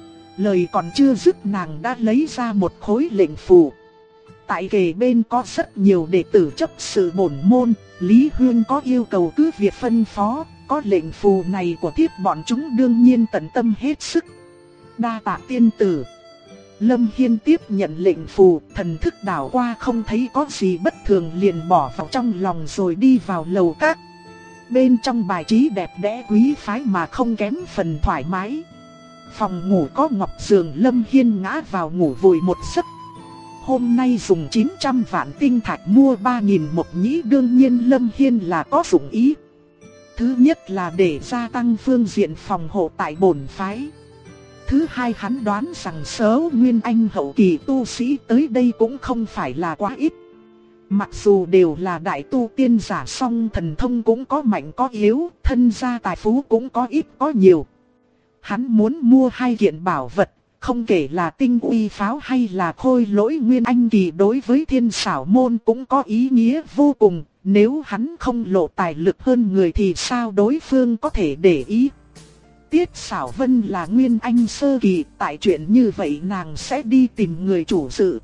Lời còn chưa dứt nàng đã lấy ra một khối lệnh phù. Tại kề bên có rất nhiều đệ tử chấp sự bổn môn, Lý Huyên có yêu cầu cứ việc phân phó, có lệnh phù này của thiếp bọn chúng đương nhiên tận tâm hết sức. Đa tạ tiên tử. Lâm Hiên tiếp nhận lệnh phù, thần thức đảo qua không thấy có gì bất thường liền bỏ vào trong lòng rồi đi vào lầu các. Bên trong bài trí đẹp đẽ quý phái mà không kém phần thoải mái. Phòng ngủ có ngọc giường, Lâm Hiên ngã vào ngủ vùi một giấc. Hôm nay dùng 900 vạn tinh thạch mua 3.000 mộc nhĩ, đương nhiên Lâm Hiên là có dụng ý. Thứ nhất là để gia tăng phương diện phòng hộ tại bổn phái. Thứ hai, hắn đoán rằng số Nguyên Anh hậu kỳ tu sĩ tới đây cũng không phải là quá ít. Mặc dù đều là đại tu tiên giả, song thần thông cũng có mạnh có yếu, thân gia tài phú cũng có ít có nhiều. Hắn muốn mua 2 kiện bảo vật, không kể là tinh uy pháo hay là khôi lỗi Nguyên Anh kỳ, đối với Thiên Xảo môn cũng có ý nghĩa vô cùng. Nếu hắn không lộ tài lực hơn người thì sao đối phương có thể để ý. Tiết Xảo Vân là Nguyên Anh sơ kỳ, tại chuyện như vậy nàng sẽ đi tìm người chủ sự.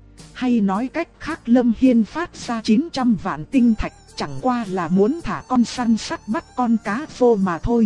Hay nói cách khác, Lâm Hiên phát ra 900 vạn tinh thạch chẳng qua là muốn thả con săn sắt bắt con cá vô mà thôi.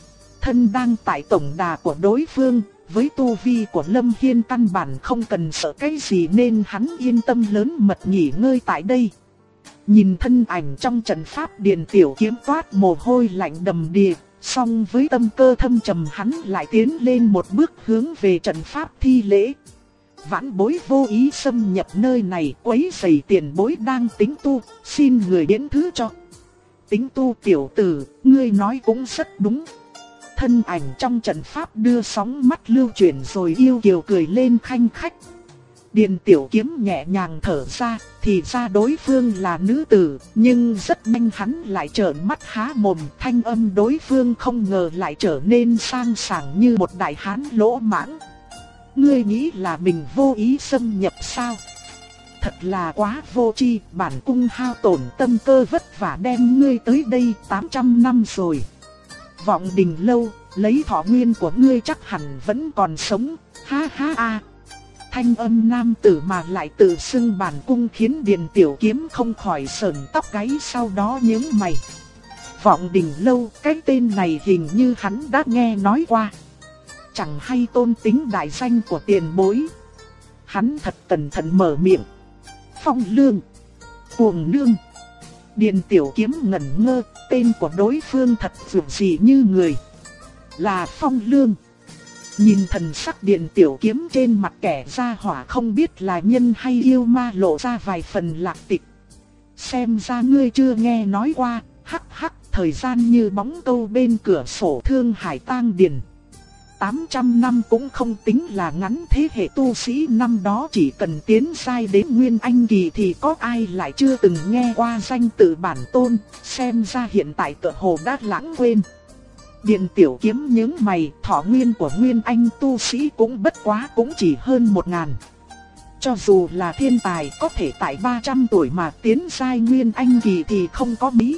Thân đang tại tổng đà của đối phương, với tu vi của Lâm Hiên căn bản không cần sợ cái gì nên hắn yên tâm lớn mật nghỉ ngơi tại đây. Nhìn thân ảnh trong trận pháp, Điền Tiểu Kiếm toát mồ hôi lạnh đầm đìa, song với tâm cơ thâm trầm hắn lại tiến lên một bước hướng về trận pháp thi lễ. Vãn bối vô ý xâm nhập nơi này, quấy rầy tiền bối đang tính tu, xin người miễn thứ cho. Tính tu tiểu tử, ngươi nói cũng rất đúng. Thân ảnh trong trận pháp đưa sóng mắt lưu chuyển rồi yêu kiều cười lên khanh khách. Điền Tiểu Kiếm nhẹ nhàng thở ra, thì ra đối phương là nữ tử, nhưng rất nhanh hắn lại trợn mắt há mồm, thanh âm đối phương không ngờ lại trở nên sang sảng như một đại hán lỗ mãng. Ngươi nghĩ là mình vô ý xâm nhập sao? Thật là quá vô tri, bản cung hao tổn tâm cơ vất vả đem ngươi tới đây 800 năm rồi. Vọng Đình Lâu, lấy thọ nguyên của ngươi chắc hẳn vẫn còn sống, ha ha a. Thanh âm nam tử mà lại tự xưng bản cung khiến Điền Tiểu Kiếm không khỏi sởn tóc gáy, sau đó nhướng mày. Vọng Đình Lâu, cái tên này hình như hắn đã nghe nói qua. Chẳng hay tôn tính đại danh của tiền bối. Hắn thật cẩn thận mở miệng. Phong Lương, Cuồng Nương. Điền Tiểu Kiếm ngẩn ngơ, tên của đối phương thật dường gì như người. Là Phong Lương. Nhìn thần sắc Điền Tiểu Kiếm trên mặt kẻ ra hỏa không biết là nhân hay yêu ma lộ ra vài phần lạc tịch. Xem ra ngươi chưa nghe nói qua, hắc hắc, thời gian như bóng câu bên cửa sổ Thương Hải tang điền. 800 năm cũng không tính là ngắn, thế hệ tu sĩ năm đó chỉ cần tiến giai đến Nguyên Anh kỳ thì có ai lại chưa từng nghe qua danh tự bản tôn, xem ra hiện tại tựa hồ đã lãng quên. Điền Tiểu Kiếm nhướng mày, thọ nguyên của Nguyên Anh tu sĩ cũng bất quá cũng chỉ hơn 1000. Cho dù là thiên tài có thể tại 300 tuổi mà tiến giai Nguyên Anh kỳ thì không có mỹ.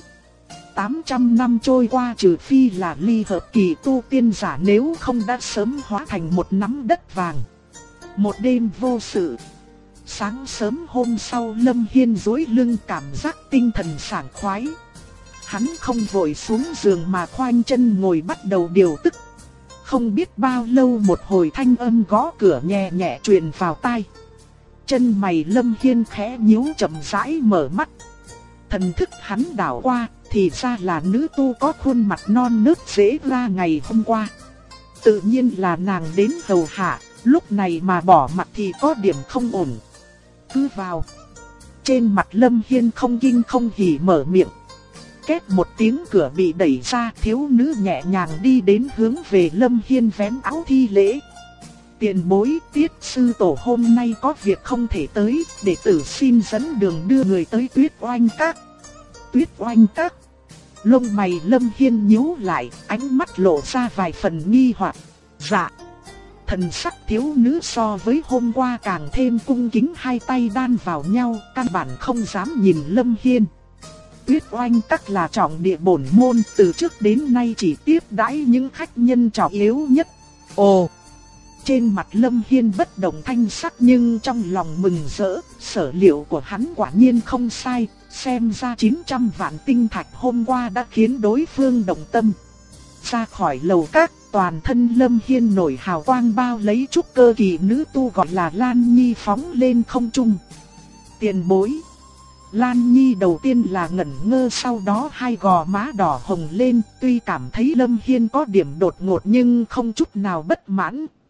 800 năm trôi qua, trừ phi là ly hợp kỳ tu tiên giả, nếu không đã sớm hóa thành một nắm đất vàng. Một đêm vô sự. Sáng sớm hôm sau, Lâm Hiên duỗi lưng cảm giác tinh thần sảng khoái. Hắn không vội xuống giường mà khoanh chân ngồi bắt đầu điều tức. Không biết bao lâu một hồi thanh âm gõ cửa nhẹ nhẹ truyền vào tai. Chân mày Lâm Hiên khẽ nhíu, chậm rãi mở mắt. Thần thức hắn đảo qua, thì ra là nữ tu có khuôn mặt non nớt dễ ra ngày hôm qua. Tự nhiên là nàng đến hầu hạ, lúc này mà bỏ mặt thì có điểm không ổn. Cứ vào. Trên mặt Lâm Hiên không kinh không hỉ mở miệng. Két một tiếng, cửa bị đẩy ra, thiếu nữ nhẹ nhàng đi đến hướng về Lâm Hiên vén áo thi lễ. Tiền bối, Tiết sư tổ hôm nay có việc không thể tới, đệ tử xin dẫn đường đưa người tới Tuyết Oanh Các. Tuyết Oanh Các. Lông mày Lâm Hiên nhíu lại, ánh mắt lộ ra vài phần nghi hoặc. Dạ. Thần sắc thiếu nữ so với hôm qua càng thêm cung kính, hai tay đan vào nhau, căn bản không dám nhìn Lâm Hiên. Tuyết Oanh Các là trọng địa bổn môn, từ trước đến nay chỉ tiếp đãi những khách nhân trọng yếu nhất. Ồ! Trên mặt Lâm Hiên bất động thanh sắc nhưng trong lòng mừng rỡ, sở liệu của hắn quả nhiên không sai, xem ra 900 vạn tinh thạch hôm qua đã khiến đối phương động tâm. Ra khỏi lầu các, toàn thân Lâm Hiên nổi hào quang bao lấy trúc cơ kỳ nữ tu gọi là Lan Nhi phóng lên không trung. Tiền bối. Lan Nhi đầu tiên là ngẩn ngơ, sau đó hai gò má đỏ hồng lên, tuy cảm thấy Lâm Hiên có điểm đột ngột nhưng không chút nào bất mãn,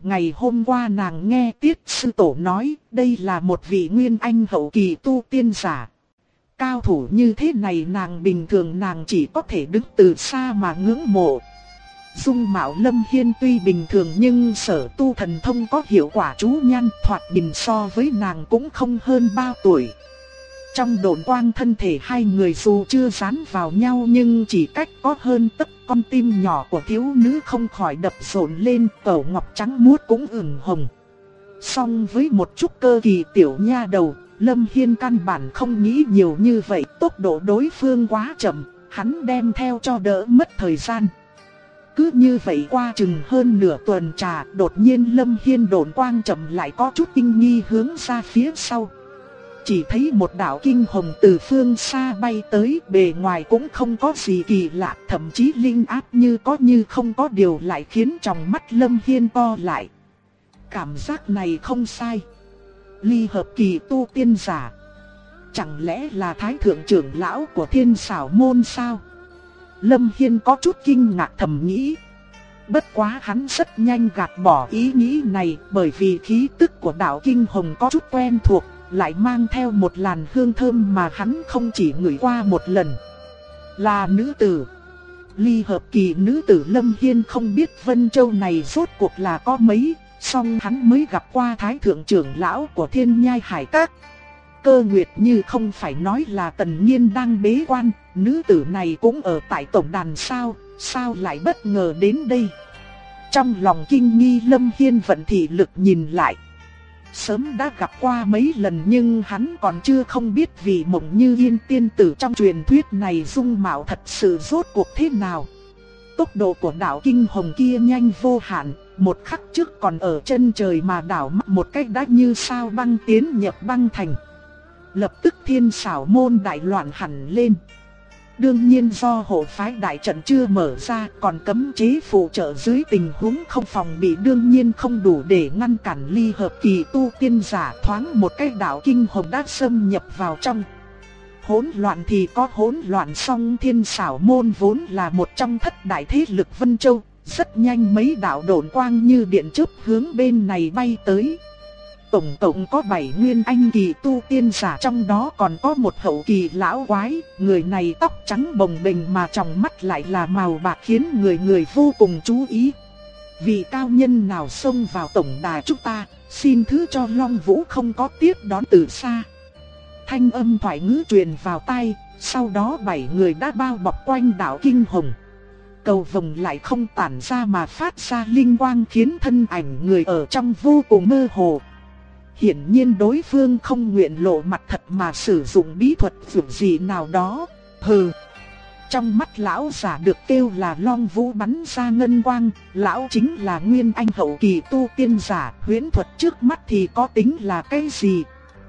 ngày hôm qua nàng nghe Tiết sư tổ nói đây là một vị nguyên anh hậu kỳ tu tiên giả. Cao thủ như thế này nàng bình thường nàng chỉ có thể đứng từ xa mà ngưỡng mộ. Dung mạo Lâm Hiên tuy bình thường nhưng sở tu thần thông có hiệu quả chú nhan, thoạt nhìn so với nàng cũng không hơn bao tuổi. Trong độn quang thân thể hai người dù chưa dán vào nhau nhưng chỉ cách có hơn tấc, con tim nhỏ của thiếu nữ không khỏi đập rộn lên, cẩu ngọc trắng muốt cũng ửng hồng. Song với một chút cơ kỳ tiểu nha đầu, Lâm Hiên căn bản không nghĩ nhiều như vậy, tốc độ đối phương quá chậm, hắn đem theo cho đỡ mất thời gian. Cứ như vậy qua chừng hơn nửa tuần trà, đột nhiên Lâm Hiên độn quang chậm lại có chút kinh nghi hướng ra phía sau. Chỉ thấy một đạo kinh hồng từ phương xa bay tới, bề ngoài cũng không có gì kỳ lạ, thậm chí linh áp như có như không có, điều lại khiến tròng mắt Lâm Hiên co lại. Cảm giác này không sai. Ly hợp kỳ tu tiên giả. Chẳng lẽ là thái thượng trưởng lão của Thiên Xảo môn sao? Lâm Hiên có chút kinh ngạc thầm nghĩ. Bất quá hắn rất nhanh gạt bỏ ý nghĩ này, bởi vì khí tức của đạo kinh hồng có chút quen thuộc, lại mang theo một làn hương thơm mà hắn không chỉ ngửi qua một lần. Là nữ tử. Ly hợp kỳ nữ tử. Lâm Hiên không biết Vân Châu này rốt cuộc là có mấy, song hắn mới gặp qua thái thượng trưởng lão của Thiên Nhai Hải Các. Cơ Nguyệt Như không phải nói là Tần Nhiên đang bế quan, nữ tử này cũng ở tại tổng đàn sao, sao lại bất ngờ đến đây? Trong lòng kinh nghi, Lâm Hiên vận thị lực nhìn lại. Sớm đã gặp qua mấy lần nhưng hắn còn chưa không biết vì Mộng Như Yên tiên tử trong truyền thuyết này dung mạo thật sự rốt cuộc thế nào. Tốc độ của đạo kinh hồng kia nhanh vô hạn, một khắc trước còn ở chân trời mà đảo mắt một cách đã như sao băng tiến nhập băng thành. Lập tức Thiên Xảo môn đại loạn hẳn lên. Đương nhiên do hộ phái đại trận chưa mở ra, còn cấm chế phụ trợ dưới tình huống không phòng bị, đương nhiên không đủ để ngăn cản ly hợp kỳ tu tiên giả. Thoáng một cái đạo kinh hồng đã xâm nhập vào trong. Hỗn loạn thì có hỗn loạn, song Thiên Xảo môn vốn là một trong thất đại thế lực Vân Châu. Rất nhanh mấy đạo độn quang như điện chớp hướng bên này bay tới. Tổng cộng có 7 nguyên anh kỳ tu tiên giả, trong đó còn có một hậu kỳ lão quái. Người này tóc trắng bồng bềnh mà tròng mắt lại là màu bạc khiến người người vô cùng chú ý. Vị cao nhân nào xông vào tổng đà chúng ta, xin thứ cho Long Vũ không có tiếp đón từ xa. Thanh âm thoại ngữ truyền vào tai, sau đó 7 người đã bao bọc quanh đạo kinh hồng. Cầu vồng lại không tản ra mà phát ra linh quang khiến thân ảnh người ở trong vô cùng mơ hồ. Hiển nhiên đối phương không nguyện lộ mặt thật mà sử dụng bí thuật dường gì nào đó. Hừ. Trong mắt lão giả được kêu là Long Vũ bắn ra ngân quang, lão chính là nguyên anh hậu kỳ tu tiên giả, huyễn thuật trước mắt thì có tính là cái gì?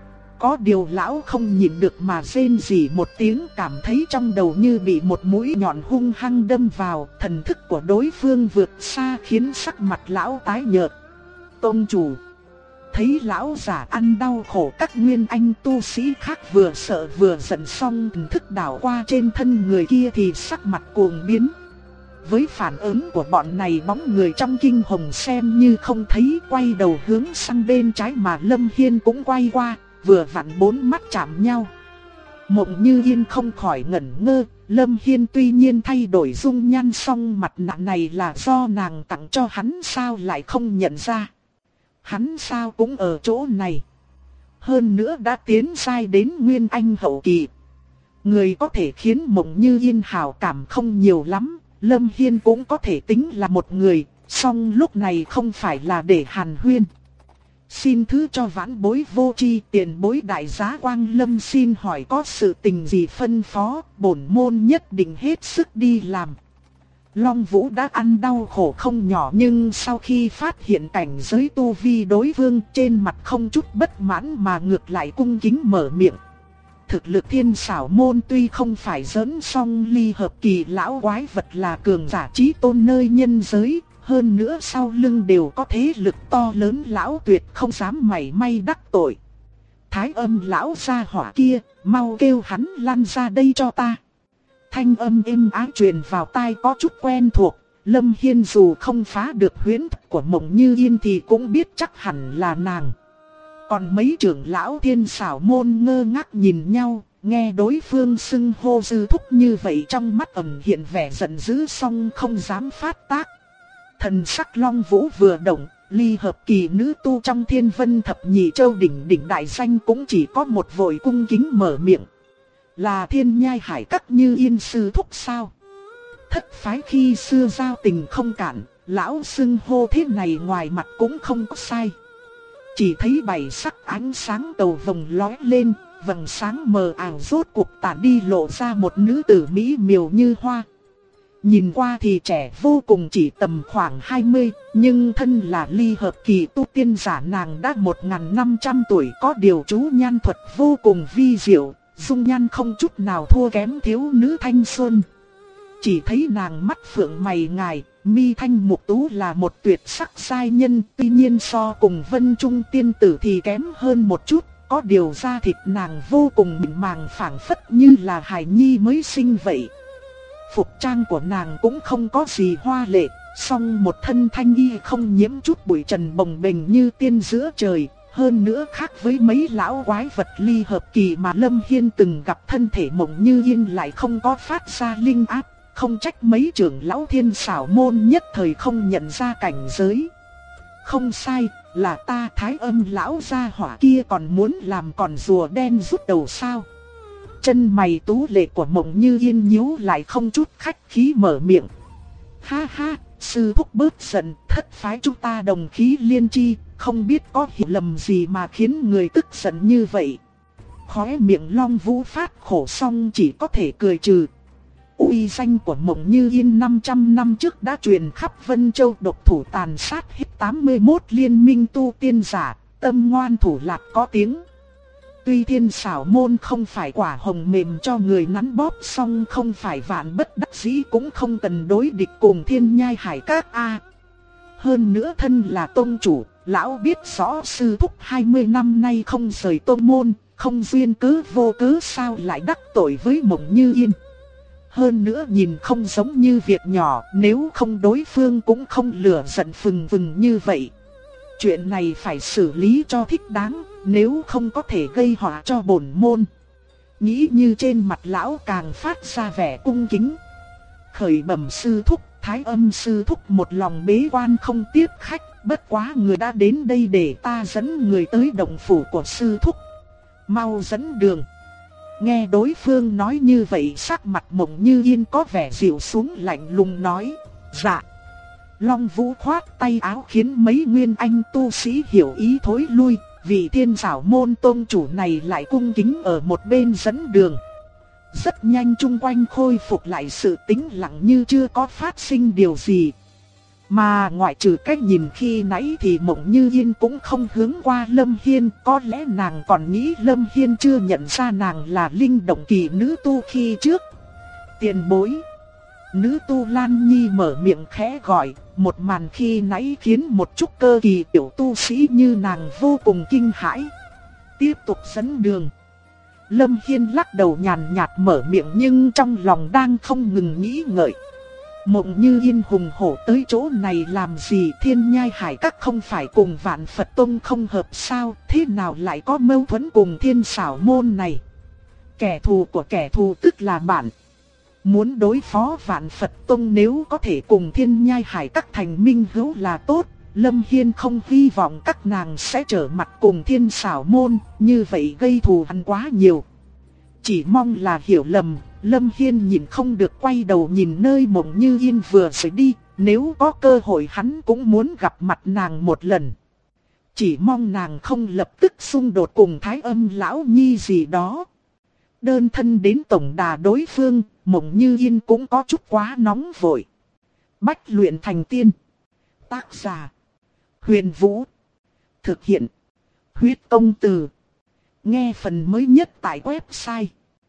Có điều lão không nhịn được mà rên rỉ một tiếng, cảm thấy trong đầu như bị một mũi nhọn hung hăng đâm vào, thần thức của đối phương vượt xa khiến sắc mặt lão tái nhợt. Tôn chủ thấy lão giả ăn đau khổ các nguyên anh tu sĩ khác, vừa sợ vừa giận, xong thần thức đảo qua trên thân người kia thì sắc mặt cuồng biến. Với phản ứng của bọn này, bóng người trong kinh hồng xem như không thấy, quay đầu hướng sang bên trái mà Lâm Hiên cũng quay qua, vừa vặn 4 mắt chạm nhau. Mộng Như Yên không khỏi ngẩn ngơ, Lâm Hiên tuy nhiên thay đổi dung nhan, song mặt nạ này là do nàng tặng cho hắn sao lại không nhận ra. Hắn sao cũng ở chỗ này. Hơn nữa đã tiến giai đến nguyên anh hậu kỳ. Người có thể khiến Mộng Như Yên hảo cảm không nhiều lắm, Lâm Hiên cũng có thể tính là một người, song lúc này không phải là để hàn huyên. Xin thứ cho vãn bối vô tri, tiền bối đại giá Quang Lâm xin hỏi có sự tình gì phân phó, bổn môn nhất định hết sức đi làm. Long Vũ đã ăn đau khổ không nhỏ, nhưng sau khi phát hiện cảnh giới tu vi đối phương, trên mặt không chút bất mãn mà ngược lại cung kính mở miệng. Thực lực Thiên Xảo môn tuy không phải giỡn, song ly hợp kỳ lão quái vật là cường giả chí tôn nơi nhân giới. Hơn nữa sau lưng đều có thế lực to lớn, lão tuyệt không dám mảy may đắc tội. Thái Âm lão gia hỏa kia, mau kêu hắn lăn ra đây cho ta. Thanh âm êm ái truyền vào tai có chút quen thuộc, Lâm Hiên dù không phá được huyễn thuật của Mộng Như Yên thì cũng biết chắc hẳn là nàng. Còn mấy trưởng lão Thiên Xảo môn ngơ ngác nhìn nhau, nghe đối phương xưng hô sư thúc như vậy trong mắt ẩn hiện vẻ giận dữ song không dám phát tác. Thần sắc Long Vũ vừa động, ly hợp kỳ nữ tu trong Thiên Vân Thập Nhị Châu đỉnh đỉnh đại danh cũng chỉ có một vội cung kính mở miệng. Là Thiên Nhai Hải Các Như Yên sư thúc sao? Thất phái khi xưa giao tình không cạn, lão xưng hô thế này ngoài mặt cũng không có sai. Chỉ thấy bảy sắc ánh sáng cầu vồng lóe lên, vầng sáng mờ ảo rốt cuộc tản đi lộ ra một nữ tử mỹ miều như hoa. Nhìn qua thì trẻ vô cùng, chỉ tầm khoảng 20, nhưng thân là ly hợp kỳ tu tiên giả, nàng đã 1500 tuổi, có điều chú nhan thuật vô cùng vi diệu, dung nhan không chút nào thua kém thiếu nữ thanh xuân. Chỉ thấy nàng mắt phượng mày ngài, mi thanh mục tú là một tuyệt sắc giai nhân, tuy nhiên so cùng Vân Trung tiên tử thì kém hơn một chút, có điều da thịt nàng vô cùng mịn màng phảng phất như là hài nhi mới sinh vậy. Phục trang của nàng cũng không có gì hoa lệ, song một thân thanh y không nhiễm chút bụi trần, bồng bềnh như tiên giữa trời. Hơn nữa khác với mấy lão quái vật ly hợp kỳ mà Lâm Hiên từng gặp, thân thể Mộng Như Yên lại không có phát ra linh áp, không trách mấy trưởng lão Thiên Xảo môn nhất thời không nhận ra cảnh giới. Không sai, là ta Thái Âm lão gia hỏa kia còn muốn làm con rùa đen rút đầu sao? Chân mày tú lệ của Mộng Như Yên nhíu lại, không chút khách khí mở miệng. Ha ha, sư thúc bớt giận, thất phái chúng ta đồng khí liên chi, không biết có hiểu lầm gì mà khiến người tức giận như vậy. Khóe miệng Long Vũ phát khổ xong chỉ có thể cười trừ. Uy danh của Mộng Như Yên 500 năm trước đã truyền khắp Vân Châu, độc thủ tàn sát hết 81 liên minh tu tiên giả, tâm ngoan thủ lạc có tiếng. Tuy Thiên Xảo môn không phải quả hồng mềm cho người nắn bóp, song không phải vạn bất đắc dĩ cũng không cần đối địch cùng Thiên Nhai Hải Các a. Hơn nữa thân là tông chủ, lão biết rõ sư thúc 20 năm nay không rời tông môn, không duyên cớ vô cớ sao lại đắc tội với Mộng Như Yên. Hơn nữa nhìn không giống như việc nhỏ, nếu không đối phương cũng không lửa giận phừng phừng như vậy. Chuyện này phải xử lý cho thích đáng, nếu không có thể gây họa cho bổn môn. Nghĩ như trên mặt lão càng phát ra vẻ cung kính. Khởi bẩm sư thúc, Thái Âm sư thúc một lòng bế quan không tiếp khách, bất quá người đã đến đây để ta dẫn người tới động phủ của sư thúc. Mau dẫn đường. Nghe đối phương nói như vậy, sắc mặt Mộng Như Yên có vẻ dịu xuống, lạnh lùng nói. Dạ. Long Vũ khoát tay áo khiến mấy nguyên anh tu sĩ hiểu ý thối lui, vị Thiên Xảo môn tôn chủ này lại cung kính ở một bên dẫn đường. Rất nhanh chung quanh khôi phục lại sự tĩnh lặng như chưa có phát sinh điều gì. Mà ngoại trừ cách nhìn khi nãy thì Mộng Như Yên cũng không hướng qua Lâm Hiên, có lẽ nàng còn nghĩ Lâm Hiên chưa nhận ra nàng là linh động kỳ nữ tu khi trước. Tiền bối. Nữ tu Lan Nhi mở miệng khẽ gọi, một màn khi nãy khiến một chút cơ kỳ tiểu tu sĩ như nàng vô cùng kinh hãi. Tiếp tục dẫn đường. Lâm Hiên lắc đầu nhàn nhạt mở miệng, nhưng trong lòng đang không ngừng nghĩ ngợi. Mộng Như Yên hùng hổ tới chỗ này làm gì? Thiên Nhai Hải Các không phải cùng Vạn Phật Tông không hợp sao? Thế nào lại có mâu thuẫn cùng Thiên Xảo môn này? Kẻ thù của kẻ thù tức là bạn. Muốn đối phó Vạn Phật Tông, nếu có thể cùng Thiên Nhai Hải Các thành minh hữu là tốt. Lâm Hiên không hy vọng các nàng sẽ trở mặt cùng Thiên Xảo môn, như vậy gây thù hằn quá nhiều. Chỉ mong là hiểu lầm. Lâm Hiên nhìn không được quay đầu nhìn nơi Mộng Như Yên vừa rời đi, nếu có cơ hội hắn cũng muốn gặp mặt nàng một lần. Chỉ mong nàng không lập tức xung đột cùng Thái Âm lão nhi gì đó. Đơn thân đến tổng đà đối phương, Mộng Như Yên cũng có chút quá nóng vội. Bách luyện thành tiên. Tác giả: Huyền Vũ. Thực hiện: Huyết Công Từ. Nghe phần mới nhất tại website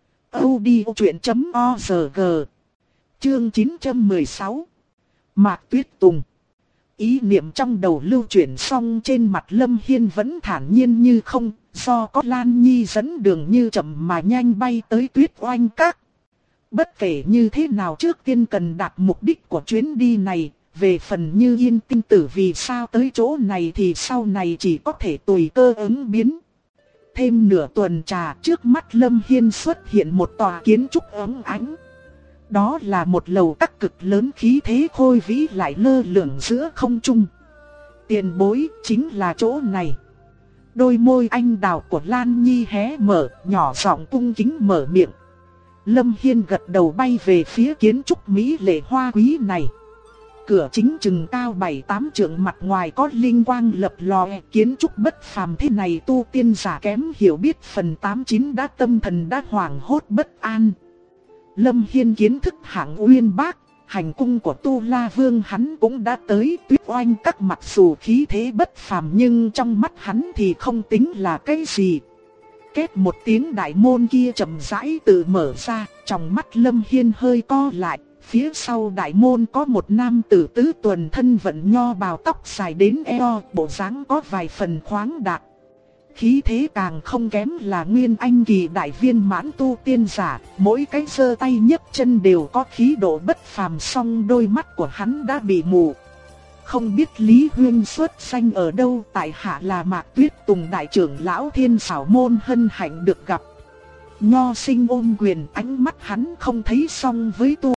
audiochuyện.org. Chương 916. Mạc Tuyết Tùng. Ý niệm trong đầu lưu chuyển xong, trên mặt Lâm Hiên vẫn thản nhiên như không, do có Lan Nhi dẫn đường như chậm mà nhanh bay tới Tuyết Oanh Các. Bất kể như thế nào trước tiên cần đạt mục đích của chuyến đi này. Về phần Như Yên tinh tử vì sao tới chỗ này thì sau này chỉ có thể tùy cơ ứng biến. Thêm nửa tuần trà trước mắt Lâm Hiên xuất hiện một tòa kiến trúc óng ánh. Đó là một lầu các cực lớn khí thế khôi vĩ lại lơ lửng giữa không trung. Tiền bối chính là chỗ này. Đôi môi anh đào của Lan Nhi hé mở, nhỏ giọng cung kính mở miệng. Lâm Hiên gật đầu bay về phía kiến trúc mỹ lệ hoa quý này. Cửa chính chừng cao 7-8 trượng, mặt ngoài có linh quang lập lòe, kiến trúc bất phàm thế này tu tiên giả kém hiểu biết phần 89 đã tâm thần đã hoảng hốt bất an. Lâm Hiên kiến thức hạng uyên bác, hành cung của Tu La Vương hắn cũng đã tới. Tuyết Oanh Các mặc dù khí thế bất phàm nhưng trong mắt hắn thì không tính là cái gì. Két một tiếng, đại môn kia chậm rãi tự mở ra, trong mắt Lâm Hiên hơi co lại. Phía sau đại môn có một nam tử tứ tuần thân vận nho bào, tóc dài đến eo, bộ dáng có vài phần khoáng đạt. Khí thế càng không kém là Nguyên Anh kỳ đại viên mãn tu tiên giả, mỗi cái giơ tay nhấc chân đều có khí độ bất phàm, song đôi mắt của hắn đã bị mù. Không biết Lý Huyên xuất danh ở đâu, tại hạ là Mạc Tuyết Tùng đại trưởng lão Thiên Xảo môn, hân hạnh được gặp. Nho sinh ôm quyền, ánh mắt hắn không thấy song với tu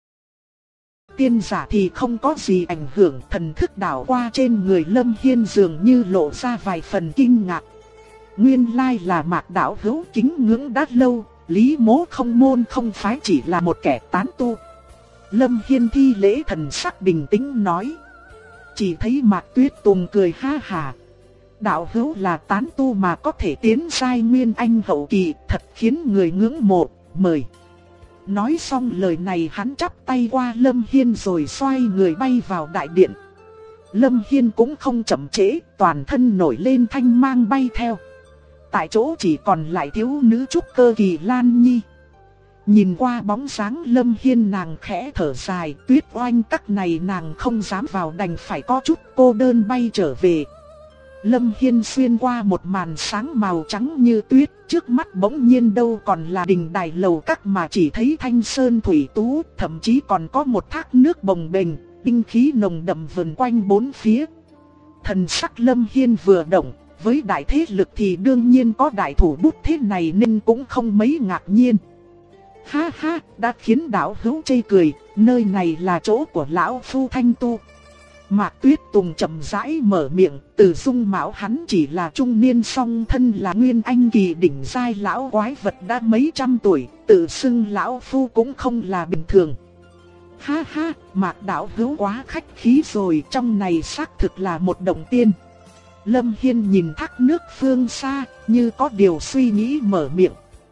tiên giả thì không có gì ảnh hưởng. Thần thức đảo qua trên người Lâm Hiên dường như lộ ra vài phần kinh ngạc. Nguyên lai là Mạc đạo hữu kính ngưỡng đã lâu, Lý mỗ không môn không phái chỉ là một kẻ tán tu. Lâm Hiên thi lễ, thần sắc bình tĩnh nói. Chỉ thấy Mạc Tuyết Tùng cười ha hà. Đạo hữu là tán tu mà có thể tiến giai Nguyên Anh hậu kỳ, thật khiến người ngưỡng mộ, mời. Nói xong lời này hắn chắp tay qua Lâm Hiên rồi xoay người bay vào đại điện. Lâm Hiên cũng không chậm trễ, toàn thân nổi lên thanh mang bay theo. Tại chỗ chỉ còn lại thiếu nữ trúc cơ kỳ Lan Nhi. Nhìn qua bóng dáng Lâm Hiên, nàng khẽ thở dài. Tuyết Oanh Các này nàng không dám vào, đành phải có chút cô đơn bay trở về. Lâm Hiên xuyên qua một màn sáng màu trắng như tuyết, trước mắt bỗng nhiên đâu còn là đình đài lầu các mà chỉ thấy thanh sơn thủy tú, thậm chí còn có một thác nước bồng bềnh, tinh khí nồng đậm vần quanh bốn phía. Thần sắc Lâm Hiên vừa động, với đại thế lực thì đương nhiên có đại thủ bút thế này nên cũng không mấy ngạc nhiên. Ha ha, đã khiến đạo hữu chê cười, nơi này là chỗ của lão phu thanh tu. Mạc Tuyết Tùng chậm rãi mở miệng, từ dung mạo hắn chỉ là trung niên, song thân là Nguyên Anh kỳ đỉnh giai lão quái vật đã mấy trăm tuổi, tự xưng lão phu cũng không là bình thường. Ha ha, Mạc đạo hữu quá khách khí rồi, trong này xác thực là một động tiên. Lâm Hiên nhìn thác nước phương xa, như có điều suy nghĩ mở miệng.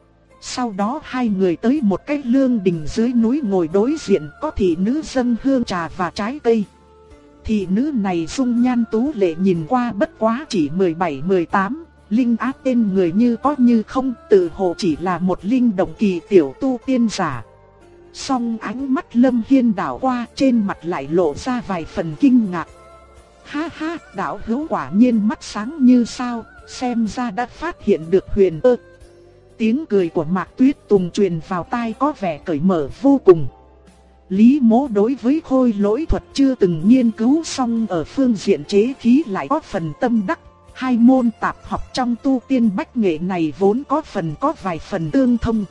Sau đó hai người tới một cái lương đình dưới núi ngồi đối diện, có thị nữ dâng hương trà và trái cây. Thị nữ này dung nhan tú lệ, nhìn qua bất quá chỉ 17-18, linh áp tên người như có như không, tự hồ chỉ là một linh động kỳ tiểu tu tiên giả. Song ánh mắt Lâm Hiên đảo qua, trên mặt lại lộ ra vài phần kinh ngạc. Ha ha, đạo hữu quả nhiên mắt sáng như sao, xem ra đã phát hiện được huyền cơ. Tiếng cười của Mạc Tuyết Tùng truyền vào tai có vẻ cởi mở vô cùng. Lý mỗ đối với khôi lỗi thuật chưa từng nghiên cứu, xong ở phương diện chế khí lại có phần tâm đắc. Hai môn tạp học trong tu tiên bách nghệ này vốn có vài phần tương thông.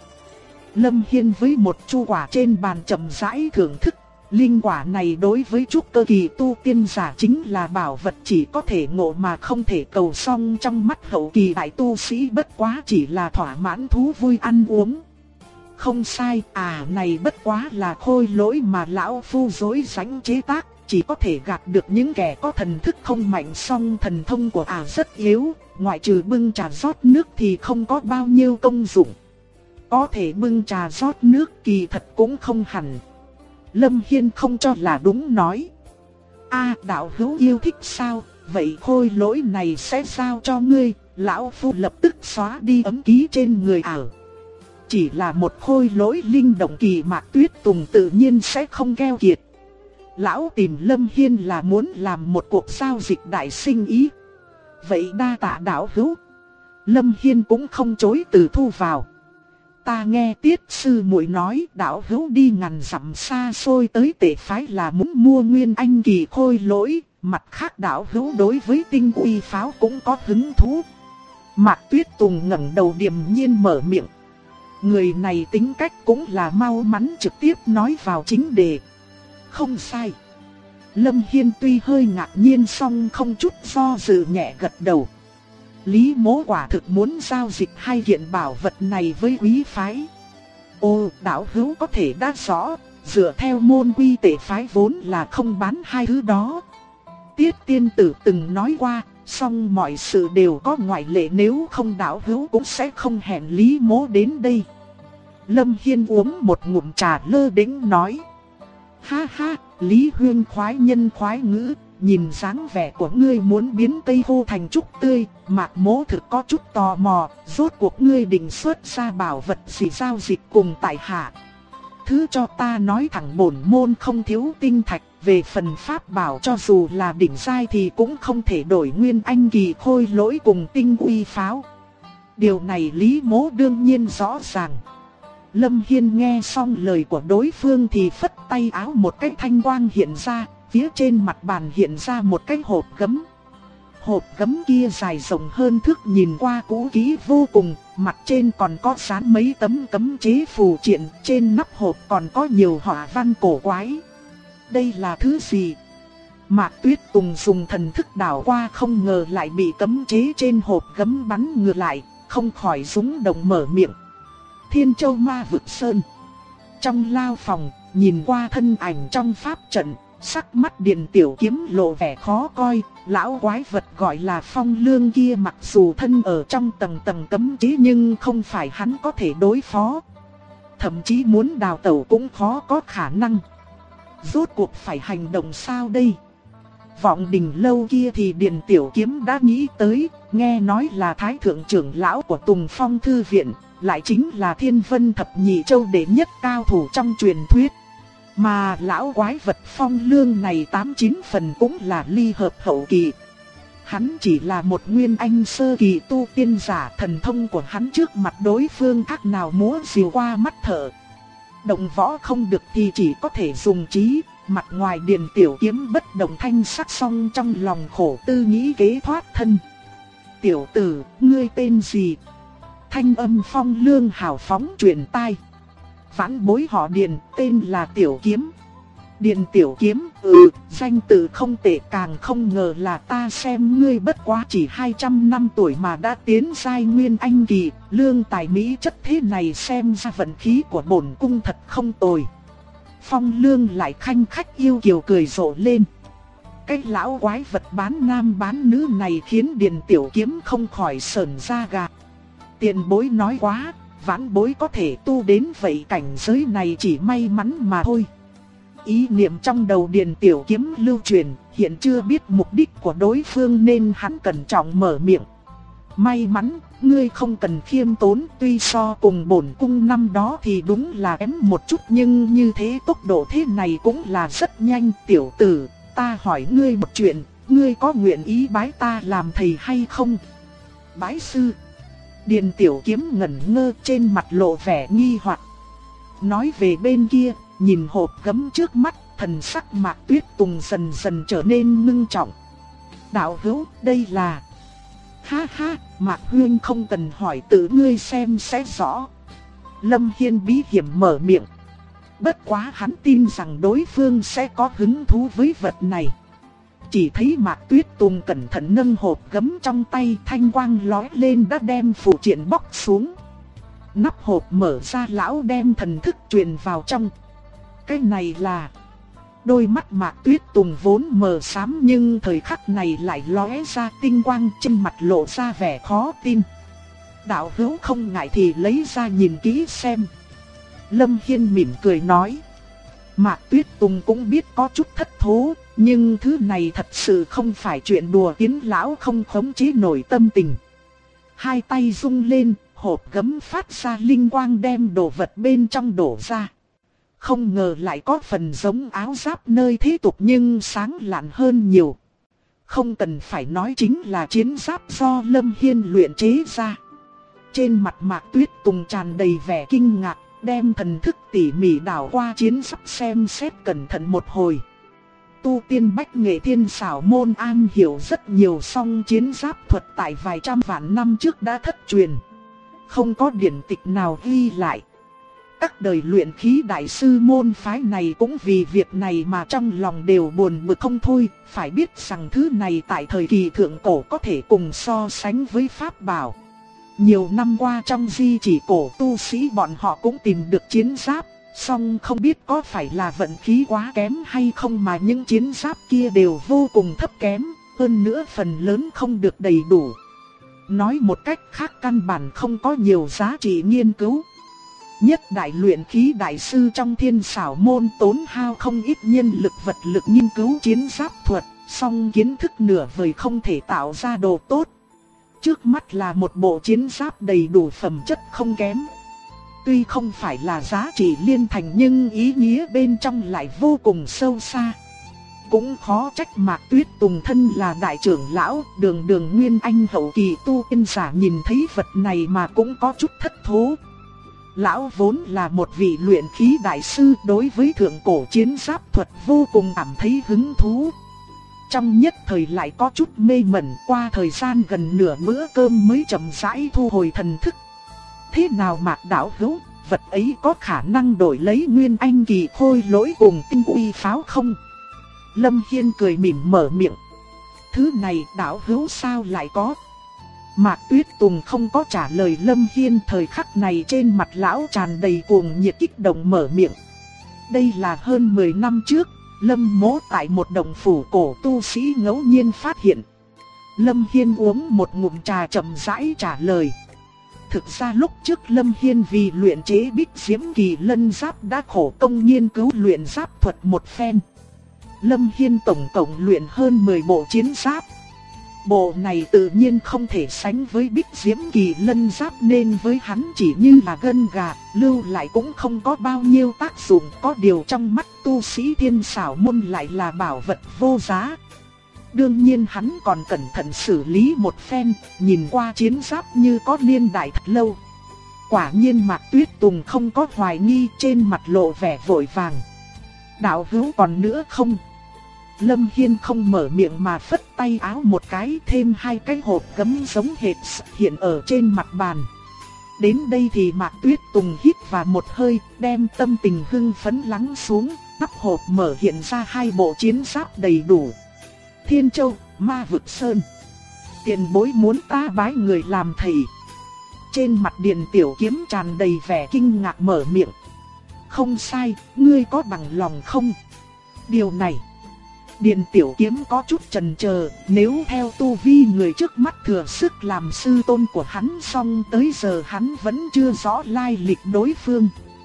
Lâm Hiên với một chu quả trên bàn chậm rãi thưởng thức. Linh quả này đối với trúc cơ kỳ tu tiên giả chính là bảo vật chỉ có thể ngộ mà không thể cầu, song trong mắt hậu kỳ đại tu sĩ bất quá chỉ là thỏa mãn thú vui ăn uống. Không sai, này bất quá là khôi lỗi mà lão phu rối rãnh chế tác, chỉ có thể gạt được những kẻ có thần thức không mạnh, song thần thông của rất yếu, ngoại trừ bưng trà rót nước thì không có bao nhiêu công dụng. Có thể bưng trà rót nước kỳ thật cũng không hẳn. Lâm Hiên không cho là đúng nói. Đạo hữu yêu thích sao, vậy khôi lỗi này sẽ giao cho ngươi. Lão phu lập tức xóa đi ấm ký trên người Chỉ là một khôi lỗi linh động kỳ, Mạc Tuyết Tùng tự nhiên sẽ không keo kiệt. Lão tìm Lâm Hiên là muốn làm một cuộc giao dịch đại sinh ý. Vậy đa tạ đạo hữu. Lâm Hiên cũng không chối từ thu vào. ta nghe Tiết sư muội nói đạo hữu đi ngàn dặm xa xôi tới Tề phái là muốn mua nguyên anh kỳ khôi lỗi, mặt khác đạo hữu đối với tinh uy pháo cũng có hứng thú. Mạc Tuyết Tùng ngẩng đầu điềm nhiên mở miệng. Người này tính cách cũng là mau mắn trực tiếp nói vào chính đề. Không sai. Lâm Hiên tuy hơi ngạc nhiên song không chút do dự nhẹ gật đầu. Lý Mỗ quả thực muốn giao dịch hai kiện bảo vật này với quý phái. Ô, đạo hữu có thể đã rõ, dựa theo môn quy Tề phái vốn là không bán hai thứ đó. Tiết tiên tử từng nói qua, song mọi sự đều có ngoại lệ, nếu không đạo hữu cũng sẽ không hẹn Lý Mỗ đến đây. Lâm Hiên uống một ngụm trà lơ đễnh nói. Ha ha, Lý Huyên khoái nhân khoái ngữ, nhìn dáng vẻ của ngươi muốn biến cây khô thành trúc tươi, Mạc Mỗ thực có chút tò mò, rốt cuộc ngươi định xuất ra bảo vật gì giao dịch cùng tại hạ. Thứ cho ta nói thẳng, bổn môn không thiếu tinh thạch, về phần pháp bảo cho dù là đỉnh giai thì cũng không thể đổi nguyên anh kỳ khôi lỗi cùng tinh uy pháo. Điều này Lý Mỗ đương nhiên rõ ràng. Lâm Hiên nghe xong lời của đối phương thì phất tay áo, một cái thanh quang hiện ra, phía trên mặt bàn hiện ra một cái hộp gấm. Hộp gấm kia dài rộng hơn thước, nhìn qua cũ kỹ vô cùng, mặt trên còn có dán mấy tấm cấm chế phù triện, trên nắp hộp còn có nhiều họa văn cổ quái. Đây là thứ gì? Mạc Tuyết Tùng dùng thần thức đảo qua, không ngờ lại bị cấm chế trên hộp gấm bắn ngược lại, không khỏi rúng động mở miệng. Thiên Châu Ma Vực Sơn. Trong lao phòng, nhìn qua thân ảnh trong pháp trận, sắc mắt Điền Tiểu Kiếm lộ vẻ khó coi. Lão quái vật gọi là Phong Lương kia mặc dù thân ở trong tầng tầng cấm chế nhưng không phải hắn có thể đối phó. Thậm chí muốn đào tẩu cũng khó có khả năng. Rốt cuộc phải hành động sao đây? Vọng Đình lâu kia thì Điền Tiểu Kiếm đã nghĩ tới, nghe nói là Thái thượng trưởng lão của Tùng Phong Thư Viện, lại chính là Thiên Vân Thập Nhị Châu đệ nhất cao thủ trong truyền thuyết. Mà lão quái vật Phong Lương này 89 phần cũng là ly hợp hậu kỳ. Hắn chỉ là một nguyên anh sơ kỳ tu tiên giả, thần thông của hắn trước mặt đối phương khác nào múa rìu qua mắt thợ. Động võ không được thì chỉ có thể dùng trí. Mặt ngoài Điền Tiểu Kiếm bất động thanh sắc, song trong lòng khổ tư nghĩ kế thoát thân. Tiểu tử, ngươi tên gì? Thanh âm Phong Lương hào phóng truyền tai. Vãn bối họ Điền, tên là Tiểu Kiếm. Điền Tiểu Kiếm, danh tự không tệ, càng không ngờ là ta xem ngươi bất quá chỉ 200 năm tuổi mà đã tiến giai nguyên anh kỳ, lương tài mỹ chất thế này xem ra vận khí của bổn cung thật không tồi. Phong Lương lại khanh khách yêu kiều cười rộ lên. Cái lão quái vật bán nam bán nữ này khiến Điền Tiểu Kiếm không khỏi sởn da gà. Tiền bối nói quá, vãn bối có thể tu đến vậy cảnh giới này chỉ may mắn mà thôi. Ý niệm trong đầu Điền Tiểu Kiếm lưu truyền, hiện chưa biết mục đích của đối phương nên hắn cẩn trọng mở miệng. May mắn, ngươi không cần khiêm tốn, tuy so cùng bổn cung năm đó thì đúng là kém một chút, nhưng như thế tốc độ thế này cũng là rất nhanh. Tiểu tử, ta hỏi ngươi một chuyện, ngươi có nguyện ý bái ta làm thầy hay không? Bái sư. Điền Tiểu Kiếm ngẩn ngơ, trên mặt lộ vẻ nghi hoặc. Nói về bên kia, nhìn hộp gấm trước mắt, thần sắc Mạc Tuyết Tùng dần dần trở nên ngưng trọng. Đạo hữu, đây là... Ha ha, Mạc Huyên không cần hỏi, tự ngươi xem sẽ rõ. Lâm Hiên bí hiểm mở miệng. Bất quá hắn tin rằng đối phương sẽ có hứng thú với vật này. Chỉ thấy Mạc Tuyết Tùng cẩn thận nâng hộp gấm trong tay, thanh quang lóe lên đã đem phù triện bóc xuống. Nắp hộp mở ra, lão đem thần thức truyền vào trong. Cái này là... Đôi mắt Mạc Tuyết Tùng vốn mờ xám nhưng thời khắc này lại lóe ra tinh quang, trên mặt lộ ra vẻ khó tin. Đạo hữu không ngại thì lấy ra nhìn kỹ xem. Lâm Hiên mỉm cười nói. Mạc Tuyết Tùng cũng biết có chút thất thố, nhưng thứ này thật sự không phải chuyện đùa, khiến lão không khống chế nổi tâm tình. Hai tay rung lên, hộp gấm phát ra linh quang đem đồ vật bên trong đổ ra. Không ngờ lại có phần giống áo giáp nơi thế tục nhưng sáng lạn hơn nhiều. Không cần phải nói, chính là chiến giáp do Lâm Hiên luyện chế ra. Trên mặt Mạc Tuyết Tùng tràn đầy vẻ kinh ngạc, đem thần thức tỉ mỉ đảo qua chiến giáp xem xét cẩn thận một hồi. Tu tiên bách nghệ thiên xảo môn an hiểu rất nhiều, song chiến giáp thuật tại vài trăm vạn năm trước đã thất truyền. Không có điển tịch nào ghi lại. Các đời luyện khí đại sư môn phái này cũng vì việc này mà trong lòng đều buồn bực không thôi. Phải biết rằng thứ này tại thời kỳ thượng cổ có thể cùng so sánh với pháp bảo. Nhiều năm qua trong di chỉ cổ tu sĩ bọn họ cũng tìm được chiến giáp. Song không biết có phải là vận khí quá kém hay không mà những chiến giáp kia đều vô cùng thấp kém. Hơn nữa phần lớn không được đầy đủ. Nói một cách khác, căn bản không có nhiều giá trị nghiên cứu. Nhất đại luyện khí đại sư trong thiên xảo môn tốn hao không ít nhân lực vật lực nghiên cứu chiến giáp thuật, song kiến thức nửa vời không thể tạo ra đồ tốt. Trước mắt là một bộ chiến giáp đầy đủ phẩm chất không kém. Tuy không phải là giá trị liên thành nhưng ý nghĩa bên trong lại vô cùng sâu xa. Cũng khó trách Mạc Tuyết Tùng thân là đại trưởng lão, đường nguyên anh hậu kỳ tu tiên giả nhìn thấy vật này mà cũng có chút thất thố. Lão vốn là một vị luyện khí đại sư, đối với thượng cổ chiến giáp thuật vô cùng cảm thấy hứng thú. Trong nhất thời lại có chút mê mẩn, qua thời gian gần nửa bữa cơm mới chậm rãi thu hồi thần thức. Thế nào Mạc đạo hữu, vật ấy có khả năng đổi lấy nguyên anh kỳ khôi lỗi cùng tinh uy pháo không? Lâm Hiên cười mỉm mở miệng. Thứ này đạo hữu sao lại có? Mạc Tuyết Tùng không có trả lời Lâm Hiên, thời khắc này trên mặt lão tràn đầy cuồng nhiệt kích động mở miệng. Đây là hơn 10 năm trước, Lâm Mỗ tại một động phủ cổ tu sĩ ngẫu nhiên phát hiện. Lâm Hiên uống một ngụm trà chậm rãi trả lời. Thực ra lúc trước Lâm Hiên vì luyện chế Bích Diễm Kỳ Lân Giáp đã khổ công nghiên cứu luyện giáp thuật một phen. Lâm Hiên tổng cộng luyện hơn 10 bộ chiến giáp. Bộ này tự nhiên không thể sánh với Bích Diễm Kỳ Lân Giáp nên với hắn chỉ như là gân gà, lưu lại cũng không có bao nhiêu tác dụng. Có điều trong mắt tu sĩ thiên xảo môn lại là bảo vật vô giá. Đương nhiên hắn còn cẩn thận xử lý một phen, nhìn qua chiến giáp như có niên đại thật lâu. Quả nhiên Mạc Tuyết Tùng không có hoài nghi, trên mặt lộ vẻ vội vàng. Đạo hữu còn nữa không? Lâm Hiên không mở miệng mà phất tay áo một cái, thêm 2 cái hộp gấm giống hệt hiện ở trên mặt bàn. Đến đây thì Mạc Tuyết Tùng hít vào một hơi, đem tâm tình hưng phấn lắng xuống, nắp hộp mở hiện ra 2 bộ chiến giáp đầy đủ. Thiên Châu, Ma Vực Sơn. Tiền bối muốn ta bái người làm thầy. Trên mặt Điền Tiểu Kiếm tràn đầy vẻ kinh ngạc mở miệng. Không sai, ngươi có bằng lòng không? Điều này, Điền Tiểu Kiếm có chút chần chờ, nếu theo tu vi người trước mắt thừa sức làm sư tôn của hắn, song tới giờ hắn vẫn chưa rõ lai lịch đối phương.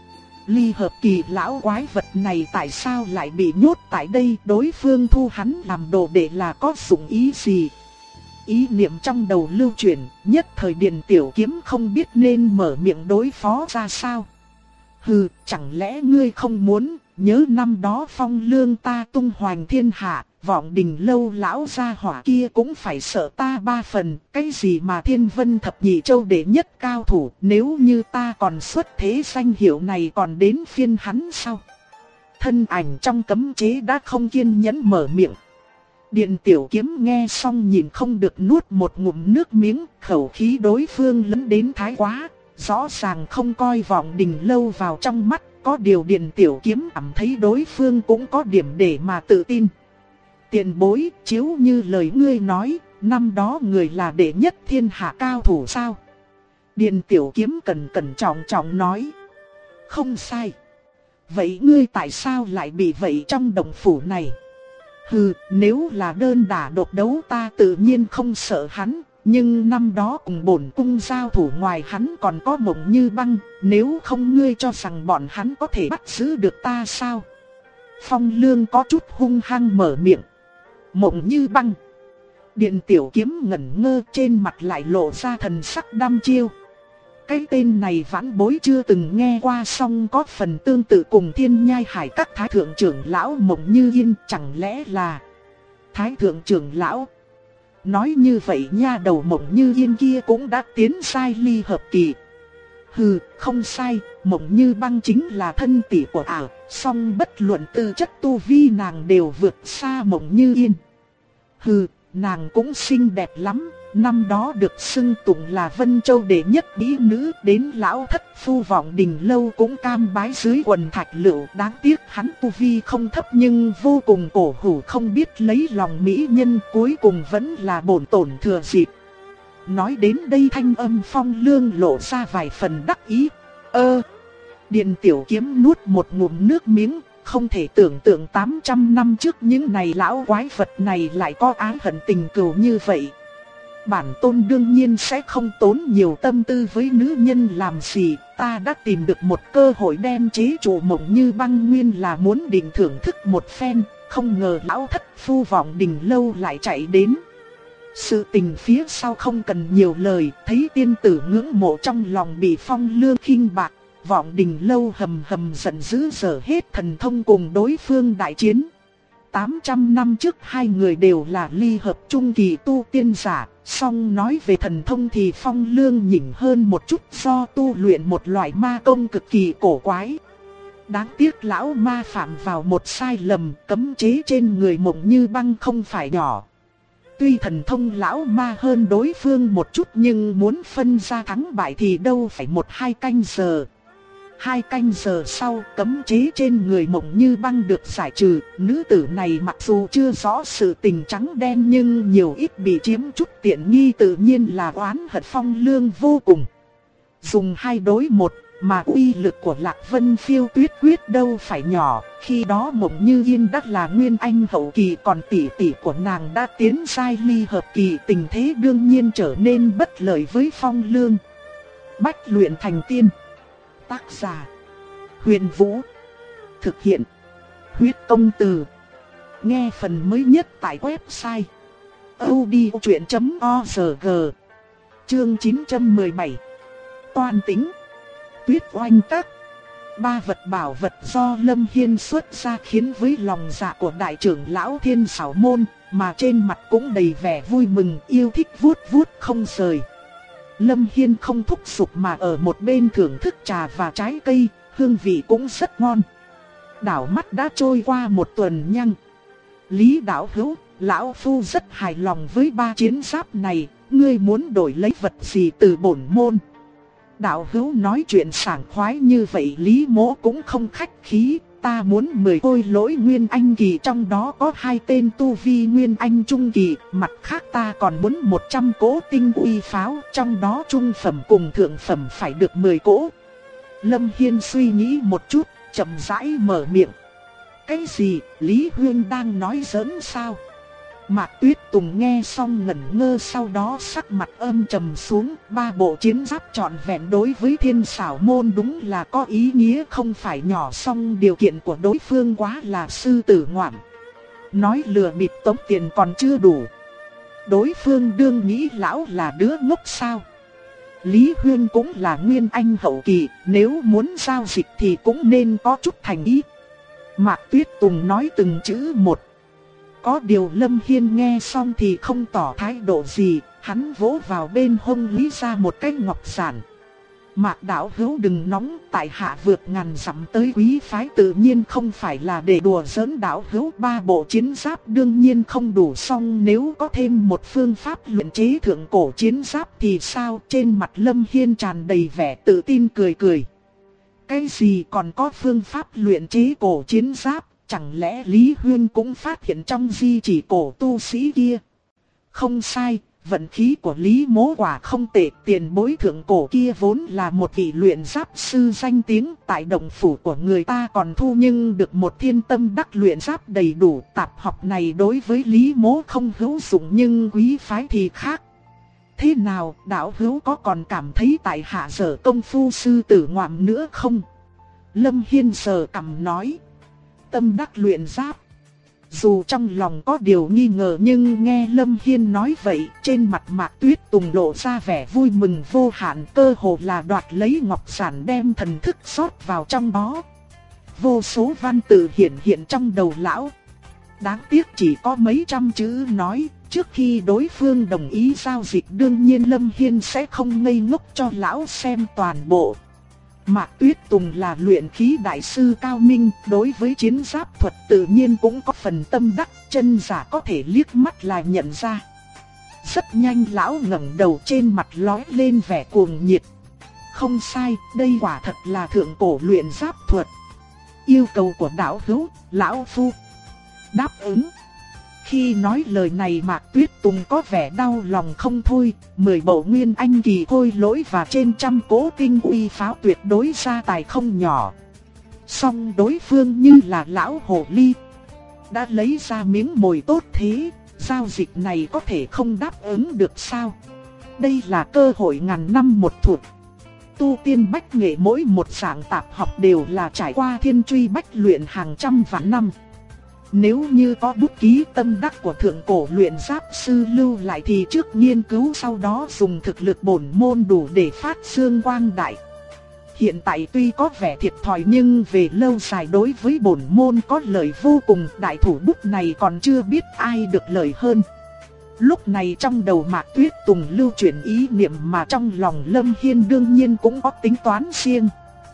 Ly hợp kỳ lão quái vật này tại sao lại bị nhốt tại đây, đối phương thu hắn làm đồ đệ là có dụng ý gì? Ý niệm trong đầu lưu chuyển, nhất thời Điền Tiểu Kiếm không biết nên mở miệng đối phó ra sao. Hừ, chẳng lẽ ngươi không muốn, nhớ năm đó Phong Lương ta tung hoành thiên hạ, Vọng Đình lâu lão gia hỏa kia cũng phải sợ ta 3 phần, cái gì mà Thiên Vân thập nhị châu đệ nhất cao thủ, nếu như ta còn xuất thế danh hiệu này còn đến phiên hắn sao? Thân ảnh trong cấm chế đã không kiên nhẫn mở miệng. Điền Tiểu Kiếm nghe xong nhìn không được nuốt một ngụm nước miếng, khẩu khí đối phương lấn đến thái quá, rõ ràng không coi Vọng Đình lâu vào trong mắt. Có điều Điền Tiểu Kiếm cảm thấy đối phương cũng có điểm để mà tự tin. Tiền bối, chiếu như lời ngươi nói, năm đó người là đệ nhất thiên hạ cao thủ sao? Điền Tiểu Kiếm cẩn trọng nói. Không sai. Vậy ngươi tại sao lại bị vậy trong động phủ này? Hừ, nếu là đơn đả độc đấu ta tự nhiên không sợ hắn. Nhưng năm đó cùng bổn cung giao thủ ngoài hắn còn có Mộng Như Băng, nếu không ngươi cho rằng bọn hắn có thể bắt giữ được ta sao? Phong Lương có chút hung hăng mở miệng. Mộng Như Băng. Điền Tiểu Kiếm ngẩn ngơ, trên mặt lại lộ ra thần sắc đăm chiêu. Cái tên này vãn bối chưa từng nghe qua, song có phần tương tự cùng Thiên Nhai Hải các thái thượng trưởng lão Mộng Như Yên, chẳng lẽ là Thái thượng trưởng lão? Nói như vậy nha đầu Mộng Như Yên kia cũng đã tiến giai ly hợp kỳ. Hừ, không sai, Mộng Như Băng chính là thân tỷ của ả, song bất luận tư chất tu vi nàng đều vượt xa Mộng Như Yên. Hừ, nàng cũng xinh đẹp lắm, năm đó được xưng tụng là Vân Châu đệ nhất mỹ nữ, đến lão thất phu Vọng Đình Lâu cũng cam bái dưới quần thạch lựu. Đáng tiếc hắn tu vi không thấp nhưng vô cùng cổ hủ, không biết lấy lòng mỹ nhân, cuối cùng vẫn là bổn tổn thừa dịp. Nói đến đây thanh âm Phong Lương lộ ra vài phần đắc ý. Điền Tiểu Kiếm nuốt một ngụm nước miếng, không thể tưởng tượng 800 năm trước những này lão quái vật này lại có ái hận tình cừu như vậy. Bản tôn đương nhiên sẽ không tốn nhiều tâm tư với nữ nhân làm gì, ta đã tìm được một cơ hội đem chế trụ Mộng Như Băng, nguyên là muốn định thưởng thức một phen, không ngờ lão thất phu Vọng Đình Lâu lại chạy đến. Sự tình phía sau không cần nhiều lời, thấy tiên tử ngưỡng mộ trong lòng bị Phong Lương khinh bạc, Vọng Đình Lâu hầm hầm giận dữ dở hết thần thông cùng đối phương đại chiến. 800 năm trước hai người đều là ly hợp trung kỳ tu tiên giả, song nói về thần thông thì Phong Lương nhỉnh hơn một chút do tu luyện một loại ma công cực kỳ cổ quái. Đáng tiếc lão ma phạm vào một sai lầm, cấm chế trên người Mộng Như Băng không phải nhỏ. Tuy thần thông lão ma hơn đối phương một chút nhưng muốn phân ra thắng bại thì đâu phải 1-2 canh giờ. 2 canh giờ sau, cấm chế trên người Mộng Như Băng được giải trừ. Nữ tử này mặc dù chưa rõ sự tình trắng đen nhưng nhiều ít bị chiếm chút tiện nghi, tự nhiên là oán hận Phong Lương vô cùng. Dùng 2 đối 1 mà uy lực của Lạc Vân Phiêu Tuyết quyết đâu phải nhỏ. Khi đó Mộng Như Yên đã là nguyên anh hậu kỳ, còn tỷ tỷ của nàng đã tiến giai ly hợp kỳ, tình thế đương nhiên trở nên bất lợi với Phong Lương. Bách luyện thành tiên. Tác giả Huyền Vũ. Thực hiện Huyết Công Từ. Nghe phần mới nhất tại website audiochuyện.org. Chương 917. Toan tính. Tuyết oanh tác. 3 vật bảo vật do Lâm Hiên xuất ra khiến với lòng dạ của đại trưởng lão Thiên Sảo Môn, mà trên mặt cũng đầy vẻ vui mừng, yêu thích vuốt vuốt không rời. Lâm Hiên không thúc giục mà ở một bên thưởng thức trà và trái cây, hương vị cũng rất ngon. Đảo mắt đã trôi qua một tuần nhăng. Lý đạo hữu, lão phu rất hài lòng với 3 chiến giáp này, ngươi muốn đổi lấy vật gì từ bổn môn? Đạo hữu nói chuyện sảng khoái như vậy, Lý mỗ cũng không khách khí. Ta muốn 10 khôi lỗi nguyên anh kỳ, trong đó có 2 tên tu vi nguyên anh trung kỳ, mặt khác ta còn muốn 100 cỗ tinh uy pháo, trong đó trung phẩm cùng thượng phẩm phải được 10 cỗ. Lâm Hiên suy nghĩ một chút, chậm rãi mở miệng. Cái gì, Lý Huyên đang nói giỡn sao? Mạc Tuyết Tùng nghe xong ngẩn ngơ, sau đó sắc mặt âm trầm xuống. 3 bộ chiến giáp trọn vẹn đối với Thiên Sảo Môn đúng là có ý nghĩa không phải nhỏ, song điều kiện của đối phương quá là sư tử ngoạm. Nói lừa bịp tống tiền còn chưa đủ, đối phương đương nghĩ lão là đứa ngốc sao? Lý Huyên cũng là nguyên anh hậu kỳ, nếu muốn giao dịch thì cũng nên có chút thành ý. Mạc Tuyết Tùng nói từng chữ một. Có điều Lâm Hiên nghe xong thì không tỏ thái độ gì, hắn vỗ vào bên hông Lý ra một cái ngọc giản. Mạc đạo hữu đừng nóng, tại hạ vượt ngàn dặm tới quý phái tự nhiên không phải là để đùa giỡn đạo hữu. 3 bộ chiến giáp đương nhiên không đủ, song nếu có thêm một phương pháp luyện chế thượng cổ chiến giáp thì sao? Trên mặt Lâm Hiên tràn đầy vẻ tự tin cười cười. Cái gì còn có phương pháp luyện chế cổ chiến giáp? Chẳng lẽ Lý Huyên cũng phát hiện trong di chỉ cổ tu sĩ kia? Không sai, vận khí của Lý mỗ quả không tệ. Tiền bối thượng cổ kia vốn là một vị luyện giáp sư danh tiếng, tại động phủ của người ta còn thu nhưng được một thiên tâm đắc luyện giáp đầy đủ. Tạp học này đối với Lý mỗ không hữu dụng nhưng quý phái thì khác. Thế nào, đạo hữu có còn cảm thấy tại hạ dở công phu sư tử ngoạm nữa không? Lâm Hiên sờ cằm nói. Tâm đắc luyện giáp. Dù trong lòng có điều nghi ngờ nhưng nghe Lâm Hiên nói vậy, trên mặt Mạc Tuyết Tùng lộ ra vẻ vui mừng vô hạn, cơ hồ là đoạt lấy ngọc giản đem thần thức rót vào trong đó. Vô số văn tự hiện hiện trong đầu lão. Đáng tiếc chỉ có mấy trăm chữ nói, Trước khi đối phương đồng ý giao dịch đương nhiên Lâm Hiên sẽ không ngây ngốc cho lão xem toàn bộ. Mạc Tuyết Tùng là luyện khí đại sư cao minh, đối với chiến giáp thuật tự nhiên cũng có phần tâm đắc, chân giả có thể liếc mắt là nhận ra. Rất nhanh lão ngẩng đầu, trên mặt lóe lên vẻ cuồng nhiệt. Không sai, đây quả thật là thượng cổ luyện giáp thuật. Yêu cầu của đạo hữu, lão phu đáp ứng. Khi nói lời này Mạc Tuyết Tùng có vẻ đau lòng không thôi, 10 bộ nguyên anh kỳ khôi lỗi và trên trăm cỗ tinh uy pháo tuyệt đối gia tài không nhỏ. Song đối phương như là lão hồ ly, đã lấy ra miếng mồi tốt thế, giao dịch này có thể không đáp ứng được sao? Đây là cơ hội ngàn năm một thủa. Tu tiên bách nghệ mỗi một dạng tạp học đều là trải qua thiên truy bách luyện hàng trăm vạn năm. Nếu như có bút ký tâm đắc của thượng cổ luyện giáp sư lưu lại thì trước nghiên cứu sau đó dùng thực lực bổn môn đủ để phát dương quang đại. Hiện tại tuy có vẻ thiệt thòi nhưng về lâu dài đối với bổn môn có lợi vô cùng, đại thủ bút này còn chưa biết ai được lợi hơn. Lúc này trong đầu Mạc Tuyết Tùng lưu chuyển ý niệm mà trong lòng Lâm Hiên đương nhiên cũng có tính toán riêng.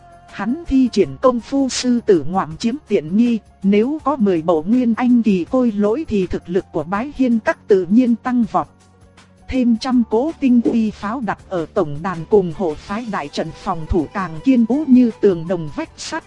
Hắn thi triển công phu sư tử ngoạm chiếm tiện nghi, nếu có 10 bộ nguyên anh kỳ khôi lỗi thì thực lực của Bái Hiên Các tự nhiên tăng vọt. Thêm trăm cỗ tinh uy pháo đặt ở tổng đàn cùng hộ phái đại trận phòng thủ càng kiên cố như tường đồng vách sắt.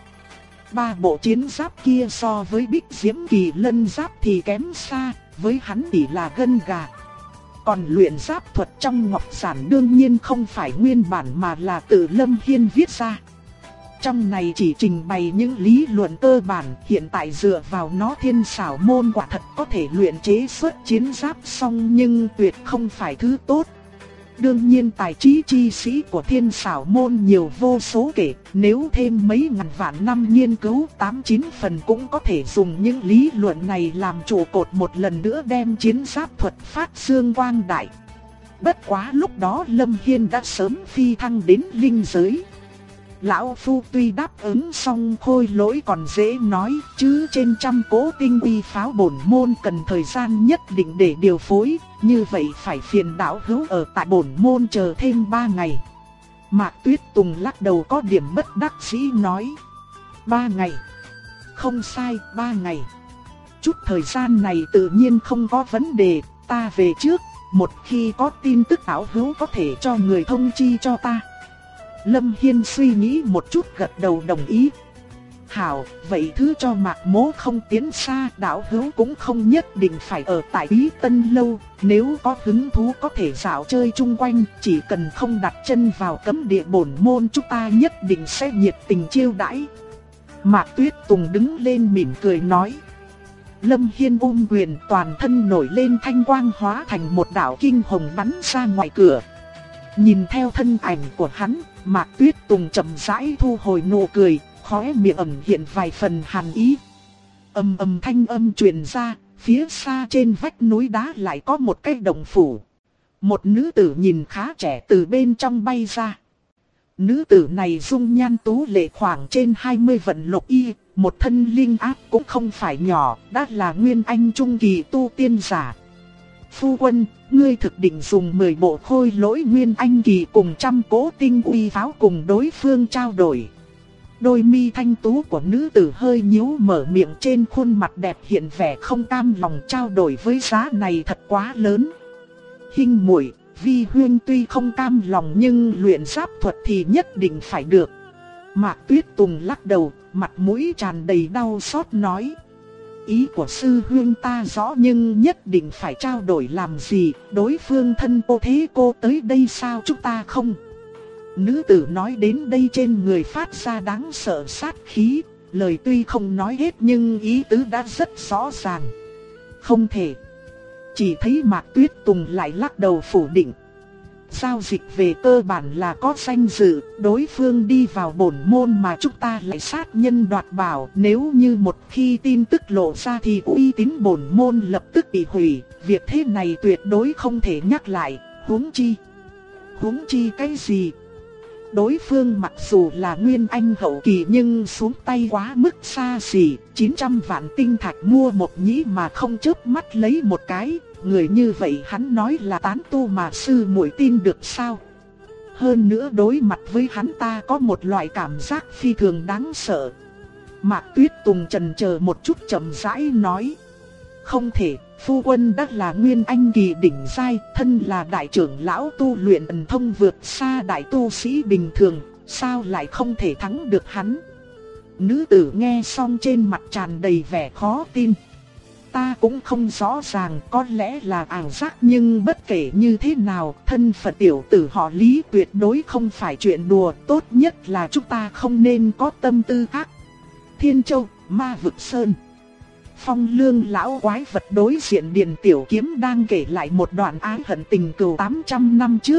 3 bộ chiến giáp kia so với Bích Diễm Kỳ Lân giáp thì kém xa, với hắn chỉ là gân gà. Còn luyện giáp thuật trong ngọc giản đương nhiên không phải nguyên bản mà là tự Lâm Hiên viết ra. Trong này chỉ trình bày những lý luận cơ bản, hiện tại dựa vào nó Thiên Xảo Môn quả thật có thể luyện chế xuất chiến giáp xong nhưng tuyệt không phải thứ tốt. Đương nhiên tài trí chi sĩ của Thiên Xảo Môn nhiều vô số kể, nếu thêm mấy ngàn vạn năm nghiên cứu 8-9 phần cũng có thể dùng những lý luận này làm trụ cột một lần nữa đem chiến giáp thuật phát dương quang đại. Bất quá lúc đó Lâm Hiên đã sớm phi thăng đến linh giới. Lão phu tuy đáp ứng xong khôi lỗi còn dễ nói, chứ trên trăm cỗ tinh uy pháo bổn môn cần thời gian nhất định để điều phối, như vậy phải phiền đạo hữu ở tại bổn môn chờ thêm 3 ngày. Mạc Tuyết Tùng lắc đầu có điểm bất đắc dĩ nói. 3 ngày. Không sai, 3 ngày. Chút thời gian này tự nhiên không có vấn đề, ta về trước, một khi có tin tức đạo hữu có thể cho người thông chi cho ta. Lâm Hiên suy nghĩ một chút gật đầu đồng ý. Hảo, vậy thứ cho Mạc Mỗ không tiến xa, đạo hữu cũng không nhất định phải ở tại Bí Tân Lâu, nếu có hứng thú có thể dạo chơi chung quanh, chỉ cần không đặt chân vào cấm địa bổn môn chúng ta nhất định sẽ nhiệt tình chiêu đãi. Mạc Tuyết Tùng đứng lên mỉm cười nói. Lâm Hiên quyền toàn thân nổi lên thanh quang hóa thành một đạo kinh hồng bắn ra ngoài cửa. Nhìn theo thân ảnh của hắn, Mạc Tuyết Tùng chậm rãi thu hồi nụ cười, khóe miệng ẩn hiện vài phần hàn ý. Ầm ầm thanh âm truyền ra, phía xa trên vách núi đá lại có một cái động phủ. Một nữ tử nhìn khá trẻ từ bên trong bay ra. Nữ tử này dung nhan tú lệ khoảng trên 20 vận lục y, một thân linh áp cũng không phải nhỏ, đã là nguyên anh trung kỳ tu tiên giả. Phu quân, ngươi thực định dùng 10 bộ khôi lỗi nguyên anh kỳ cùng trăm cỗ tinh uy pháo cùng đối phương trao đổi. Đôi mi thanh tú của nữ tử hơi nhíu, mở miệng, trên khuôn mặt đẹp hiện vẻ không cam lòng. Trao đổi với giá này thật quá lớn. Hinh muội, Vi huynh tuy không cam lòng nhưng luyện giáp thuật thì nhất định phải được. Mạc Tuyết Tùng lắc đầu, mặt mũi tràn đầy đau xót nói. Ý của sư huynh ta rõ nhưng nhất định phải trao đổi làm gì, đối phương thân cô thế cô tới đây sao chúng ta không? Nữ tử nói đến đây trên người phát ra đáng sợ sát khí, lời tuy không nói hết nhưng ý tứ đã rất rõ ràng. Không thể. Chỉ thấy Mạc Tuyết Tùng lại lắc đầu phủ định. Giao dịch về cơ bản là có danh dự, đối phương đi vào bổn môn mà chúng ta lại sát nhân đoạt bảo. Nếu như một khi tin tức lộ ra thì uy tín bổn môn lập tức bị hủy, việc thế này tuyệt đối không thể nhắc lại, huống chi cái gì? đối phương mặc dù là nguyên anh hậu kỳ nhưng xuống tay quá mức xa xỉ, 900 vạn tinh thạch mua một nhĩ mà không chớp mắt lấy một cái, người như vậy hắn nói là tán tu mà sư muội tin được sao? Hơn nữa đối mặt với hắn ta có một loại cảm giác phi thường đáng sợ. Mạc Tuyết Tùng chần chờ một chút chậm rãi nói. Không thể, phu quân đã là nguyên anh kỳ đỉnh giai, thân là đại trưởng lão tu luyện ẩn thông vượt xa đại tu sĩ bình thường, sao lại không thể thắng được hắn? Nữ tử nghe xong trên mặt tràn đầy vẻ khó tin. Ta cũng không rõ ràng, có lẽ là ảo giác, nhưng bất kể như thế nào, thân phận tiểu tử họ Lý tuyệt đối không phải chuyện đùa, tốt nhất là chúng ta không nên có tâm tư khác. Thiên Châu, Ma Vực Sơn. Phong Lương lão quái vật đối diện Điền Tiểu Kiếm đang kể lại một đoạn ái hận tình cừu 800 năm trước.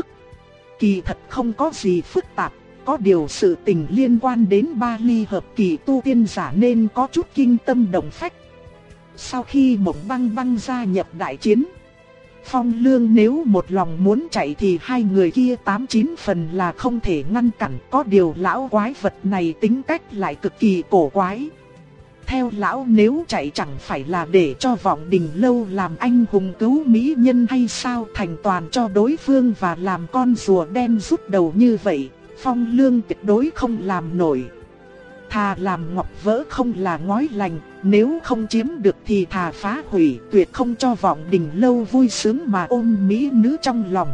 Kỳ thật không có gì phức tạp, có điều sự tình liên quan đến ba ly hợp kỳ tu tiên giả nên có chút kinh tâm động phách. Sau khi Mộng Băng Băng gia nhập đại chiến, Phong Lương nếu một lòng muốn chạy thì hai người kia 89 phần là không thể ngăn cản. Có điều lão quái vật này tính cách lại cực kỳ cổ quái. Theo lão nếu chạy chẳng phải là để cho Vọng Đình Lâu làm anh hùng cứu mỹ nhân hay sao, thành toàn cho đối phương và làm con rùa đen rút đầu như vậy, Phong Lương tuyệt đối không làm nổi. Thà làm ngọc vỡ không là ngói lành, nếu không chiếm được thì thà phá hủy, tuyệt không cho Vọng Đình Lâu vui sướng mà ôm mỹ nữ trong lòng.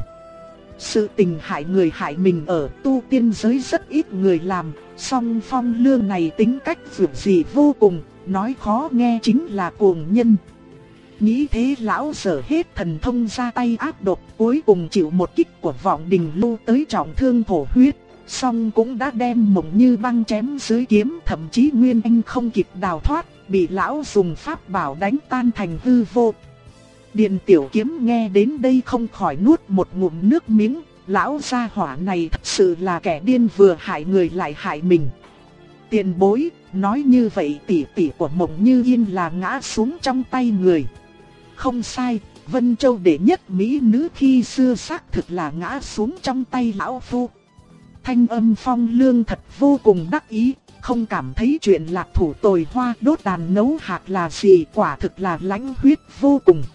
Sự tình hại người hại mình ở tu tiên giới rất ít người làm, song Phong Lương này tính cách vượt dị vô cùng, nói khó nghe chính là cuồng nhân. Nghĩ thế lão dở hết thần thông ra tay áp độc, cuối cùng chịu một kích của Vọng Đình Lâu tới trọng thương thổ huyết. Song cũng đã đem Mộng Như Băng chém dưới kiếm, thậm chí Nguyên Anh không kịp đào thoát, bị lão dùng pháp bảo đánh tan thành hư vô. Điền Tiểu Kiếm nghe đến đây không khỏi nuốt một ngụm nước miếng, lão gia hỏa này thật sự là kẻ điên, vừa hại người lại hại mình. Tiền bối, nói như vậy tỷ tỷ của Mộng Như Yên là ngã xuống trong tay người. Không sai, Vân Châu đệ nhất mỹ nữ khi xưa xác thực là ngã xuống trong tay lão phu. Thanh âm Phong Lương thật vô cùng đắc ý, không cảm thấy chuyện lạc thủ tồi hoa đốt đàn nấu hạt là gì, quả thực là lãnh huyết vô cùng.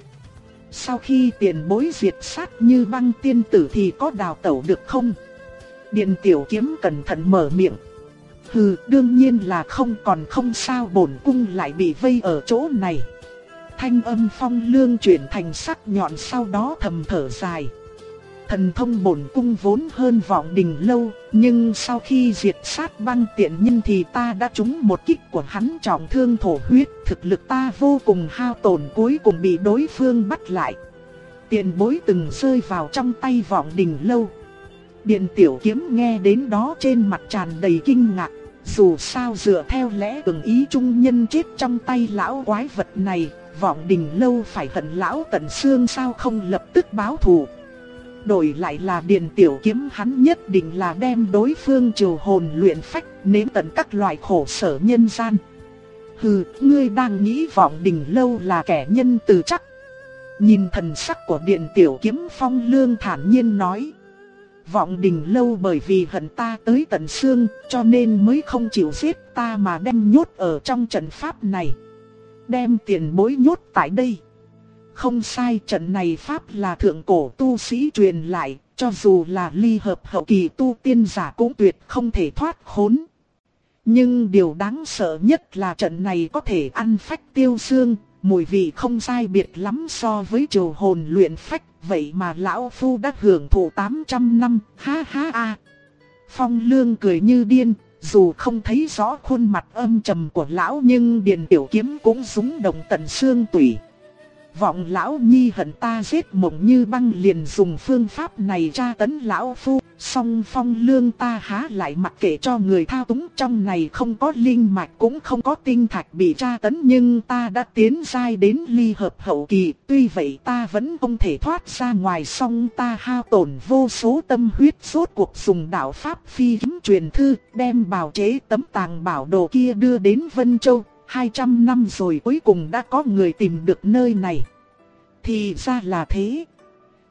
Sau khi tiền bối diệt sát Như Băng tiên tử thì có đào tẩu được không? Điền Tiểu Kiếm cẩn thận mở miệng. Hừ, đương nhiên là không, còn không sao, bổn cung lại bị vây ở chỗ này. Thanh âm Phong Lương chuyển thành sắc nhọn, sau đó thầm thở dài. Thần thông bổn cung vốn hơn Vọng Đình Lâu, nhưng sau khi diệt sát Băng tiện nhân thì ta đã trúng một kích của hắn trọng thương thổ huyết, thực lực ta vô cùng hao tổn, cuối cùng bị đối phương bắt lại. Tiền bối từng rơi vào trong tay Vọng Đình Lâu. Điền Tiểu Kiếm nghe đến đó trên mặt tràn đầy kinh ngạc, dù sao dựa theo lẽ thường ý trung nhân chết trong tay lão quái vật này, Vọng Đình Lâu phải hận lão tận xương sao không lập tức báo thù. Đổi lại là Điền Tiểu Kiếm, hắn nhất định là đem đối phương triều hồn luyện phách, nếm tận các loại khổ sở nhân gian. Hừ, ngươi đang nghĩ Vọng Đình Lâu là kẻ nhân từ chắc? Nhìn thần sắc của Điền Tiểu Kiếm, Phong Lương thản nhiên nói. Vọng Đình Lâu bởi vì hận ta tới tận xương, cho nên mới không chịu giết ta mà đem nhốt ở trong trận pháp này. Đem tiền bối nhốt tại đây. Không sai, trận này pháp là thượng cổ tu sĩ truyền lại, cho dù là ly hợp hậu kỳ tu tiên giả cũng tuyệt không thể thoát khốn. Nhưng điều đáng sợ nhất là trận này có thể ăn phách tiêu xương, mùi vị không sai biệt lắm so với triều hồn luyện phách, vậy mà lão phu đã hưởng thụ 800 năm, ha ha a. Phong Lương cười như điên, dù không thấy rõ khuôn mặt âm trầm của lão nhưng Điền Tiểu Kiếm cũng rúng động tận xương tủy. Vọng lão nhi hận ta giết Mộng Như Băng liền dùng phương pháp này tra tấn lão phu, song Phong Lương ta há lại mặc kệ cho người thao túng, trong này không có linh mạch cũng không có tinh thạch bị tra tấn, nhưng ta đã tiến giai đến ly hợp hậu kỳ, tuy vậy ta vẫn không thể thoát ra ngoài, song ta hao tổn vô số tâm huyết, rốt cuộc dùng đạo pháp phi kiếm truyền thư, đem bào chế tấm tàng bảo đồ kia đưa đến Vân Châu. 200 năm rồi cuối cùng đã có người tìm được nơi này. Thì ra là thế.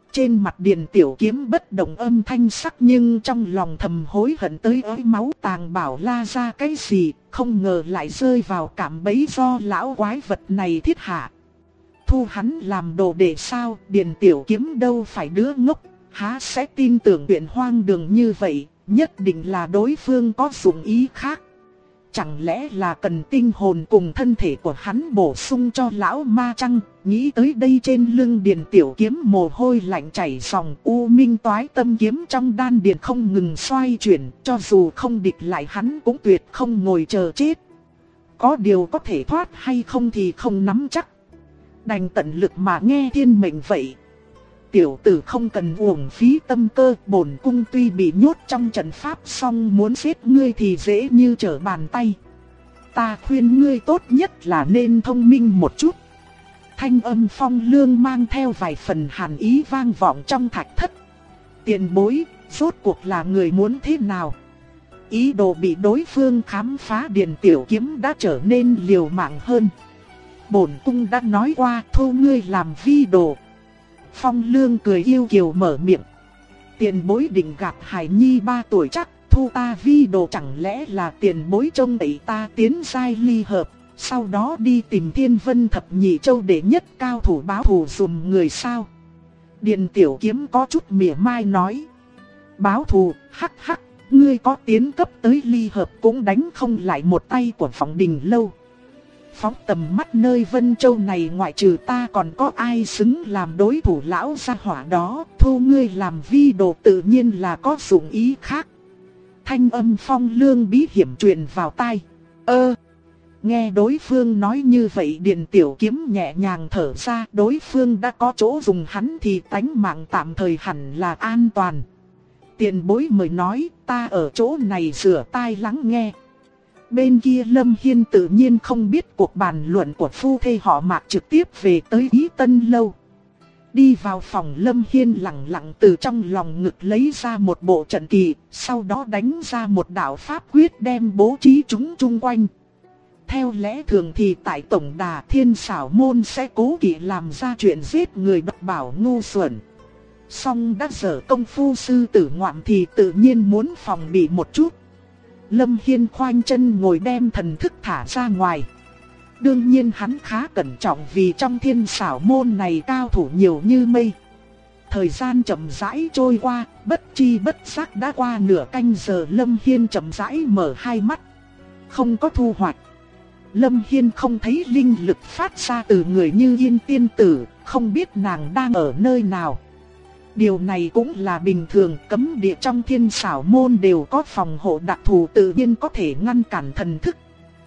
Trên mặt Điền Tiểu Kiếm bất động âm thanh sắc, nhưng trong lòng thầm hối hận tới ới máu. Tàng Bảo la ra cái gì, không ngờ lại rơi vào cạm bẫy do lão quái vật này thiết hạ. Thu hắn làm đồ để sao? Điền Tiểu Kiếm đâu phải đứa ngốc, há sẽ tin tưởng chuyện hoang đường như vậy. Nhất định là đối phương có dụng ý khác. Chẳng lẽ là cần tinh hồn cùng thân thể của hắn bổ sung cho lão ma chăng? Nghĩ tới đây trên lưng Điền Tiểu Kiếm mồ hôi lạnh chảy ròng. U minh toái tâm kiếm trong đan điền không ngừng xoay chuyển. Cho dù không địch lại hắn cũng tuyệt không ngồi chờ chết. Có điều có thể thoát hay không thì không nắm chắc. Đành tận lực mà nghe thiên mệnh vậy. Tiểu tử không cần uổng phí tâm cơ, bổn cung tuy bị nhốt trong trận pháp song muốn giết ngươi thì dễ như trở bàn tay. Ta khuyên ngươi tốt nhất là nên thông minh một chút. Thanh âm Phong Lương mang theo vài phần hàn ý vang vọng trong thạch thất. Tiền bối, rốt cuộc là người muốn thế nào? Ý đồ bị đối phương khám phá, Điền Tiểu Kiếm đã trở nên liều mạng hơn. Bổn cung đã nói qua, thu ngươi làm vi đồ. Phong Lương cười yêu kiều mở miệng. Tiền bối định gặp Hải Nhi 3 tuổi chắc, thu ta vi đồ chẳng lẽ là tiền bối trông đẩy ta tiến giai ly hợp, sau đó đi tìm Thiên Vân Thập Nhị Châu để nhất cao thủ báo thù dùm người sao? Điền Tiểu Kiếm có chút mỉa mai nói. Báo thù, hắc hắc, ngươi có tiến cấp tới ly hợp cũng đánh không lại một tay của Phỏng Đình Lâu. Phóng tầm mắt nơi Vân Châu này, ngoại trừ ta còn có ai xứng làm đối thủ lão gia hỏa đó. Thu ngươi làm vi đồ tự nhiên là có dụng ý khác. Thanh âm Phong Lương bí hiểm truyền vào tai. Nghe đối phương nói như vậy, Điền Tiểu Kiếm nhẹ nhàng thở ra. Đối phương đã có chỗ dùng hắn thì tánh mạng tạm thời hẳn là an toàn. Tiền bối mời nói, ta ở chỗ này rửa tai lắng nghe. Bên kia Lâm Hiên tự nhiên không biết cuộc bàn luận của phu thê họ Mạc trực tiếp về tới Ý Tân Lâu. Đi vào phòng, Lâm Hiên lặng lặng từ trong lòng ngực lấy ra một bộ trận kỳ, sau đó đánh ra một đạo pháp quyết đem bố trí chúng chung quanh. Theo lẽ thường thì tại tổng đà Thiên Xảo Môn sẽ cố kỵ làm ra chuyện giết người độc bảo ngu xuẩn. Song đã dở công phu sư tử ngoạm thì tự nhiên muốn phòng bị một chút. Lâm Hiên khoanh chân ngồi đem thần thức thả ra ngoài. Đương nhiên hắn khá cẩn trọng vì trong Thiên Xảo Môn này cao thủ nhiều như mây. Thời gian chậm rãi trôi qua, bất chi bất giác đã qua nửa canh giờ. Lâm Hiên chậm rãi mở hai mắt. Không có thu hoạch. Lâm Hiên không thấy linh lực phát ra từ người Như Yên tiên tử, không biết nàng đang ở nơi nào. Điều này cũng là bình thường, cấm địa trong Thiên Xảo Môn đều có phòng hộ đặc thù tự nhiên có thể ngăn cản thần thức.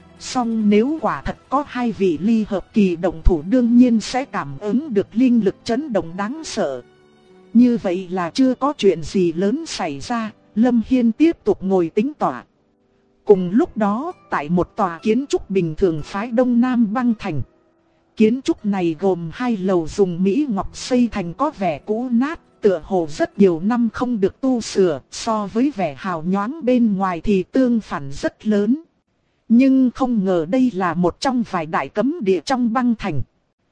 Song nếu quả thật có hai vị ly hợp kỳ động thủ, đương nhiên sẽ cảm ứng được linh lực chấn động đáng sợ. Như vậy là chưa có chuyện gì lớn xảy ra, Lâm Hiên tiếp tục ngồi tính tọa. Cùng lúc đó, tại một tòa kiến trúc bình thường phái Đông Nam Băng Thành. Kiến trúc này gồm 2 lầu dùng mỹ ngọc xây thành, có vẻ cũ nát, tựa hồ rất nhiều năm không được tu sửa, so với vẻ hào nhoáng bên ngoài thì tương phản rất lớn. Nhưng không ngờ đây là một trong vài đại cấm địa trong Băng Thành.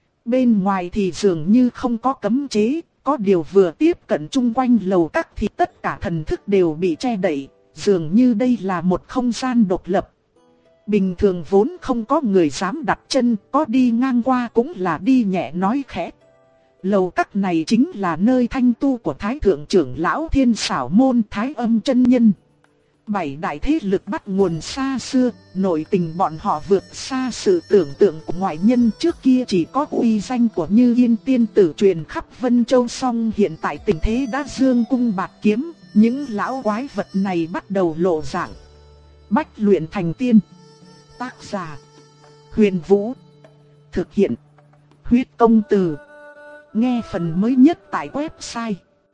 Bên ngoài thì dường như không có cấm chế, có điều vừa tiếp cận chung quanh lầu các thì tất cả thần thức đều bị che đậy, dường như đây là một không gian độc lập. Bình thường vốn không có người dám đặt chân, có đi ngang qua cũng là đi nhẹ nói khẽ. Lầu các này chính là nơi thanh tu của Thái Thượng trưởng lão Thiên Xảo Môn Thái Âm chân nhân. 7 đại thế lực bắt nguồn xa xưa, nội tình bọn họ vượt xa sự tưởng tượng của ngoại nhân. Trước kia chỉ có uy danh của Như Yên tiên tử truyền khắp Vân Châu, song hiện tại tình thế đã dương cung bạt kiếm, những lão quái vật này bắt đầu lộ dạng. Bách luyện thành tiên. Tác giả: Huyền Vũ. Thực hiện: Huyết Công Từ. Nghe phần mới nhất tại website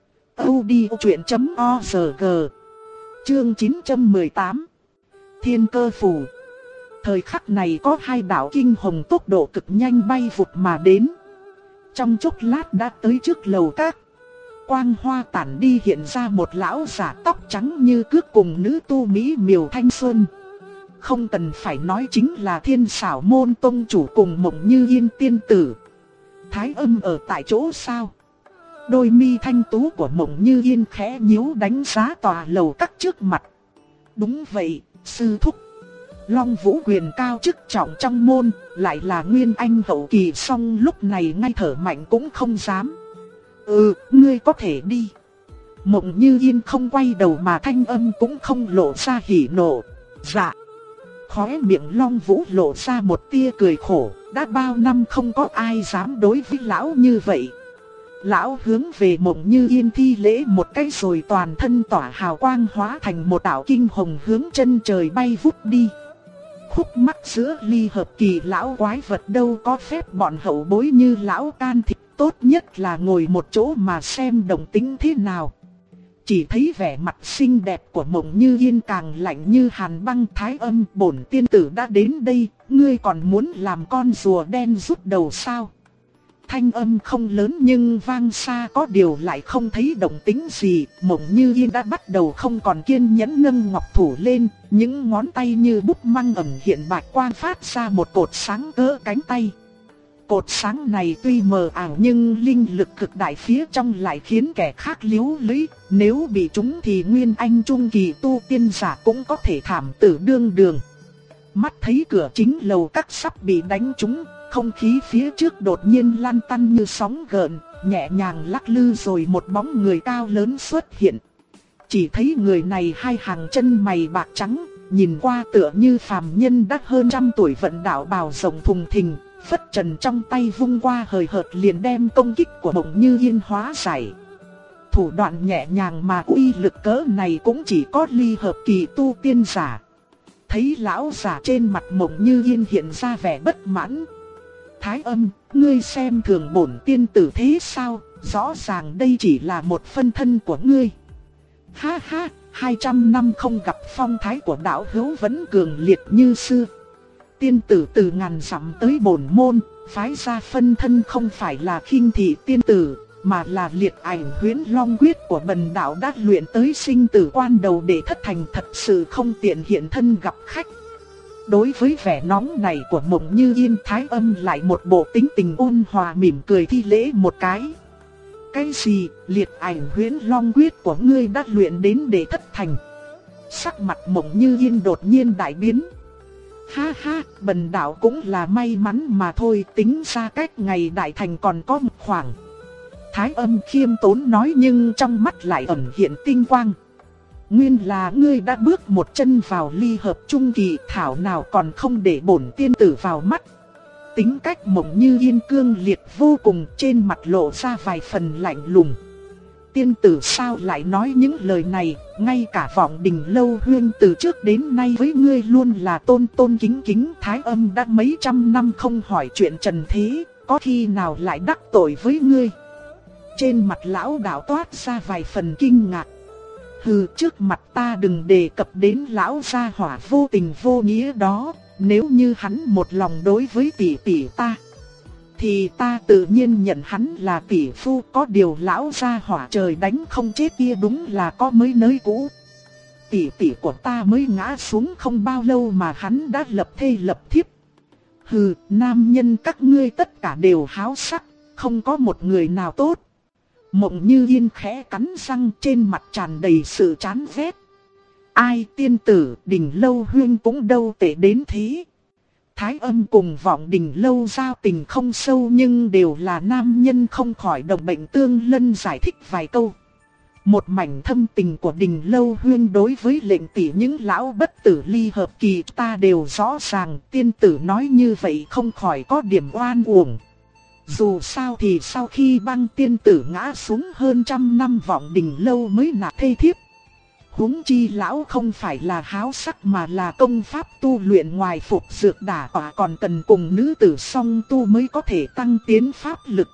audiochuyện.org. Chương 918. Thiên Cơ Phù. Thời khắc này có 2 đạo kinh hồng tốc độ cực nhanh bay vụt mà đến. Trong chốc lát đã tới trước lầu các. Quang hoa tản đi, hiện ra một lão giả tóc trắng như cước cùng nữ tu mỹ miều thanh xuân. Không cần phải nói, chính là Thiên Xảo Môn tông chủ cùng Mộng Như Yên tiên tử. Thái Âm ở tại chỗ sao? Đôi mi thanh tú của Mộng Như Yên khẽ nhíu đánh giá tòa lầu các trước mặt. Đúng vậy, sư thúc. Long Vũ quyền cao chức trọng trong môn, lại là nguyên anh hậu kỳ, song lúc này ngay thở mạnh cũng không dám. Ngươi có thể đi. Mộng Như Yên không quay đầu mà thanh âm cũng không lộ ra hỉ nộ. Dạ. Khóe miệng Long Vũ lộ ra một tia cười khổ, đã bao năm không có ai dám đối với lão như vậy. Lão hướng về Mộng Như Yên thi lễ một cái rồi toàn thân tỏa hào quang hóa thành một đạo kinh hồng hướng chân trời bay vút đi. Khúc mắc giữa ly hợp kỳ lão quái vật đâu có phép bọn hậu bối như lão can thiệp, tốt nhất là ngồi một chỗ mà xem động tĩnh thế nào. Chỉ thấy vẻ mặt xinh đẹp của Mộng Như Yên càng lạnh như hàn băng. Thái Âm, bổn tiên tử đã đến đây, ngươi còn muốn làm con rùa đen rút đầu sao? Thanh âm không lớn nhưng vang xa, có điều lại không thấy động tĩnh gì. Mộng Như Yên đã bắt đầu không còn kiên nhẫn, nâng ngọc thủ lên, những ngón tay như bút măng ẩn hiện bạch quang phát ra một cột sáng cỡ cánh tay. Cột sáng này tuy mờ ảo nhưng linh lực cực đại phía trong lại khiến kẻ khác liếu lưỡi, nếu bị trúng thì nguyên anh trung kỳ tu tiên giả cũng có thể thảm tử đương đường. Mắt thấy cửa chính lầu các sắp bị đánh trúng, không khí phía trước đột nhiên lan tăn như sóng gợn, nhẹ nhàng lắc lư rồi một bóng người cao lớn xuất hiện. Chỉ thấy người này hai hàng chân mày bạc trắng, nhìn qua tựa như phàm nhân đã hơn trăm tuổi, vận đạo bào rộng thùng thình, phất trần trong tay vung qua hời hợt liền đem công kích của Mộng Như Yên hóa giải. Thủ đoạn nhẹ nhàng mà uy lực cỡ này cũng chỉ có ly hợp kỳ tu tiên giả. Thấy lão giả trên mặt Mộng Như Yên hiện ra vẻ bất mãn. Thái Âm, ngươi xem thường bổn tiên tử thế sao? Rõ ràng đây chỉ là một phân thân của ngươi. Ha ha, 200 năm không gặp, phong thái của đạo hữu vẫn cường liệt như xưa. Tiên tử từ ngàn dặm tới bổn môn, phái ra phân thân không phải là khinh thị tiên tử, mà là liệt ảnh huyễn long quyết của bần đạo đã luyện tới sinh tử quan đầu để thất thành, thật sự không tiện hiện thân gặp khách. Đối với vẻ nóng này của Mộng Như Yên, Thái Âm lại một bộ tính tình ôn hòa mỉm cười thi lễ một cái. Cái gì, liệt ảnh huyễn long quyết của ngươi đã luyện đến để thất thành? Sắc mặt Mộng Như Yên đột nhiên đại biến. Ha ha, bần đạo cũng là may mắn mà thôi, tính ra cách ngày đại thành còn có một khoảng. Thái Âm khiêm tốn nói nhưng trong mắt lại ẩn hiện tinh quang. Nguyên là ngươi đã bước một chân vào ly hợp trung kỳ, thảo nào còn không để bổn tiên tử vào mắt. Tính cách Mộng Như Yên cương liệt vô cùng, trên mặt lộ ra vài phần lạnh lùng. Tiên tử sao lại nói những lời này, ngay cả Vọng Đình Lâu Huyên từ trước đến nay với ngươi luôn là tôn tôn kính kính. Thái Âm đã mấy trăm năm không hỏi chuyện trần thế, có khi nào lại đắc tội với ngươi? Trên mặt lão đạo toát ra vài phần kinh ngạc. Hừ, trước mặt ta đừng đề cập đến lão gia hỏa vô tình vô nghĩa đó. Nếu như hắn một lòng đối với tỷ tỷ ta, thì ta tự nhiên nhận hắn là tỷ phu. Có điều lão gia hỏa trời đánh không chết kia đúng là có mới nới cũ. Tỷ tỷ của ta mới ngã xuống không bao lâu mà hắn đã lập thê lập thiếp. Hừ, nam nhân các ngươi tất cả đều háo sắc, không có một người nào tốt. Mộng Như Yên khẽ cắn răng, trên mặt tràn đầy sự chán ghét. Ai, tiên tử, Đình Lâu Huyên cũng đâu tệ đến thế. Thái Âm cùng Vọng Đình Lâu giao tình không sâu nhưng đều là nam nhân, không khỏi đồng bệnh tương lân giải thích vài câu. Một mảnh thâm tình của Đình Lâu Huyên đối với lệnh tỷ những lão bất tử ly hợp kỳ ta đều rõ ràng, tiên tử nói như vậy không khỏi có điểm oan uổng. Dù sao thì sau khi Băng tiên tử ngã xuống hơn trăm năm, Vọng Đình Lâu mới nạp thê thiếp. Huống chi lão không phải là háo sắc mà là công pháp tu luyện ngoài phục dược đả tọa, còn cần cùng nữ tử song tu mới có thể tăng tiến pháp lực.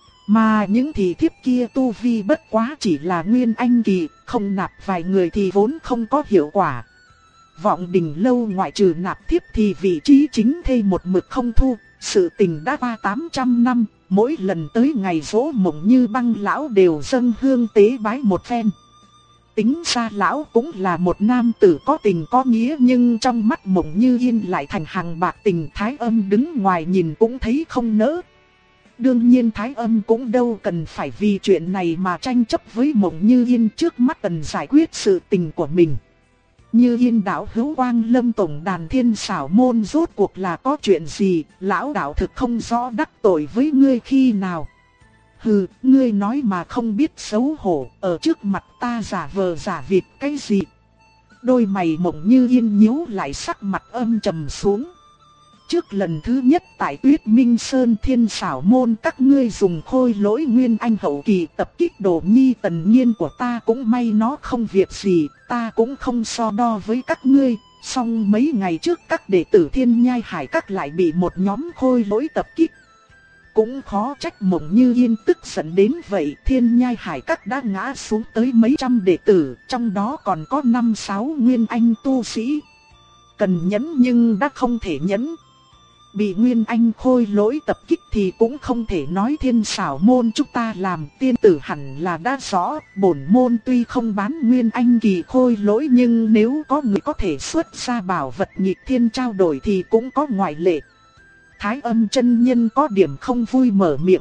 Mà những thị thiếp kia tu vi bất quá chỉ là nguyên anh kỳ, không nạp vài người thì vốn không có hiệu quả. Vọng Đình Lâu ngoại trừ nạp thiếp thì vị trí chính thê một mực không thu. Sự tình đã qua 800 năm, mỗi lần tới ngày giỗ Mộng Như Băng lão đều dâng hương tế bái một phen. Tính ra lão cũng là một nam tử có tình có nghĩa, nhưng trong mắt Mộng Như Yên lại thành hàng bạc tình. Thái Âm đứng ngoài nhìn cũng thấy không nỡ. Đương nhiên Thái Âm cũng đâu cần phải vì chuyện này mà tranh chấp với Mộng Như Yên, trước mắt cần giải quyết sự tình của mình. Như Yên đạo hữu, Quang Lâm tổng đàn Thiên Xảo môn rốt cuộc là có chuyện gì, lão đạo thực không rõ đắc tội với ngươi khi nào. Hừ, ngươi nói mà không biết xấu hổ, ở trước mặt ta giả vờ giả vịt cái gì? Đôi mày Mộng Như Yên nhíu lại, sắc mặt âm trầm xuống. Trước lần thứ nhất tại Tuyết Minh Sơn Thiên Xảo môn các ngươi dùng khôi lỗi nguyên anh hậu kỳ tập kích Đồ Nhi Tần Nhiên của ta, cũng may nó không việc gì, ta cũng không so đo với các ngươi. Song mấy ngày trước các đệ tử Thiên Nhai Hải Các lại bị một nhóm khôi lỗi tập kích. Cũng khó trách Mộng Như Yên tức giận đến vậy, Thiên Nhai Hải Các đã ngã xuống tới mấy trăm đệ tử, trong đó còn có 5-6 nguyên anh tu sĩ. Cần nhẫn nhưng đã không thể nhẫn. Bị nguyên anh khôi lỗi tập kích thì cũng không thể nói Thiên Xảo môn chúng ta làm, tiên tử hẳn là đã rõ. Bổn môn tuy không bán nguyên anh kỳ khôi lỗi, nhưng nếu có người có thể xuất ra bảo vật nghịch thiên trao đổi thì cũng có ngoại lệ. Thái Âm chân nhân có điểm không vui mở miệng.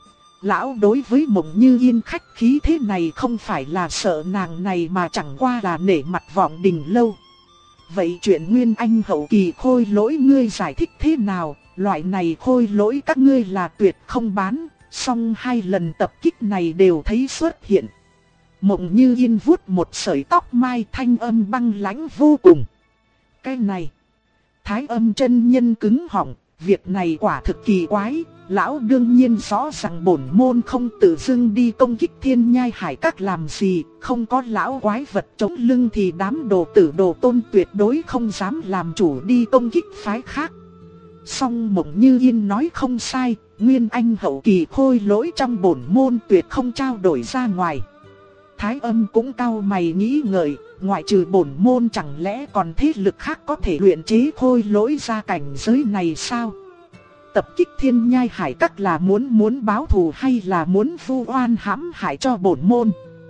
Lão đối với Mộng Như Yên khách khí thế này không phải là sợ nàng này, mà chẳng qua là nể mặt Vọng Đình lâu. Vậy chuyện nguyên anh hậu kỳ khôi lỗi ngươi giải thích thế nào? Loại này khôi lỗi các ngươi là tuyệt không bán, song 2 lần tập kích này đều thấy xuất hiện. Mộng Như Yên vuốt một sợi tóc mai, thanh âm băng lãnh vô cùng. Cái này, Thái Âm chân nhân cứng họng, việc này quả thực kỳ quái. Lão đương nhiên rõ ràng bổn môn không tự dưng đi công kích Thiên Nhai Hải Các làm gì, không có lão quái vật chống lưng thì đám đồ tử đồ tôn tuyệt đối không dám làm chủ đi công kích phái khác. Song Mộng Như Yên nói không sai, nguyên anh hậu kỳ khôi lỗi trong bổn môn tuyệt không trao đổi ra ngoài. Thái Âm cũng cau mày nghĩ ngợi, ngoại trừ bổn môn chẳng lẽ còn thế lực khác có thể luyện chế khôi lỗi ra cảnh giới này sao? Tập kích Thiên Nhai Hải Các là muốn báo thù hay là muốn vu oan hãm hại cho bổn môn?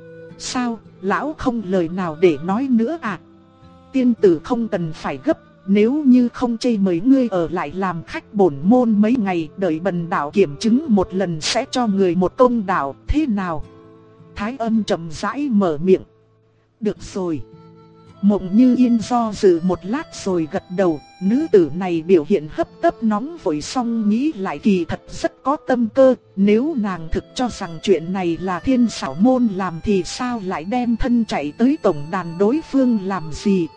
Sao, lão không lời nào để nói nữa à? Tiên tử không cần phải gấp, nếu như không chê mời ngươi ở lại làm khách bổn môn mấy ngày, đợi bần đạo kiểm chứng một lần sẽ cho người một công đạo, thế nào? Thái Âm chậm rãi mở miệng. Được rồi. Mộng Như Yên do dự một lát rồi gật đầu, nữ tử này biểu hiện hấp tấp nóng vội, xong nghĩ lại kỳ thật rất có tâm cơ, nếu nàng thực cho rằng chuyện này là Thiên Xảo môn làm thì sao lại đem thân chạy tới tổng đàn đối phương làm gì?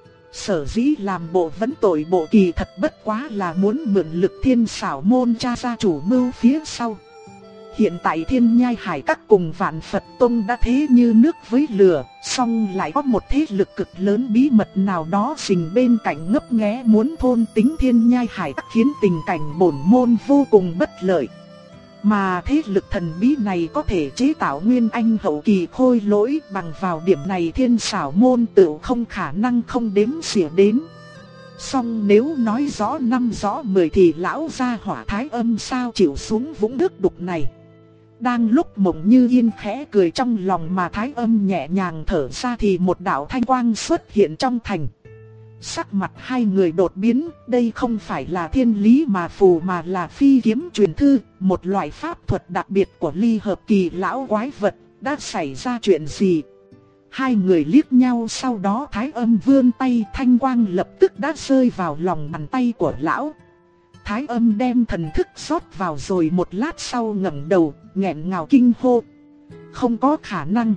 Sở dĩ làm bộ vấn tội bộ, kỳ thật bất quá là muốn mượn lực Thiên Xảo môn tra ra chủ mưu phía sau. Hiện tại Thiên Nhai Hải Các cùng Vạn Phật Tông đã thế như nước với lửa, song lại có một thế lực cực lớn bí mật nào đó rình bên cạnh ngấp nghé muốn thôn tính Thiên Nhai Hải Các, khiến tình cảnh bổn môn vô cùng bất lợi. Mà thế lực thần bí này có thể chế tạo nguyên anh hậu kỳ khôi lỗi, bằng vào điểm này Thiên Xảo môn tự không khả năng không đếm xỉa đến. Song nếu nói rõ 5 rõ 10 thì lão gia hỏa Thái Âm sao chịu xuống vũng nước đục này. Đang lúc Mộng Như Yên khẽ cười trong lòng mà Thái Âm nhẹ nhàng thở ra thì một đạo thanh quang xuất hiện trong thành. Sắc mặt hai người đột biến, đây không phải là thiên lý mà phù mà là phi kiếm truyền thư, một loại pháp thuật đặc biệt của ly hợp kỳ lão quái vật. Đã xảy ra chuyện gì? Hai người liếc nhau, sau đó Thái Âm vươn tay, thanh quang lập tức đã rơi vào lòng bàn tay của lão. Thái Âm đem thần thức rót vào rồi một lát sau ngẩng đầu, nghẹn ngào kinh hô. Không có khả năng.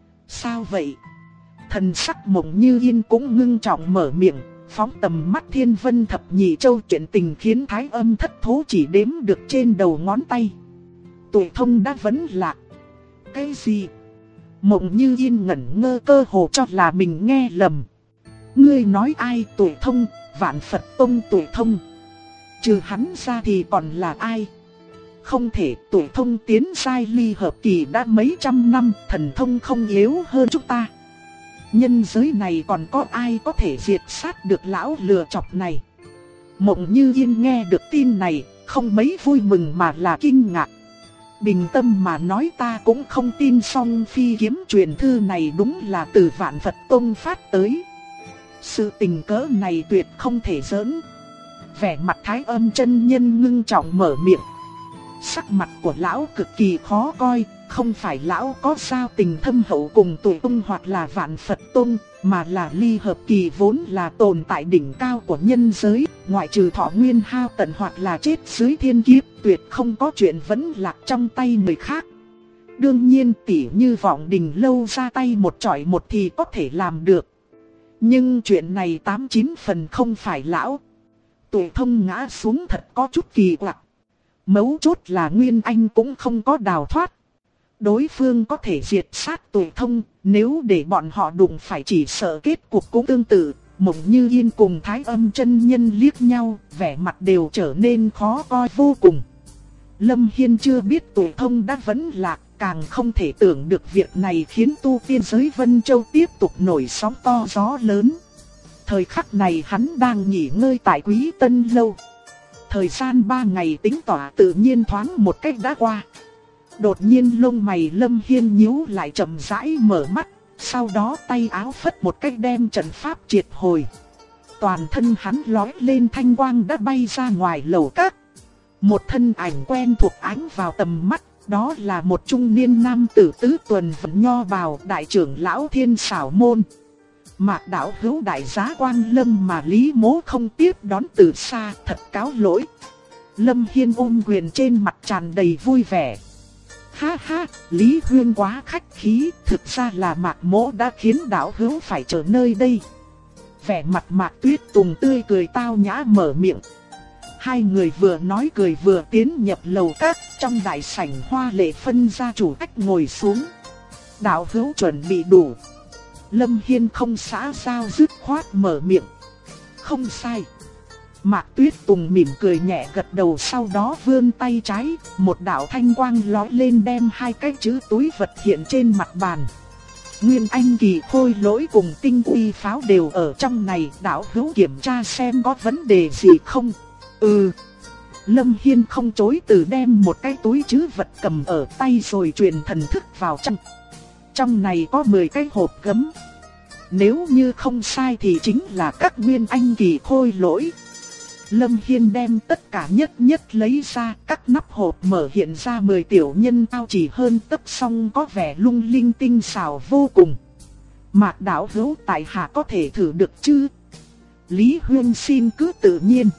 Sao vậy? Thần sắc Mộng Như Yên cũng ngưng trọng mở miệng, phóng tầm mắt Thiên Vân Thập Nhị Châu, chuyện tình khiến Thái Âm thất thố chỉ đếm được trên đầu ngón tay. Tuổi thông đã vấn lạc. Cái gì? Mộng Như Yên ngẩn ngơ, cơ hồ cho là mình nghe lầm. Ngươi nói ai? Tuổi thông? Vạn Phật Tông Tuổi thông? Trừ hắn ra thì còn là ai? Không thể, Tuổi thông tiến giai ly hợp kỳ đã mấy trăm năm, thần thông không yếu hơn chúng ta. Nhân giới này còn có ai có thể diệt sát được lão lừa chọc này? Mộng Như Yên nghe được tin này, không mấy vui mừng mà là kinh ngạc. Bình tâm mà nói, ta cũng không tin, song phi kiếm truyền thư này đúng là từ Vạn Phật Tông phát tới. Sự tình cỡ này tuyệt không thể giỡn. Vẻ mặt Thái Âm chân nhân ngưng trọng mở miệng. Sắc mặt của lão cực kỳ khó coi, không phải lão có giao tình thâm hậu cùng Tuệ Tông hoặc là Vạn Phật Tông, mà là Ly Hợp Kỳ vốn là tồn tại đỉnh cao của nhân giới, ngoại trừ thọ nguyên hao tận hoặc là chết dưới thiên kiếp, tuyệt không có chuyện vẫn lạc trong tay người khác. Đương nhiên tỉ như Vọng Đình Lâu ra tay một chọi một thì có thể làm được. Nhưng chuyện này 89 phần không phải lão. Tuệ Thông ngã xuống thật có chút kỳ quặc. Mấu chốt là Nguyên Anh cũng không có đào thoát. Đối phương có thể diệt sát Tuệ Thông, nếu để bọn họ đụng phải chỉ sợ kết cục cũng tương tự. Mộng Như Yên cùng Thái Âm chân nhân liếc nhau, vẻ mặt đều trở nên khó coi vô cùng. Lâm Hiên chưa biết Tuệ Thông đã vẫn lạc, càng không thể tưởng được việc này khiến tu tiên giới Vân Châu tiếp tục nổi sóng to gió lớn. Thời khắc này hắn đang nghỉ ngơi tại Quý Tân Lâu. Thời gian 3 ngày tính tỏa tự nhiên thoáng một cách đã qua. Đột nhiên lông mày Lâm Hiên nhíu lại, chậm rãi mở mắt, sau đó tay áo phất một cách đem trận pháp triệt hồi. Toàn thân hắn lói lên thanh quang đã bay ra ngoài lầu các. Một thân ảnh quen thuộc ánh vào tầm mắt, đó là một trung niên nam tử tứ tuần vận nho bào, đại trưởng lão Thiên Xảo Môn. Mạc đạo hữu đại giá Quang Lâm mà Lý Mỗ không tiếp đón từ xa, thật cáo lỗi. Lâm Hiên ôm quyền trên mặt tràn đầy vui vẻ. Ha ha, Lý Huyên quá khách khí, thực ra là Mạc Mỗ đã khiến đạo hữu phải chờ nơi đây. Vẻ mặt Mạc Tuyết Tùng tươi cười tao nhã mở miệng. Hai người vừa nói cười vừa tiến nhập lầu các, trong đại sảnh hoa lệ phân ra chủ khách ngồi xuống. Đạo hữu chuẩn bị đủ. Lâm Hiên không xã giao dứt khoát mở miệng. Không sai. Mạc Tuyết Tùng mỉm cười nhẹ gật đầu, sau đó vươn tay trái, một đạo thanh quang lói lên đem hai cái chữ túi vật hiện trên mặt bàn. Nguyên Anh Kỳ Khôi Lỗi cùng Tinh Uy Pháo đều ở trong này, đạo hữu kiểm tra xem có vấn đề gì không. Lâm Hiên không chối từ đem một cái túi trữ vật cầm ở tay rồi truyền thần thức vào trong. Trong này có 10 cái hộp gấm. Nếu như không sai thì chính là các Nguyên Anh Kỳ Khôi Lỗi. Lâm Hiên đem tất cả nhất nhất lấy ra, các nắp hộp mở hiện ra 10 tiểu nhân cao chỉ hơn tấc song có vẻ lung linh tinh xảo vô cùng. Mạc đạo hữu tại hạ có thể thử được chứ? Lý Huyên xin cứ tự nhiên.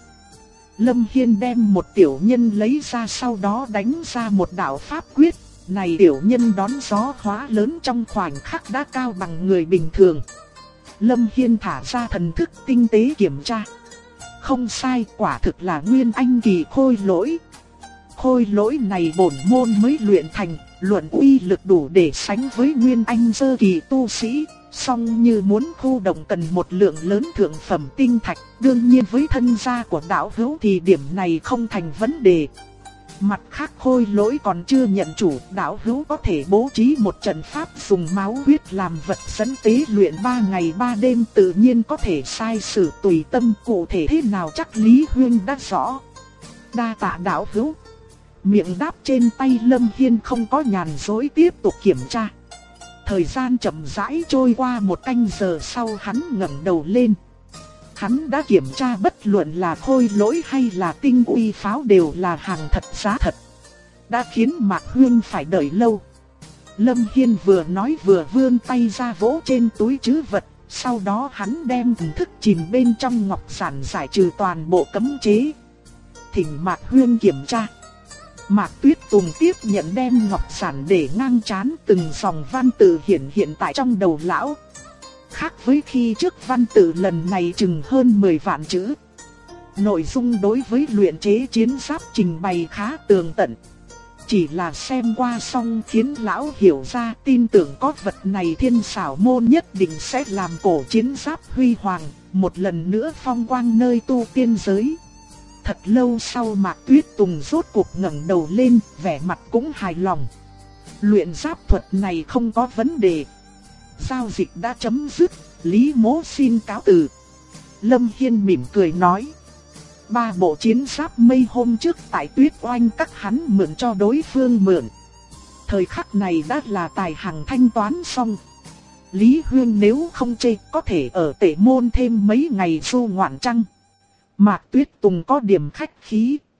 Lâm Hiên đem một tiểu nhân lấy ra, sau đó đánh ra một đạo pháp quyết. Này tiểu nhân đón gió hóa lớn trong khoảnh khắc đã cao bằng người bình thường. Lâm Hiên thả ra thần thức tinh tế kiểm tra. Không sai, quả thực là Nguyên Anh Kỳ Khôi Lỗi. Khôi Lỗi này bổn môn mới luyện thành, luận uy lực đủ để sánh với Nguyên Anh sơ kỳ tu sĩ. Song như muốn khu động cần một lượng lớn thượng phẩm tinh thạch, đương nhiên với thân gia của đạo hữu thì điểm này không thành vấn đề. Mặt khác Khôi Lỗi còn chưa nhận chủ, đạo hữu có thể bố trí một trận pháp dùng máu huyết làm vật dẫn tế luyện 3 ngày 3 đêm, tự nhiên có thể sai sử tùy tâm, cụ thể thế nào chắc Lý Huyên đã rõ. Đa tạ đạo hữu. Miệng đáp trên tay Lâm Hiên không có nhàn dối tiếp tục kiểm tra. Thời gian chậm rãi trôi qua, 1 canh giờ sau hắn ngẩng đầu lên. Hắn đã kiểm tra bất luận là Khôi Lỗi hay là Tinh Uy Pháo đều là hàng thật giá thật. Đã khiến Mạc Huyên phải đợi lâu. Lâm Hiên vừa nói vừa vươn tay ra vỗ trên túi trữ vật. Sau đó hắn đem thần thức chìm bên trong ngọc giản giải trừ toàn bộ cấm chế. Thỉnh Mạc Huyên kiểm tra. Mạc Tuyết Tùng tiếp nhận đem ngọc giản để ngang trán, từng dòng văn tự hiện tại trong đầu lão. Khác với khi trước, văn tự lần này chừng hơn 10 vạn chữ. Nội dung đối với luyện chế chiến giáp trình bày khá tường tận. Chỉ là xem qua xong khiến lão hiểu ra, tin tưởng có vật này Thiên Xảo Môn nhất định sẽ làm cổ chiến giáp huy hoàng, một lần nữa phong quang nơi tu tiên giới. Thật lâu sau Mạc Tuyết Tùng rốt cuộc ngẩng đầu lên, vẻ mặt cũng hài lòng. Luyện giáp thuật này không có vấn đề. Giao dịch đã chấm dứt, Lý Mỗ xin cáo từ. Lâm Hiên mỉm cười nói. 3 bộ chiến giáp mây hôm trước tại Tuyết Oanh các hắn mượn cho đối phương mượn. Thời khắc này đã là tài hàng thanh toán xong. Lý Huyên nếu không chê có thể ở Tể Môn thêm mấy ngày du ngoạn trăng. Mạc Tuyết Tùng có điểm khách khí.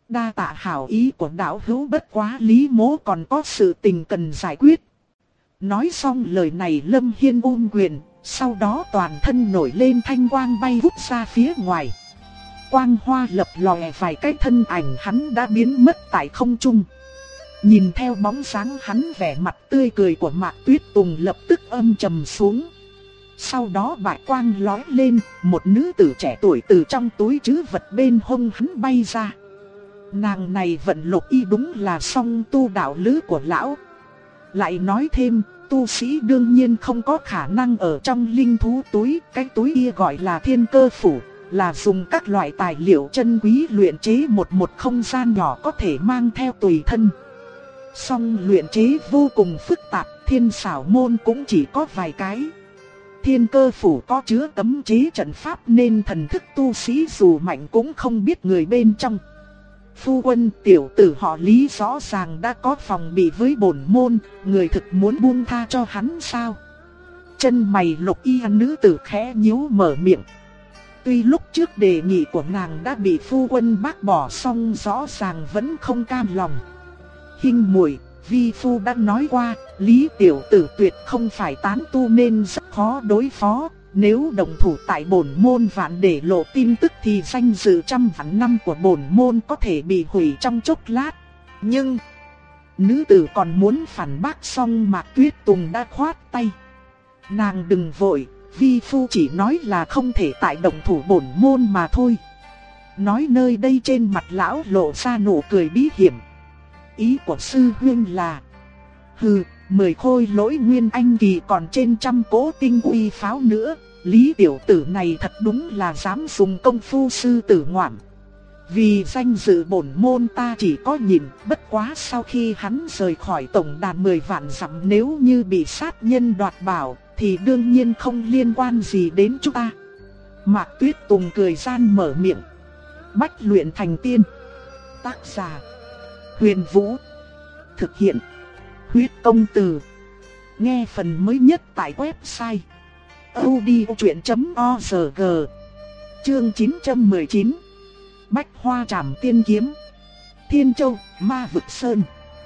Đa tạ hảo ý của đạo hữu, bất quá Lý mỗ còn có sự tình cần giải quyết. Nói xong lời này Lâm Hiên ôm quyền, sau đó toàn thân nổi lên thanh quang bay vút ra phía ngoài. Quang hoa lập lòe vài cái, thân ảnh hắn đã biến mất tại không trung. Nhìn theo bóng dáng hắn, vẻ mặt tươi cười của Mạc Tuyết Tùng lập tức âm trầm xuống. Sau đó bạch quang lóe lên, một nữ tử trẻ tuổi từ trong túi trữ vật bên hông hắn bay ra. Nàng này vận lục y đúng là song tu đạo lữ của lão. Lại nói thêm, tu sĩ đương nhiên không có khả năng ở trong linh thú túi, cái túi kia gọi là thiên cơ phủ, là dùng các loại tài liệu chân quý luyện chế một không gian nhỏ có thể mang theo tùy thân. Song luyện chế vô cùng phức tạp, thiên xảo môn cũng chỉ có vài cái. Thiên cơ phủ có chứa cấm chế trận pháp nên thần thức tu sĩ dù mạnh cũng không biết người bên trong. Phu quân, tiểu tử họ Lý rõ ràng đã có phòng bị với bổn môn, người thực muốn buông tha cho hắn sao? Chân mày lục y nữ tử khẽ nhíu mở miệng. Tuy lúc trước đề nghị của nàng đã bị phu quân bác bỏ, song rõ ràng vẫn không cam lòng. Hinh muội, vi phu đã nói qua, Lý tiểu tử tuyệt không phải tán tu nên rất khó đối phó. Nếu đồng thủ tại bổn môn vạn để lộ tin tức thì danh dự trăm vạn năm của bổn môn có thể bị hủy trong chốc lát. Nhưng nữ tử còn muốn phản bác, xong Mạc Tuyết Tùng đã khoát tay. Nàng đừng vội, vi phu chỉ nói là không thể tại đồng thủ bổn môn mà thôi. Nói nơi đây trên mặt lão lộ ra nụ cười bí hiểm. Ý của sư huynh là: hừ, 10 khôi lỗi nguyên anh kỳ còn trên 100 cỗ tinh uy pháo nữa. Lý tiểu tử này thật đúng là dám dùng công phu sư tử ngoạm. Vì danh dự bổn môn ta chỉ có nhìn, bất quá sau khi hắn rời khỏi tổng đàn 10 vạn dặm, nếu như bị sát nhân đoạt bảo thì đương nhiên không liên quan gì đến chúng ta. Mạc Tuyết Tùng cười gian mở miệng. Bách luyện thành tiên. Tác giả: Huyền Vũ. Thực hiện: Huyết Công Từ. Nghe phần mới nhất tại website audiochuyện.org. Chương 919. Bách Hoa Trảm Tiên Kiếm. Thiên Châu, Ma Vực Sơn.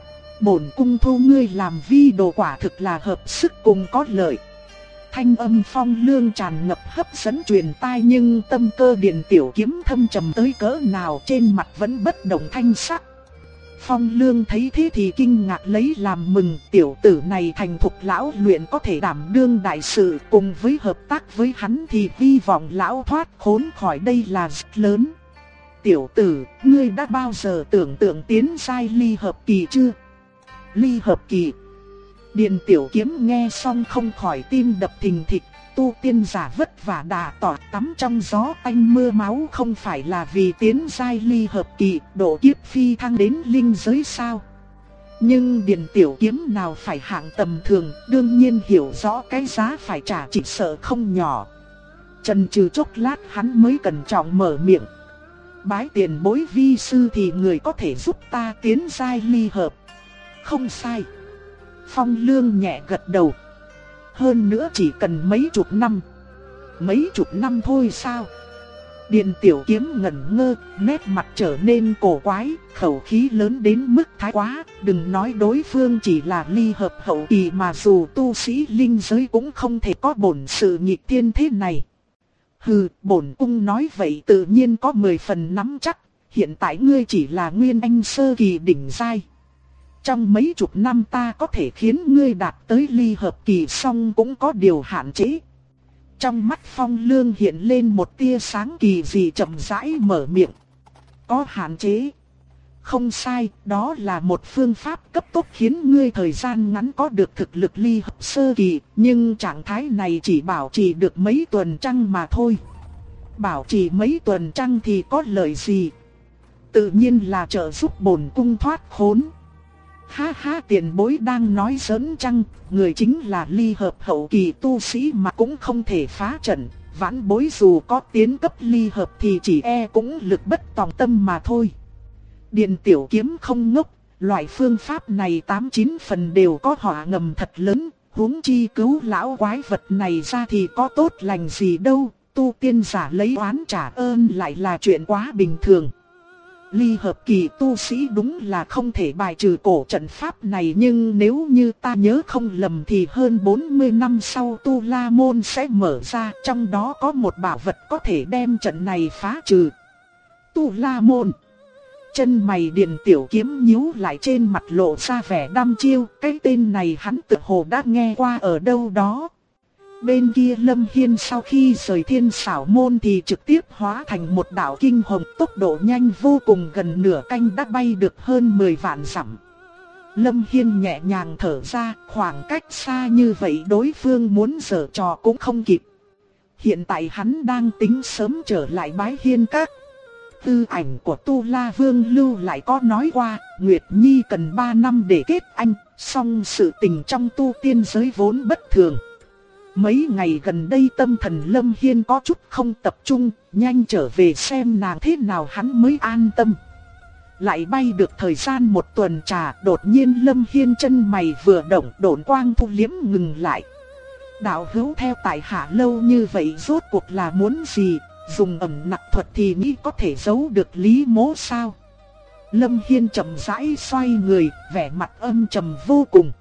Bổn cung thu ngươi làm vi đồ quả thực là hợp sức cùng có lợi. Thanh âm phong lương tràn ngập hấp dẫn truyền tai, nhưng tâm cơ Điền Tiểu Kiếm thâm trầm tới cỡ nào trên mặt vẫn bất động thanh sắc. Phong lương thấy thế thì kinh ngạc lấy làm mừng, tiểu tử này thành thục lão luyện có thể đảm đương đại sự, cùng với hợp tác với hắn thì hy vọng lão thoát khốn khỏi đây là rất lớn. Tiểu tử, ngươi đã bao giờ tưởng tượng tiến giai ly hợp kỳ chưa? Ly hợp kỳ. Điền Tiểu Kiếm nghe xong không khỏi tim đập thình thịch. Tu tiên giả vất vả đà tỏa tắm trong gió tanh mưa máu không phải là vì tiến giai ly hợp kỳ, độ kiếp phi thăng đến linh giới sao? Nhưng Điền Tiểu Kiếm nào phải hạng tầm thường, đương nhiên hiểu rõ cái giá phải trả chỉ sợ không nhỏ. Chần chừ chốc lát hắn mới cẩn trọng mở miệng. Bái tiền bối vi sư thì người có thể giúp ta tiến giai ly hợp. Không sai. Phong lương nhẹ gật đầu. Hơn nữa chỉ cần mấy chục năm. Mấy chục năm thôi sao? Điền Tiểu Kiếm ngẩn ngơ, nét mặt trở nên cổ quái, khẩu khí lớn đến mức thái quá. Đừng nói đối phương chỉ là ly hợp hậu kỳ, mà dù tu sĩ linh giới cũng không thể có bổn sự nghịch thiên thế này. Hừ, bổn cung nói vậy tự nhiên có 10 phần nắm chắc. Hiện tại ngươi chỉ là nguyên anh sơ kỳ đỉnh giai. Trong mấy chục năm ta có thể khiến ngươi đạt tới ly hợp kỳ, song cũng có điều hạn chế. Trong mắt Phong Lương hiện lên một tia sáng kỳ dị, chậm rãi mở miệng. Có hạn chế. Không sai, đó là một phương pháp cấp tốc khiến ngươi thời gian ngắn có được thực lực ly hợp sơ kỳ, nhưng trạng thái này chỉ bảo trì được mấy tuần trăng mà thôi. Bảo trì mấy tuần trăng thì có lợi gì? Tự nhiên là trợ giúp bổn cung thoát khốn. Ha ha, tiền bối đang nói giỡn chăng? Người chính là ly hợp hậu kỳ tu sĩ mà cũng không thể phá trận. Vãn bối dù có tiến cấp ly hợp thì chỉ e cũng lực bất tòng tâm mà thôi. Điền Tiểu Kiếm không ngốc, loại phương pháp này 89 phần đều có họa ngầm thật lớn. Huống chi cứu lão quái vật này ra thì có tốt lành gì đâu. Tu tiên giả lấy oán trả ơn lại là chuyện quá bình thường. Ly hợp kỳ tu sĩ đúng là không thể bài trừ cổ trận pháp này, nhưng nếu như ta nhớ không lầm thì hơn 40 năm sau Tu La Môn sẽ mở ra, trong đó có một bảo vật có thể đem trận này phá trừ. Tu La Môn. Chân mày Điền Tiểu Kiếm nhíu lại, trên mặt lộ ra vẻ đăm chiêu, cái tên này hắn tựa hồ đã nghe qua ở đâu đó. Bên kia Lâm Hiên sau khi rời Thiên Xảo Môn thì trực tiếp hóa thành một đạo kinh hồng, tốc độ nhanh vô cùng, gần nửa canh đã bay được hơn 10 vạn dặm. Lâm Hiên nhẹ nhàng thở ra, khoảng cách xa như vậy đối phương muốn giở trò cũng không kịp. Hiện tại hắn đang tính sớm trở lại Bái Hiên Các. Tư ảnh của Tu La Vương lưu lại có nói qua, Nguyệt Nhi cần 3 năm để kết anh, song sự tình trong tu tiên giới vốn bất thường. Mấy ngày gần đây tâm thần Lâm Hiên có chút không tập trung, nhanh trở về xem nàng thế nào hắn mới an tâm. Lại bay được thời gian một tuần trà, đột nhiên Lâm Hiên chân mày vừa động, độn quang thu liếm ngừng lại. Đạo hữu theo tại hạ lâu như vậy rốt cuộc là muốn gì? Dùng ẩn nặc thuật thì nghĩ có thể giấu được Lý Mỗ sao? Lâm Hiên chậm rãi xoay người, vẻ mặt âm trầm vô cùng.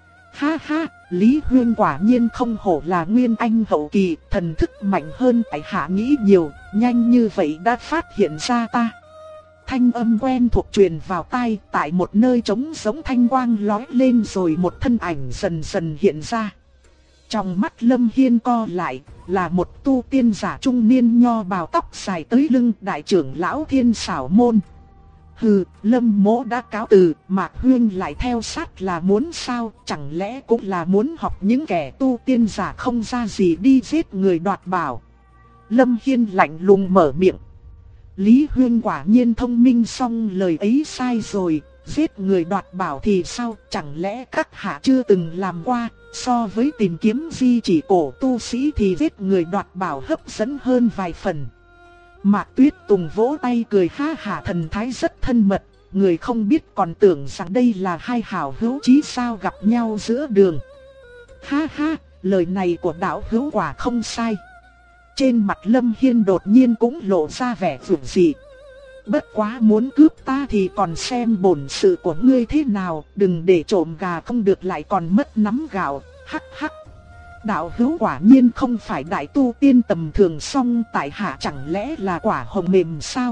Ha ha, Lý Huyên quả nhiên không hổ là nguyên anh hậu kỳ, thần thức mạnh hơn tại hạ nghĩ nhiều, nhanh như vậy đã phát hiện ra ta. Thanh âm quen thuộc truyền vào tai, tại một nơi trống giống thanh quang lóe lên rồi một thân ảnh dần dần hiện ra. Trong mắt Lâm Hiên co lại, là một tu tiên giả trung niên nho bào tóc dài tới lưng, đại trưởng lão Thiên Xảo Môn. Hừ, Lâm Mỗ đã cáo từ, Mạc Huyên lại theo sát là muốn sao, chẳng lẽ cũng là muốn học những kẻ tu tiên giả không ra gì đi giết người đoạt bảo. Lâm Hiên lạnh lùng mở miệng. Lý Huyên quả nhiên thông minh, song lời ấy sai rồi, giết người đoạt bảo thì sao, chẳng lẽ các hạ chưa từng làm qua, so với tìm kiếm di chỉ cổ tu sĩ thì giết người đoạt bảo hấp dẫn hơn vài phần. Mạc Tuyết Tùng vỗ tay cười ha hả, thần thái rất thân mật, người không biết còn tưởng rằng đây là hai hảo hữu chí sao gặp nhau giữa đường. Ha ha, lời này của đạo hữu quả không sai. Trên mặt Lâm Hiên đột nhiên cũng lộ ra vẻ dữ dị. Bất quá muốn cướp ta thì còn xem bổn sự của ngươi thế nào, đừng để trộm gà không được lại còn mất nắm gạo, hắc hắc. Đạo hữu quả nhiên không phải đại tu tiên tầm thường, song tại hạ chẳng lẽ là quả hồng mềm sao?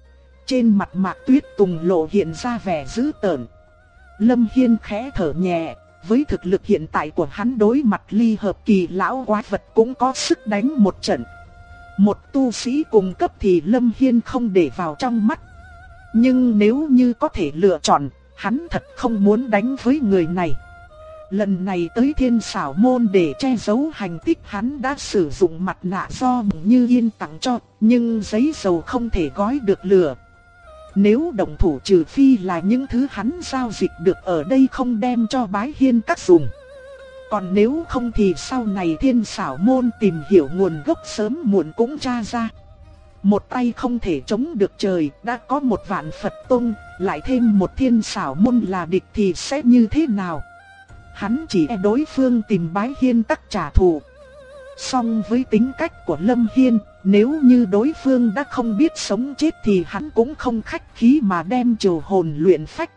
Trên mặt Mạc Tuyết Tùng lộ hiện ra vẻ dữ tợn. Lâm Hiên khẽ thở nhẹ, với thực lực hiện tại của hắn đối mặt ly hợp kỳ lão quái vật cũng có sức đánh một trận. Một tu sĩ cùng cấp thì Lâm Hiên không để vào trong mắt. Nhưng nếu như có thể lựa chọn, hắn thật không muốn đánh với người này. Lần này tới Thiên Xảo Môn để che giấu hành tích, hắn đã sử dụng mặt nạ do Mộng Như Yên tặng cho, nhưng giấy dầu không thể gói được lửa. Nếu động thủ trừ phi là những thứ hắn giao dịch được ở đây không đem cho Bái Hiên Các dùng. Còn nếu không thì sau này Thiên Xảo Môn tìm hiểu nguồn gốc sớm muộn cũng tra ra. Một tay không thể chống được trời, đã có một vạn Phật Tông, lại thêm một Thiên Xảo Môn là địch thì sẽ như thế nào? Hắn chỉ e đối phương tìm Bái Hiên Các trả thù. Song với tính cách của Lâm Hiên, nếu như đối phương đã không biết sống chết thì hắn cũng không khách khí mà đem trừ hồn luyện phách.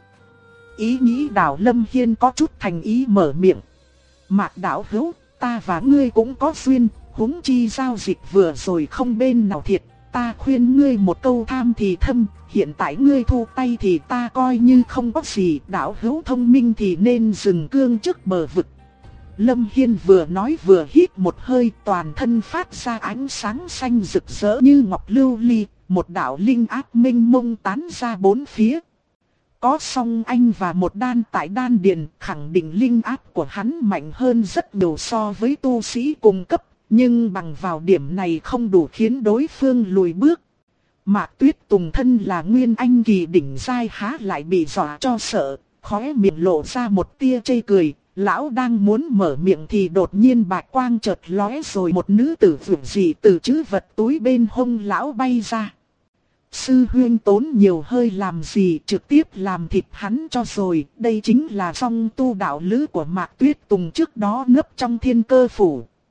Ý nghĩ đảo Lâm Hiên có chút thành ý mở miệng. Mạc đạo hữu, ta và ngươi cũng có duyên, huống chi giao dịch vừa rồi không bên nào thiệt. Ta khuyên ngươi một câu tham thì thâm, hiện tại ngươi thu tay thì ta coi như không có gì. Đạo hữu thông minh thì nên dừng cương trước bờ vực. Lâm Hiên vừa nói vừa hít một hơi, toàn thân phát ra ánh sáng xanh rực rỡ như ngọc lưu ly, một đạo linh áp minh mông tán ra bốn phía. Có song anh và một đan tại đan điền, khẳng định linh áp của hắn mạnh hơn rất nhiều so với tu sĩ cùng cấp, nhưng bằng vào điểm này không đủ khiến đối phương lùi bước. Mạc Tuyết Tùng thân là nguyên anh kỳ đỉnh giai há lại bị dọa cho sợ, khóe miệng lộ ra một tia chê cười. Lão đang muốn mở miệng thì đột nhiên bạch quang chợt lóe, rồi một nữ tử vượng dị từ trữ vật túi bên hông lão bay ra. Sư huynh tốn nhiều hơi làm gì, trực tiếp làm thịt hắn cho rồi. Đây chính là song tu đạo lữ của Mạc Tuyết Tùng trước đó nấp trong Thiên Cơ Phủ.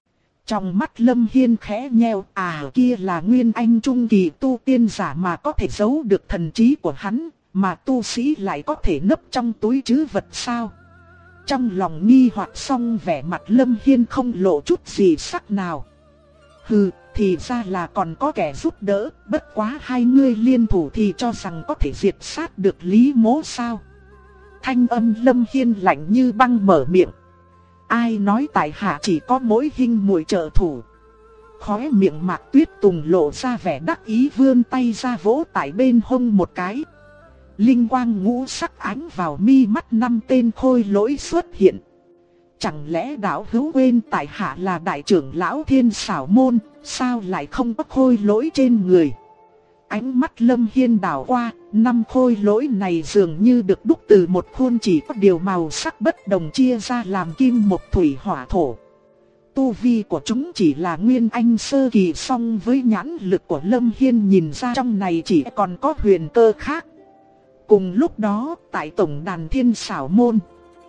Trong mắt Lâm Hiên khẽ nheo, kia là Nguyên Anh trung kỳ tu tiên giả mà có thể giấu được thần trí của hắn, mà tu sĩ lại có thể nấp trong túi trữ vật sao? Trong lòng nghi hoặc xong vẻ mặt Lâm Hiên không lộ chút gì sắc nào. Hừ, thì ra là còn có kẻ giúp đỡ, bất quá hai ngươi liên thủ thì cho rằng có thể diệt sát được Lý Mỗ sao? Thanh âm Lâm Hiên lạnh như băng mở miệng. Ai nói tại hạ chỉ có mỗi Hinh muội trợ thủ. Khóe miệng Mạc Tuyết Tùng lộ ra vẻ đắc ý, vươn tay ra vỗ tại bên hông một cái. Linh quang ngũ sắc ánh vào mi mắt 5 tên khôi lỗi xuất hiện. Chẳng lẽ đạo hữu quên tại hạ là đại trưởng lão Thiên Xảo Môn, sao lại không có khôi lỗi trên người? Ánh mắt Lâm Hiên đảo qua, 5 khôi lỗi này dường như được đúc từ một khuôn chỉ có điều màu sắc bất đồng chia ra làm kim mộc thủy hỏa thổ. Tu vi của chúng chỉ là Nguyên Anh sơ kỳ, song với nhãn lực của Lâm Hiên nhìn ra trong này chỉ còn có huyền cơ khác. Cùng lúc đó, tại tổng đàn Thiên Xảo Môn,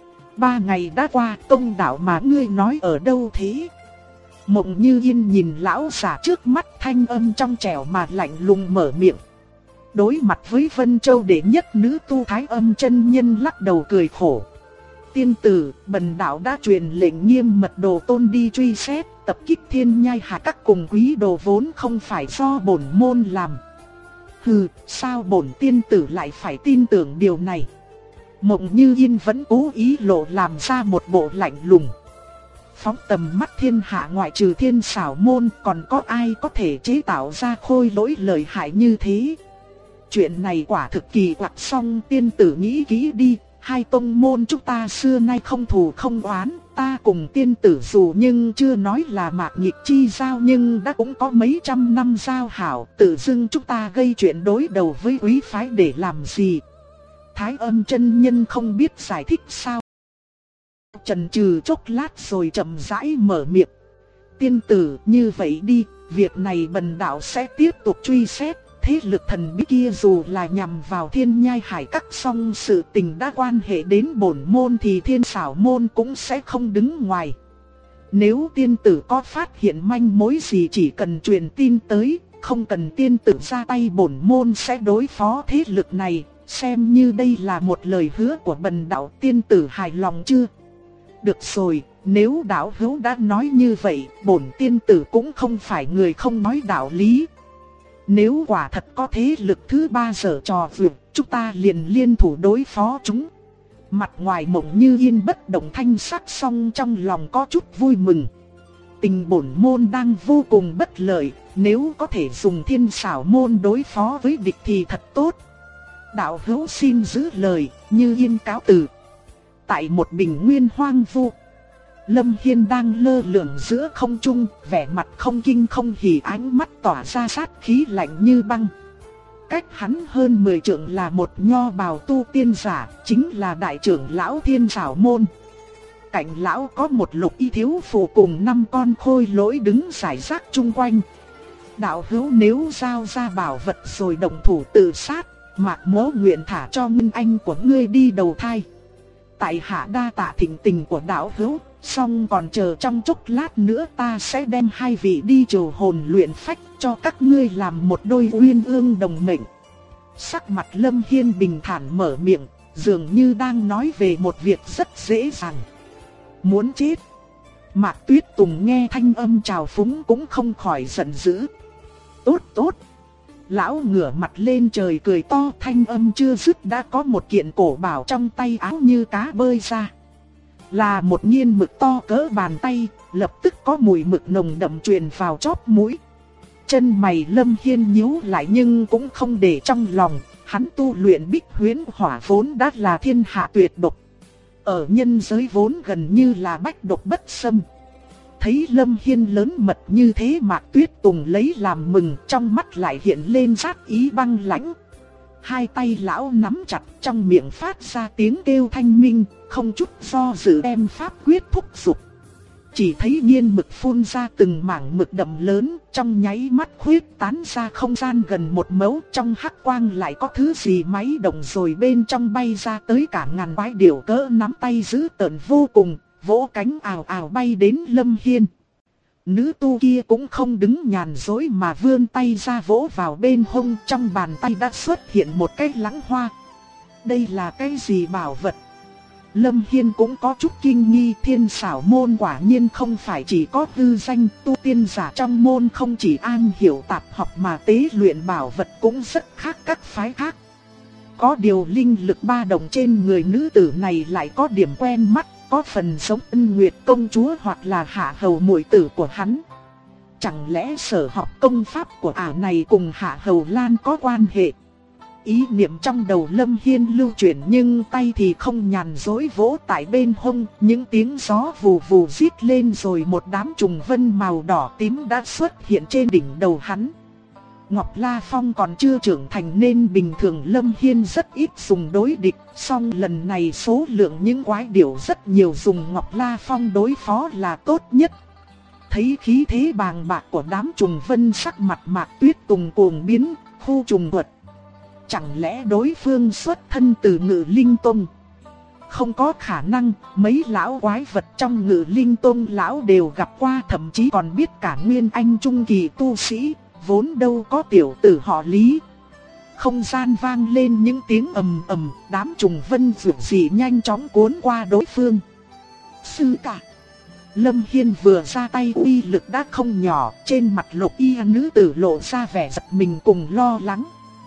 3 ngày đã qua, tông đạo mà ngươi nói ở đâu thế? Mộng Như Yên nhìn lão giả trước mắt, thanh âm trong trẻo mà lạnh lùng mở miệng. Đối mặt với Vân Châu đệ nhất nữ tu Thái Âm chân nhân lắc đầu cười khổ. Tiên tử, bần đạo đã truyền lệnh nghiêm mật đồ tôn đi truy xét, tập kích Thiên Nhai Hà các cùng quý đồ vốn không phải do bổn môn làm. Hừ, sao bổn tiên tử lại phải tin tưởng điều này? Mộng Như Yên vẫn cố ý lộ làm ra một bộ lạnh lùng. Phóng tầm mắt thiên hạ ngoại trừ Thiên Xảo Môn, còn có ai có thể chế tạo ra khôi lỗi lợi hại như thế? Chuyện này quả thực kỳ quặc, song tiên tử nghĩ kỹ đi. Hai tông môn chúng ta xưa nay không thù không oán, ta cùng tiên tử dù nhưng chưa nói là mạc nghịch chi giao, nhưng đã cũng có mấy trăm năm giao hảo, tự dưng chúng ta gây chuyện đối đầu với quý phái để làm gì? Thái Âm chân nhân không biết giải thích sao? Chần chừ chốc lát rồi chậm rãi mở miệng. Tiên tử, như vậy đi, việc này bần đạo sẽ tiếp tục truy xét. Thế lực thần bí kia dù là nhằm vào Thiên Nhai Hải các, song sự tình đã quan hệ đến bổn môn thì Thiên Xảo Môn cũng sẽ không đứng ngoài. Nếu tiên tử có phát hiện manh mối gì chỉ cần truyền tin tới, không cần tiên tử ra tay, bổn môn sẽ đối phó thế lực này. Xem như đây là một lời hứa của bần đạo, tiên tử hài lòng chưa? Được rồi, nếu đạo hữu đã nói như vậy, bổn tiên tử cũng không phải người không nói đạo lý. Nếu quả thật có thế lực thứ ba giở trò vượt, chúng ta liền liên thủ đối phó chúng. Mặt ngoài Mộng Như Yên bất động thanh sắc, song trong lòng có chút vui mừng. Tình bổn môn đang vô cùng bất lợi, nếu có thể dùng Thiên Xảo Môn đối phó với địch thì thật tốt. Đạo hữu xin giữ lời, Như Yên cáo từ. Tại một bình nguyên hoang vu, Lâm Hiên đang lơ lửng giữa không trung, vẻ mặt không kinh không hỉ, ánh mắt tỏa ra sát khí lạnh như băng. Cách hắn hơn 10 trượng là một nho bào tu tiên giả, chính là đại trưởng lão Thiên Xảo Môn. Cạnh lão có một lục y thiếu phụ cùng 5 con khôi lỗi đứng rải rác chung quanh. Đạo hữu nếu giao ra bảo vật rồi động thủ tự sát, Mạc Mỗ nguyện thả cho Nguyên Anh của ngươi đi đầu thai. Tại hạ đa tạ thỉnh tình của đạo hữu, song còn chờ trong chốc lát nữa ta sẽ đem hai vị đi trừ hồn luyện phách, cho các ngươi làm một đôi uyên ương đồng mệnh. Sắc mặt Lâm Hiên bình thản mở miệng, dường như đang nói về một việc rất dễ dàng. Muốn chết? Mạc Tuyết Tùng nghe thanh âm trào phúng cũng không khỏi giận dữ. Tốt tốt. Lão ngửa mặt lên trời cười to, thanh âm chưa dứt đã có một kiện cổ bảo trong tay áo như cá bơi ra. Là một nghiên mực to cỡ bàn tay, lập tức có mùi mực nồng đậm truyền vào chóp mũi. Chân mày Lâm Hiên nhíu lại nhưng cũng không để trong lòng, hắn tu luyện Bích Huyễn Hỏa vốn đã là thiên hạ tuyệt độc. Ở nhân giới vốn gần như là bách độc bất xâm. Thấy Lâm Hiên lớn mật như thế, Mạc Tuyết Tùng lấy làm mừng, trong mắt lại hiện lên sát ý băng lãnh. Hai tay lão nắm chặt, trong miệng phát ra tiếng kêu thanh minh, không chút do dự đem pháp quyết thúc giục. Chỉ thấy nghiên mực phun ra từng mảng mực đậm lớn, trong nháy mắt khuyết tán ra không gian gần một mẫu, trong hắc quang lại có thứ gì máy động rồi bên trong bay ra tới cả ngàn quái điểu cỡ nắm tay dữ tợn vô cùng, vỗ cánh ào ào bay đến Lâm Hiên. Nữ tu kia cũng không đứng nhàn dối mà vươn tay ra vỗ vào bên hông, trong bàn tay đã xuất hiện một cái lẵng hoa. Đây là cái gì bảo vật? Lâm Hiên cũng có chút kinh nghi, Thiên Xảo môn quả nhiên không phải chỉ có hư danh, tu tiên giả trong môn không chỉ am hiểu tạp học mà tế luyện bảo vật cũng rất khác các phái khác. Có điều linh lực ba động trên người nữ tử này lại có điểm quen mắt, có phần giống Ân Nguyệt công chúa hoặc là Hạ Hầu muội tử của hắn. Chẳng lẽ sở học công pháp của ả này cùng Hạ Hầu Lan có quan hệ? Ý niệm trong đầu Lâm Hiên lưu chuyển nhưng tay thì không nhàn dối vỗ tại bên hông, những tiếng gió vù vù rít lên rồi một đám trùng vân màu đỏ tím đã xuất hiện trên đỉnh đầu hắn. Ngọc La Phong còn chưa trưởng thành nên bình thường Lâm Hiên rất ít dùng đối địch, song lần này số lượng những quái điểu rất nhiều, dùng Ngọc La Phong đối phó là tốt nhất. Thấy khí thế bàng bạc của đám trùng vân, sắc mặt Mạc Tuyết Tùng cuồng biến, khu trùng thuật. Chẳng lẽ đối phương xuất thân từ Ngự Linh Tông? Không có khả năng, mấy lão quái vật trong Ngự Linh Tông lão đều gặp qua, thậm chí còn biết cả Nguyên Anh trung kỳ tu sĩ, vốn đâu có tiểu tử họ Lý. Không gian vang lên những tiếng ầm ầm, đám trùng vân dữ dị nhanh chóng cuốn qua đối phương. Sư cả. Lâm Hiên vừa ra tay uy lực đã không nhỏ, trên mặt Lục Y nữ tử lộ ra vẻ giật mình cùng lo lắng.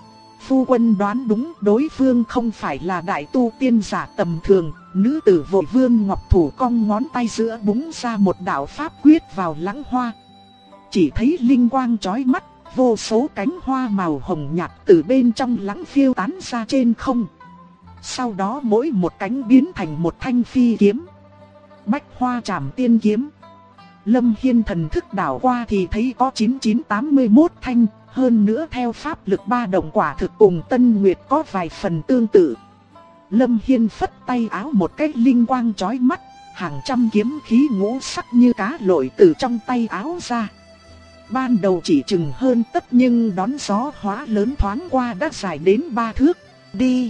Phu quân đoán đúng, đối phương không phải là đại tu tiên giả tầm thường. Nữ tử vội vươn ngọc thủ cong ngón tay giữa búng ra một đạo pháp quyết vào lẵng hoa. Chỉ thấy linh quang chói mắt, vô số cánh hoa màu hồng nhạt từ bên trong lẵng phiêu tán ra trên không. Sau đó mỗi một cánh biến thành một thanh phi kiếm. Bách Hoa Trảm Tiên Kiếm. Lâm Hiên thần thức đảo qua thì thấy có 9981 thanh. Hơn nữa theo pháp lực ba động quả thực cùng Tân Nguyệt có vài phần tương tự. Lâm Hiên phất tay áo một cái linh quang chói mắt, hàng trăm kiếm khí ngũ sắc như cá lội từ trong tay áo ra. Ban đầu chỉ chừng hơn tấc nhưng đón gió hóa lớn thoáng qua đã dài đến 3 thước. Đi!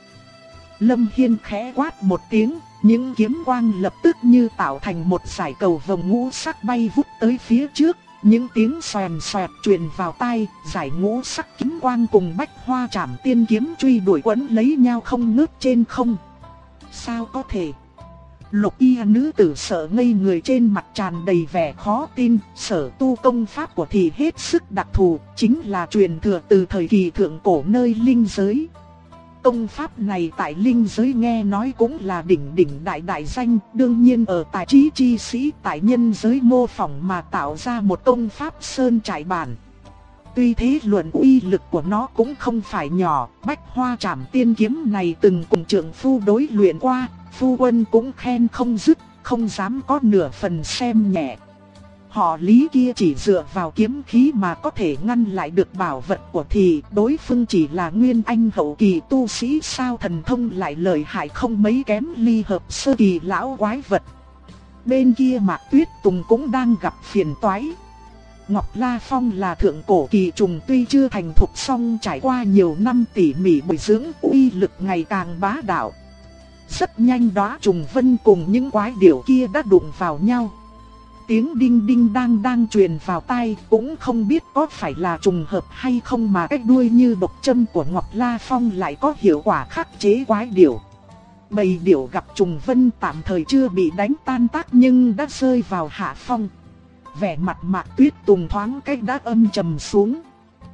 Lâm Hiên khẽ quát một tiếng, những kiếm quang lập tức như tạo thành một dải cầu vồng ngũ sắc bay vút tới phía trước. Những tiếng xoèn xoẹt truyền vào tai, giải ngũ sắc kiếm quang cùng Bách Hoa Trảm Tiên Kiếm truy đuổi quấn lấy nhau không ngớt trên không. Sao có thể? Lục Y nữ tử sợ ngây người, trên mặt tràn đầy vẻ khó tin. Sở tu công pháp của thì hết sức đặc thù, chính là truyền thừa từ thời kỳ thượng cổ nơi linh giới. Công pháp này tại linh giới nghe nói cũng là đỉnh đại danh, đương nhiên ở tài trí chi sĩ tại nhân giới mô phỏng mà tạo ra một công pháp sơn trại bản. Tuy thế luận uy lực của nó cũng không phải nhỏ, Bách Hoa Trảm Tiên Kiếm này từng cùng trượng phu đối luyện qua, phu quân cũng khen không dứt, không dám có nửa phần xem nhẹ. Họ Lý kia chỉ dựa vào kiếm khí mà có thể ngăn lại được bảo vật của thì đối phương chỉ là Nguyên Anh hậu kỳ tu sĩ, sao thần thông lại lợi hại không mấy kém ly hợp sơ kỳ lão quái vật. Bên kia Mạc Tuyết Tùng cũng đang gặp phiền toái. Ngọc La Phong là thượng cổ kỳ trùng, tuy chưa thành thục song trải qua nhiều năm tỉ mỉ bồi dưỡng, uy lực ngày càng bá đạo. Rất nhanh đóa trùng vân cùng những quái điểu kia đã đụng vào nhau. Tiếng đinh đinh đang truyền vào tai, cũng không biết có phải là trùng hợp hay không mà cái đuôi như độc châm của Ngọc La Phong lại có hiệu quả khắc chế quái điểu. Bầy điểu gặp trùng vân tạm thời chưa bị đánh tan tác nhưng đã rơi vào hạ phong. Vẻ mặt Mạc Tuyết Tùng thoáng cách đã âm trầm xuống.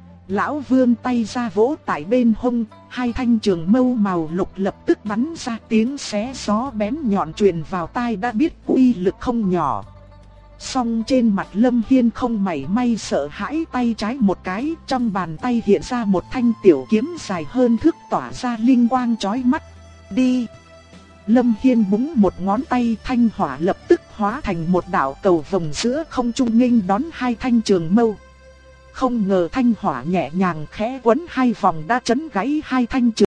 Lão vươn tay ra vỗ tại bên hông, hai thanh trường mâu màu lục lập tức bắn ra, tiếng xé gió bén nhọn truyền vào tai đã biết uy lực không nhỏ. Song trên mặt Lâm Hiên không mảy may sợ hãi, tay trái một cái, trong bàn tay hiện ra một thanh tiểu kiếm dài hơn thước tỏa ra linh quang chói mắt. Đi! Lâm Hiên búng một ngón tay, thanh hỏa lập tức hóa thành một đạo cầu vồng giữa không trung nghênh đón hai thanh trường mâu. Không ngờ thanh hỏa nhẹ nhàng khẽ quấn hai vòng đã chấn gãy hai thanh trường